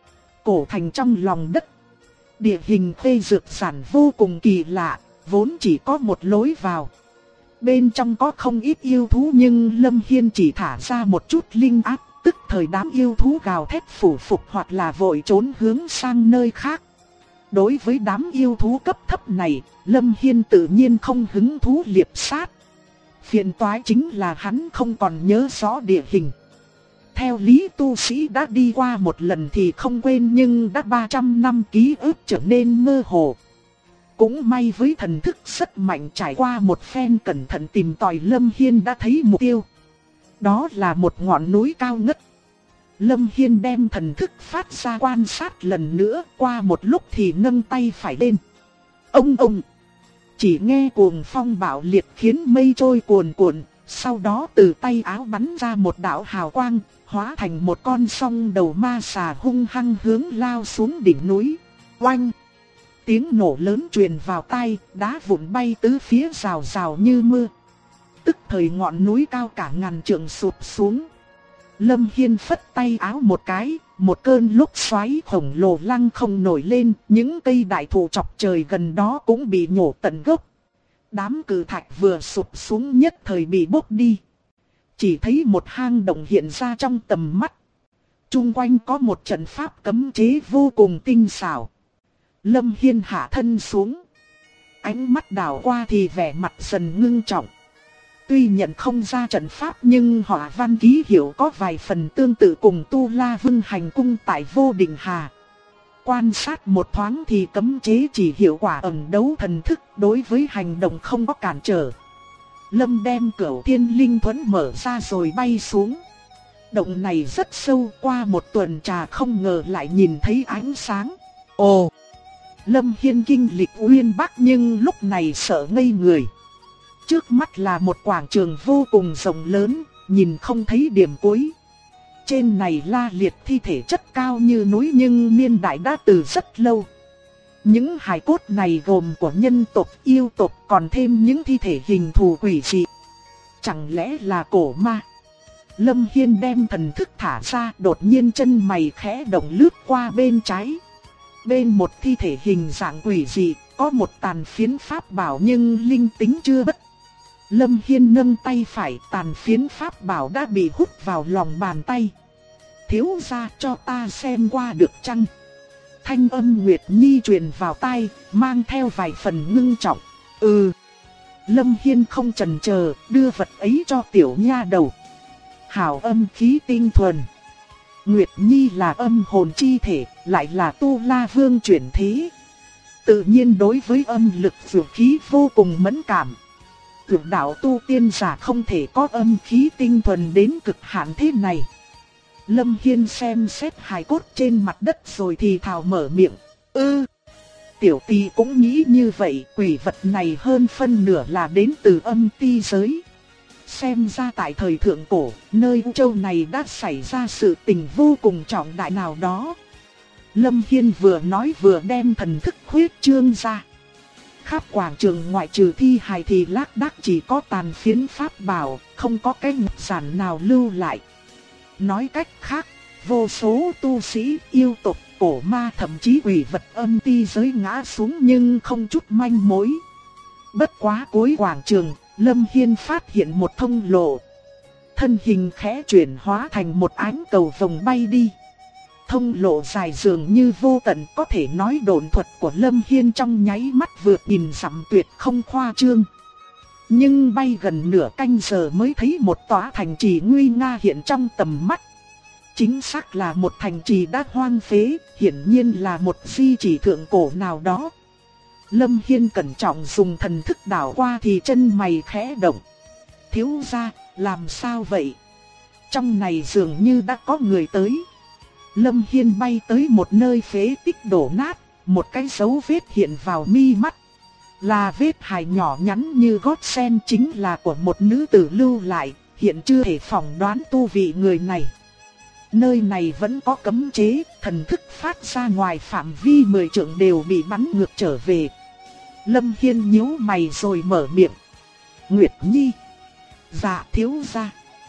Cổ thành trong lòng đất. Địa hình Tây Dược Sản vô cùng kỳ lạ, vốn chỉ có một lối vào. Bên trong có không ít yêu thú nhưng Lâm Hiên chỉ thả ra một chút linh áp, tức thời đám yêu thú gào thét phủ phục hoặc là vội trốn hướng sang nơi khác. Đối với đám yêu thú cấp thấp này, Lâm Hiên tự nhiên không hứng thú liệp sát. Phiền toái chính là hắn không còn nhớ rõ địa hình. Theo lý tu sĩ đã đi qua một lần thì không quên, nhưng đã 300 năm ký ức trở nên mơ hồ. Cũng may với thần thức rất mạnh, trải qua một phen cẩn thận tìm tòi, Lâm Hiên đã thấy mục tiêu. Đó là một ngọn núi cao ngất. Lâm Hiên đem thần thức phát ra quan sát lần nữa, qua một lúc thì nâng tay phải lên. Ông! Chỉ nghe cuồng phong bạo liệt khiến mây trôi cuồn cuộn, sau đó từ tay áo bắn ra một đạo hào quang, hóa thành một con song đầu ma xà hung hăng hướng lao xuống đỉnh núi. Oanh! Tiếng nổ lớn truyền vào tai, đá vụn bay tứ phía rào rào như mưa. Tức thời ngọn núi cao cả ngàn trượng sụp xuống. Lâm Hiên phất tay áo một cái, một cơn lốc xoáy khổng lồ lăng không nổi lên, những cây đại thụ chọc trời gần đó cũng bị nhổ tận gốc. Đám cự thạch vừa sụp xuống nhất thời bị bốc đi. Chỉ thấy một hang động hiện ra trong tầm mắt. Chung quanh có một trận pháp cấm chế vô cùng tinh xảo. Lâm Hiên hạ thân xuống. Ánh mắt đảo qua thì vẻ mặt dần ngưng trọng. Tuy nhận không ra trận pháp nhưng họa văn ký hiệu có vài phần tương tự cùng Tu La Vân hành cung tại Vô Định Hà. Quan sát một thoáng thì cấm chế chỉ hiệu quả ẩn đấu thần thức, đối với hành động không có cản trở. Lâm đem Cửu Thiên Linh Thuẫn mở ra rồi bay xuống. Động này rất sâu, qua một tuần trà không ngờ lại nhìn thấy ánh sáng. Ồ! Lâm Hiên kinh lịch uyên bác nhưng lúc này sợ ngây người. Trước mắt là một quảng trường vô cùng rộng lớn, nhìn không thấy điểm cuối. Trên này la liệt thi thể chất cao như núi nhưng niên đại đã từ rất lâu. Những hài cốt này gồm của nhân tộc, yêu tộc, còn thêm những thi thể hình thù quỷ dị. Chẳng lẽ là cổ ma? Lâm Hiên đem thần thức thả ra, đột nhiên chân mày khẽ động lướt qua bên trái. Bên một thi thể hình dạng quỷ dị, có một tàn phiến pháp bảo nhưng linh tính chưa bất. Lâm Hiên nâng tay phải, tàn phiến pháp bảo đã bị hút vào lòng bàn tay. Thiếu gia cho ta xem qua được chăng? Thanh âm Nguyệt Nhi truyền vào tai, mang theo vài phần ngưng trọng. Lâm Hiên không chần chờ, đưa vật ấy cho tiểu nha đầu. Hảo âm khí tinh thuần. Nguyệt Nhi là âm hồn chi thể, lại là Tu La Vương chuyển thế. Tự nhiên đối với âm lực dược khí vô cùng mẫn cảm. Tuyệt đạo tu tiên giả không thể có âm khí tinh thuần đến cực hạn thế này. Lâm Hiên xem xét hài cốt trên mặt đất rồi thì thào mở miệng. Tiểu tỷ cũng nghĩ như vậy, quỷ vật này hơn phân nửa là đến từ âm ti giới. Xem ra tại thời thượng cổ, nơi U Châu này đã xảy ra sự tình vô cùng trọng đại nào đó. Lâm Hiên vừa nói vừa đem thần thức khuyết trương ra. Khắp quảng trường ngoại trừ thi hài thì lác đác chỉ có tàn phiến pháp bảo, không có cái ngọc giản nào lưu lại. Nói cách khác, vô số tu sĩ, yêu tộc, cổ ma thậm chí quỷ vật âm ti giới ngã xuống nhưng không chút manh mối. Bất quá cuối quảng trường, Lâm Hiên phát hiện một thông lộ. Thân hình khẽ chuyển hóa thành một ánh cầu vồng bay đi. Thông lộ dài dường như vô tận, có thể nói độn thuật của Lâm Hiên trong nháy mắt vượt nhìn dặm, tuyệt không khoa trương. Nhưng bay gần nửa canh giờ mới thấy một tòa thành trì nguy nga hiện trong tầm mắt. Chính xác là một thành trì đã hoang phế, hiển nhiên là một di chỉ thượng cổ nào đó. Lâm Hiên cẩn trọng dùng thần thức đảo qua thì chân mày khẽ động. Thiếu gia, làm sao vậy? Trong này dường như đã có người tới. Lâm Hiên bay tới một nơi phế tích đổ nát, một cái dấu vết hiện vào mi mắt. Là vết hài nhỏ nhắn như gót sen, chính là của một nữ tử lưu lại, hiện chưa thể phỏng đoán tu vị người này. Nơi này vẫn có cấm chế, thần thức phát ra ngoài phạm vi 10 trượng đều bị bắn ngược trở về. Lâm Hiên nhíu mày rồi mở miệng. Nguyệt Nhi. Dạ thiếu gia.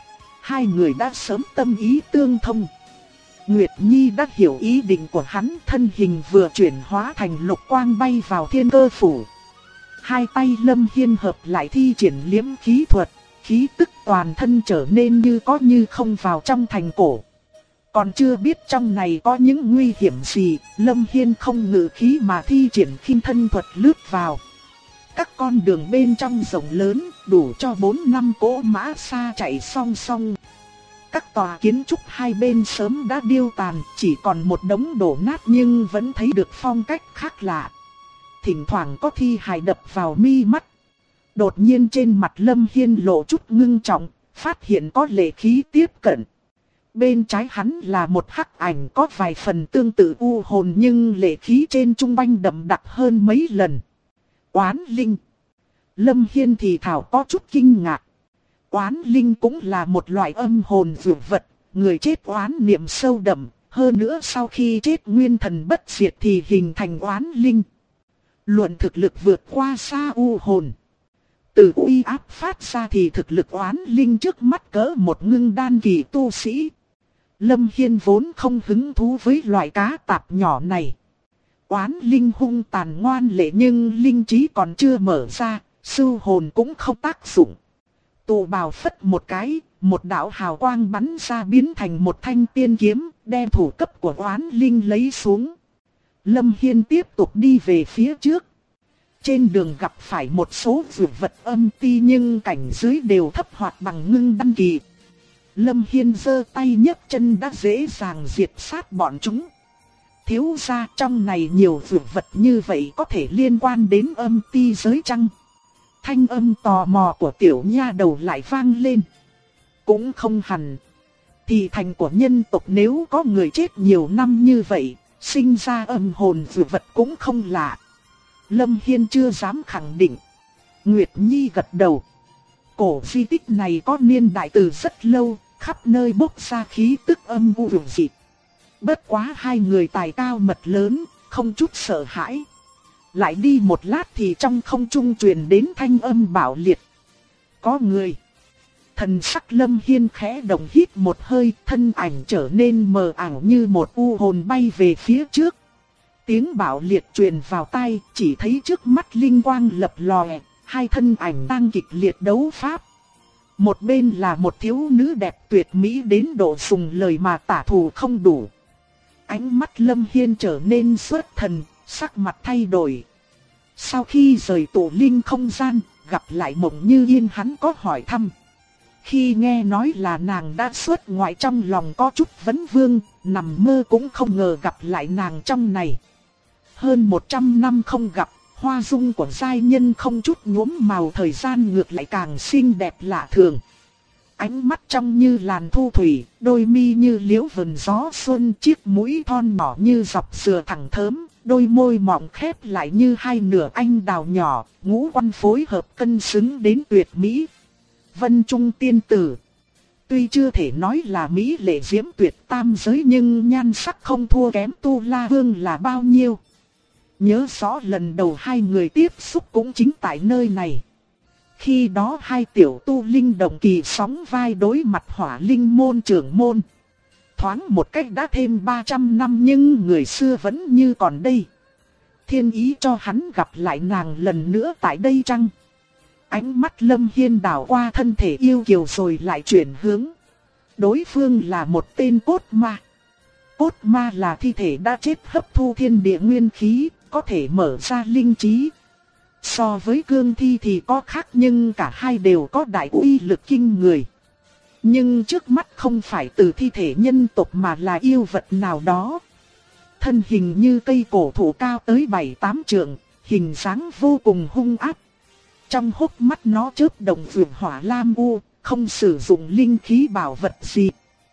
hai người đã sớm tâm ý tương thông. Nguyệt Nhi đã hiểu ý định của hắn, thân hình vừa chuyển hóa thành lục quang bay vào thiên cơ phủ. Hai tay Lâm Hiên hợp lại thi triển liễm khí thuật, khí tức toàn thân trở nên như có như không vào trong thành cổ. Còn chưa biết trong này có những nguy hiểm gì, Lâm Hiên không ngự khí mà thi triển khinh thân thuật lướt vào. Các con đường bên trong rộng lớn, đủ cho 4-5 cỗ mã xa chạy song song. Các tòa kiến trúc hai bên sớm đã điêu tàn, chỉ còn một đống đổ nát nhưng vẫn thấy được phong cách khác lạ. Thỉnh thoảng có thi hài đập vào mi mắt. Đột nhiên trên mặt Lâm Hiên lộ chút ngưng trọng, phát hiện có lệ khí tiếp cận. Bên trái hắn là một hắc ảnh có vài phần tương tự u hồn nhưng lệ khí trên trung quanh đậm đặc hơn mấy lần. Oán linh. Lâm Hiên thì thảo có chút kinh ngạc. Oán linh cũng là một loại âm hồn dược vật, người chết oán niệm sâu đậm, hơn nữa sau khi chết nguyên thần bất diệt thì hình thành oán linh. Luận thực lực vượt qua xa u hồn. Từ uy áp phát ra thì thực lực oán linh trước mắt cỡ một ngưng đan kỳ tu sĩ. Lâm Hiên vốn không hứng thú với loại cá tạp nhỏ này. Oán linh hung tàn ngoan lệ nhưng linh trí còn chưa mở ra, sưu hồn cũng không tác dụng. Tụ bào phất một cái, một đạo hào quang bắn ra biến thành một thanh tiên kiếm, đem thủ cấp của oán linh lấy xuống. Lâm Hiên tiếp tục đi về phía trước. Trên đường gặp phải một số dược vật âm ti nhưng cảnh giới đều thấp hoạt bằng ngưng đan kỳ. Lâm Hiên giơ tay nhấc chân đã dễ dàng diệt sát bọn chúng. Thiếu gia trong này nhiều dược vật như vậy có thể liên quan đến âm ti giới chăng? Thanh âm tò mò của tiểu nha đầu lại vang lên. Cũng không hẳn. Thì thành của nhân tộc nếu có người chết nhiều năm như vậy, sinh ra âm hồn dược vật cũng không lạ. Lâm Hiên chưa dám khẳng định. Nguyệt Nhi gật đầu. Cổ di tích này có niên đại từ rất lâu, khắp nơi bốc ra khí tức âm u huyền dị. Bất quá hai người tài cao mật lớn, không chút sợ hãi. Lại đi một lát thì trong không trung truyền đến thanh âm bạo liệt. Có người. Thần sắc Lâm Hiên khẽ động hít một hơi, thân ảnh trở nên mờ ảo như một u hồn bay về phía trước. Tiếng bạo liệt truyền vào tai, chỉ thấy trước mắt linh quang lập lòe, hai thân ảnh đang kịch liệt đấu pháp. Một bên là một thiếu nữ đẹp tuyệt mỹ đến độ dùng lời mà tả thù không đủ. Ánh mắt Lâm Hiên trở nên xuất thần, sắc mặt thay đổi. Sau khi rời tổ linh không gian, gặp lại Mộng Như Yên hắn có hỏi thăm. Khi nghe nói là nàng đã xuất ngoại trong lòng có chút vấn vương, nằm mơ cũng không ngờ gặp lại nàng trong này. Hơn 100 năm không gặp, hoa dung của giai nhân không chút nhuốm màu, thời gian ngược lại càng xinh đẹp lạ thường. Ánh mắt trong như làn thu thủy, đôi mi như liễu vườn gió xuân, chiếc mũi thon nhỏ như dọc dừa thẳng thớm, đôi môi mọng khép lại như hai nửa anh đào nhỏ, ngũ quan phối hợp cân xứng đến tuyệt mỹ. Vân Trung tiên tử. Tuy chưa thể nói là mỹ lệ diễm tuyệt tam giới nhưng nhan sắc không thua kém Tu La Vương là bao nhiêu. Nhớ rõ lần đầu hai người tiếp xúc cũng chính tại nơi này. Khi đó hai tiểu tu linh đồng kỳ sóng vai đối mặt Hỏa Linh môn trưởng môn. Thoáng một cách đã thêm 300 năm nhưng người xưa vẫn như còn đây. Thiên ý cho hắn gặp lại nàng lần nữa tại đây chăng? Ánh mắt Lâm Hiên đảo qua thân thể yêu kiều rồi lại chuyển hướng. Đối phương là một tên cốt ma. Cốt ma là thi thể đã chết hấp thu thiên địa nguyên khí, có thể mở ra linh trí. So với cương thi thì có khác nhưng cả hai đều có đại uy lực kinh người. Nhưng trước mắt không phải từ thi thể nhân tộc mà là yêu vật nào đó. Thân hình như cây cổ thụ cao tới 7-8 trượng, hình dáng vô cùng hung ác. Trong hốc mắt nó chớp động vượng hỏa lam u, không sử dụng linh khí bảo vật gì.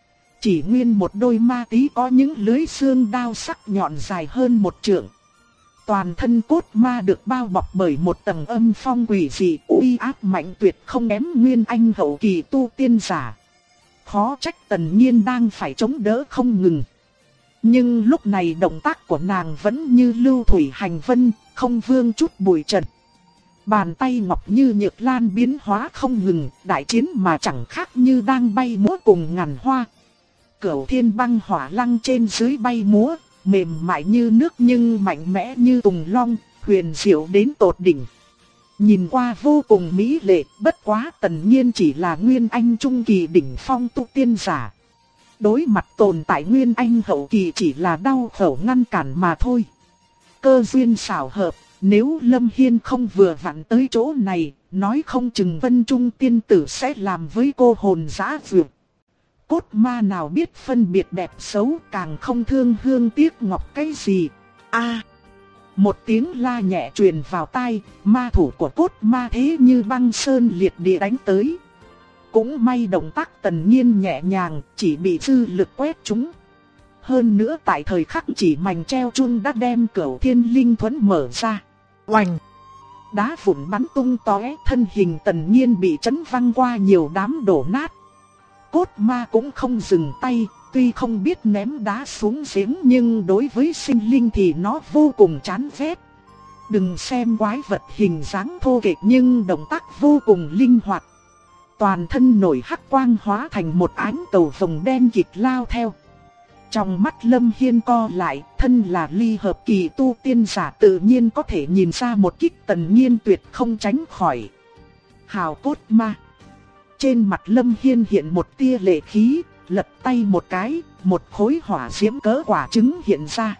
Chỉ nguyên một đôi ma tí có những lưỡi xương đao sắc nhọn dài hơn 1 trượng. Toàn thân cốt ma được bao bọc bởi một tầng âm phong quỷ dị, uy áp mạnh tuyệt không kém nguyên anh hậu kỳ tu tiên giả. Khó trách Tần Nhiên đang phải chống đỡ không ngừng. Nhưng lúc này động tác của nàng vẫn như lưu thủy hành vân, không vương chút bụi trần. Bàn tay ngọc như nhược lan biến hóa không ngừng, đại chiến mà chẳng khác như đang bay múa cùng ngàn hoa. Cửu thiên băng hỏa lăng trên dưới bay múa, mềm mại như nước nhưng mạnh mẽ như tùng long, huyền diệu đến tột đỉnh. Nhìn qua vô cùng mỹ lệ, bất quá Tần Nhiên chỉ là nguyên anh trung kỳ đỉnh phong tu tiên giả. Đối mặt tồn tại nguyên anh hậu kỳ chỉ là đau khổ ngăn cản mà thôi. Cơ duyên xảo hợp, nếu Lâm Hiên không vừa vặn tới chỗ này, nói không chừng Vân Trung tiên tử sẽ làm với cô hồn dã dược. Cốt ma nào biết phân biệt đẹp xấu, càng không thương hương tiếc ngọc cái gì. Một tiếng la nhẹ truyền vào tai, ma thủ của cốt ma thế như băng sơn liệt địa đánh tới. Cũng may động tác Tần Nhiên nhẹ nhàng, chỉ bị dư lực quét trúng. Hơn nữa tại thời khắc chỉ mảnh treo chuông đã đem Cửu Thiên Linh Thuẫn mở ra. Oành! Đá vụn bắn tung tóe, thân hình Tần Nhiên bị chấn văng qua nhiều đám đổ nát. Cốt ma cũng không dừng tay, tuy không biết ném đá xuống giếng nhưng đối với sinh linh thì nó vô cùng chán ghét. Đừng xem quái vật hình dáng thô kệch nhưng động tác vô cùng linh hoạt. Toàn thân nổi hắc quang hóa thành một ánh cầu vồng đen kịt lao theo. Trong mắt Lâm Hiên co lại, thân là ly hợp kỳ tu tiên giả tự nhiên có thể nhìn ra một kích Tần Nhiên tuyệt không tránh khỏi. Hào cốt ma. Trên mặt Lâm Hiên hiện một tia lệ khí, lật tay một cái, một khối hỏa diễm cỡ quả trứng hiện ra.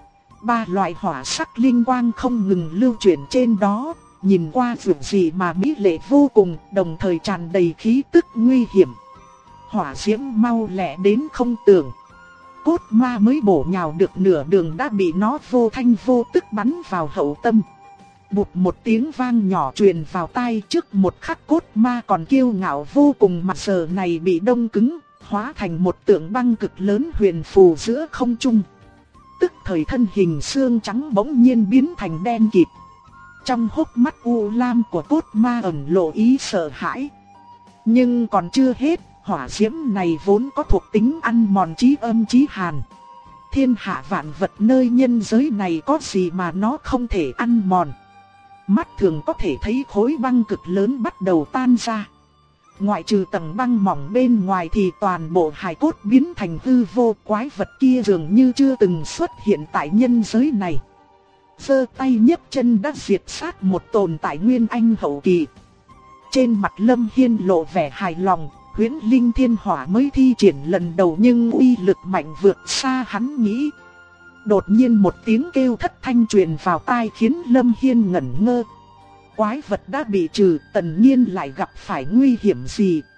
3 loại hỏa sắc linh quang không ngừng lưu chuyển trên đó, nhìn qua vượt gì mà mỹ lệ vô cùng, đồng thời tràn đầy khí tức nguy hiểm. Hỏa diễm mau lẹ đến không tưởng. Cốt ma mới bổ nhào được nửa đường đã bị nó vô thanh vô tức bắn vào hậu tâm. Bụt một tiếng vang nhỏ truyền vào tai, trước một khắc cốt ma còn kiêu ngạo vô cùng mà giờ này bị đông cứng, hóa thành một tượng băng cực lớn huyền phù giữa không trung. Tức thời thân hình xương trắng bỗng nhiên biến thành đen kịt. Trong hốc mắt u lam của cốt ma ẩn lộ ý sợ hãi. Nhưng còn chưa hết, hỏa diễm này vốn có thuộc tính ăn mòn chí âm chí hàn. Thiên hạ vạn vật nơi nhân giới này có gì mà nó không thể ăn mòn. Mắt thường có thể thấy khối băng cực lớn bắt đầu tan ra. Ngoại trừ tầng băng mỏng bên ngoài thì toàn bộ hài cốt biến thành hư vô, quái vật kia dường như chưa từng xuất hiện tại nhân giới này. Giơ tay nhấc chân đã diệt sát một tồn tại nguyên anh hậu kỳ. Trên mặt Lâm Hiên lộ vẻ hài lòng, Huyễn Linh Thiên Hỏa mới thi triển lần đầu nhưng uy lực mạnh vượt xa hắn nghĩ. Đột nhiên một tiếng kêu thất thanh truyền vào tai khiến Lâm Hiên ngẩn ngơ. Quái vật đã bị trừ, Tần Nhiên lại gặp phải nguy hiểm gì?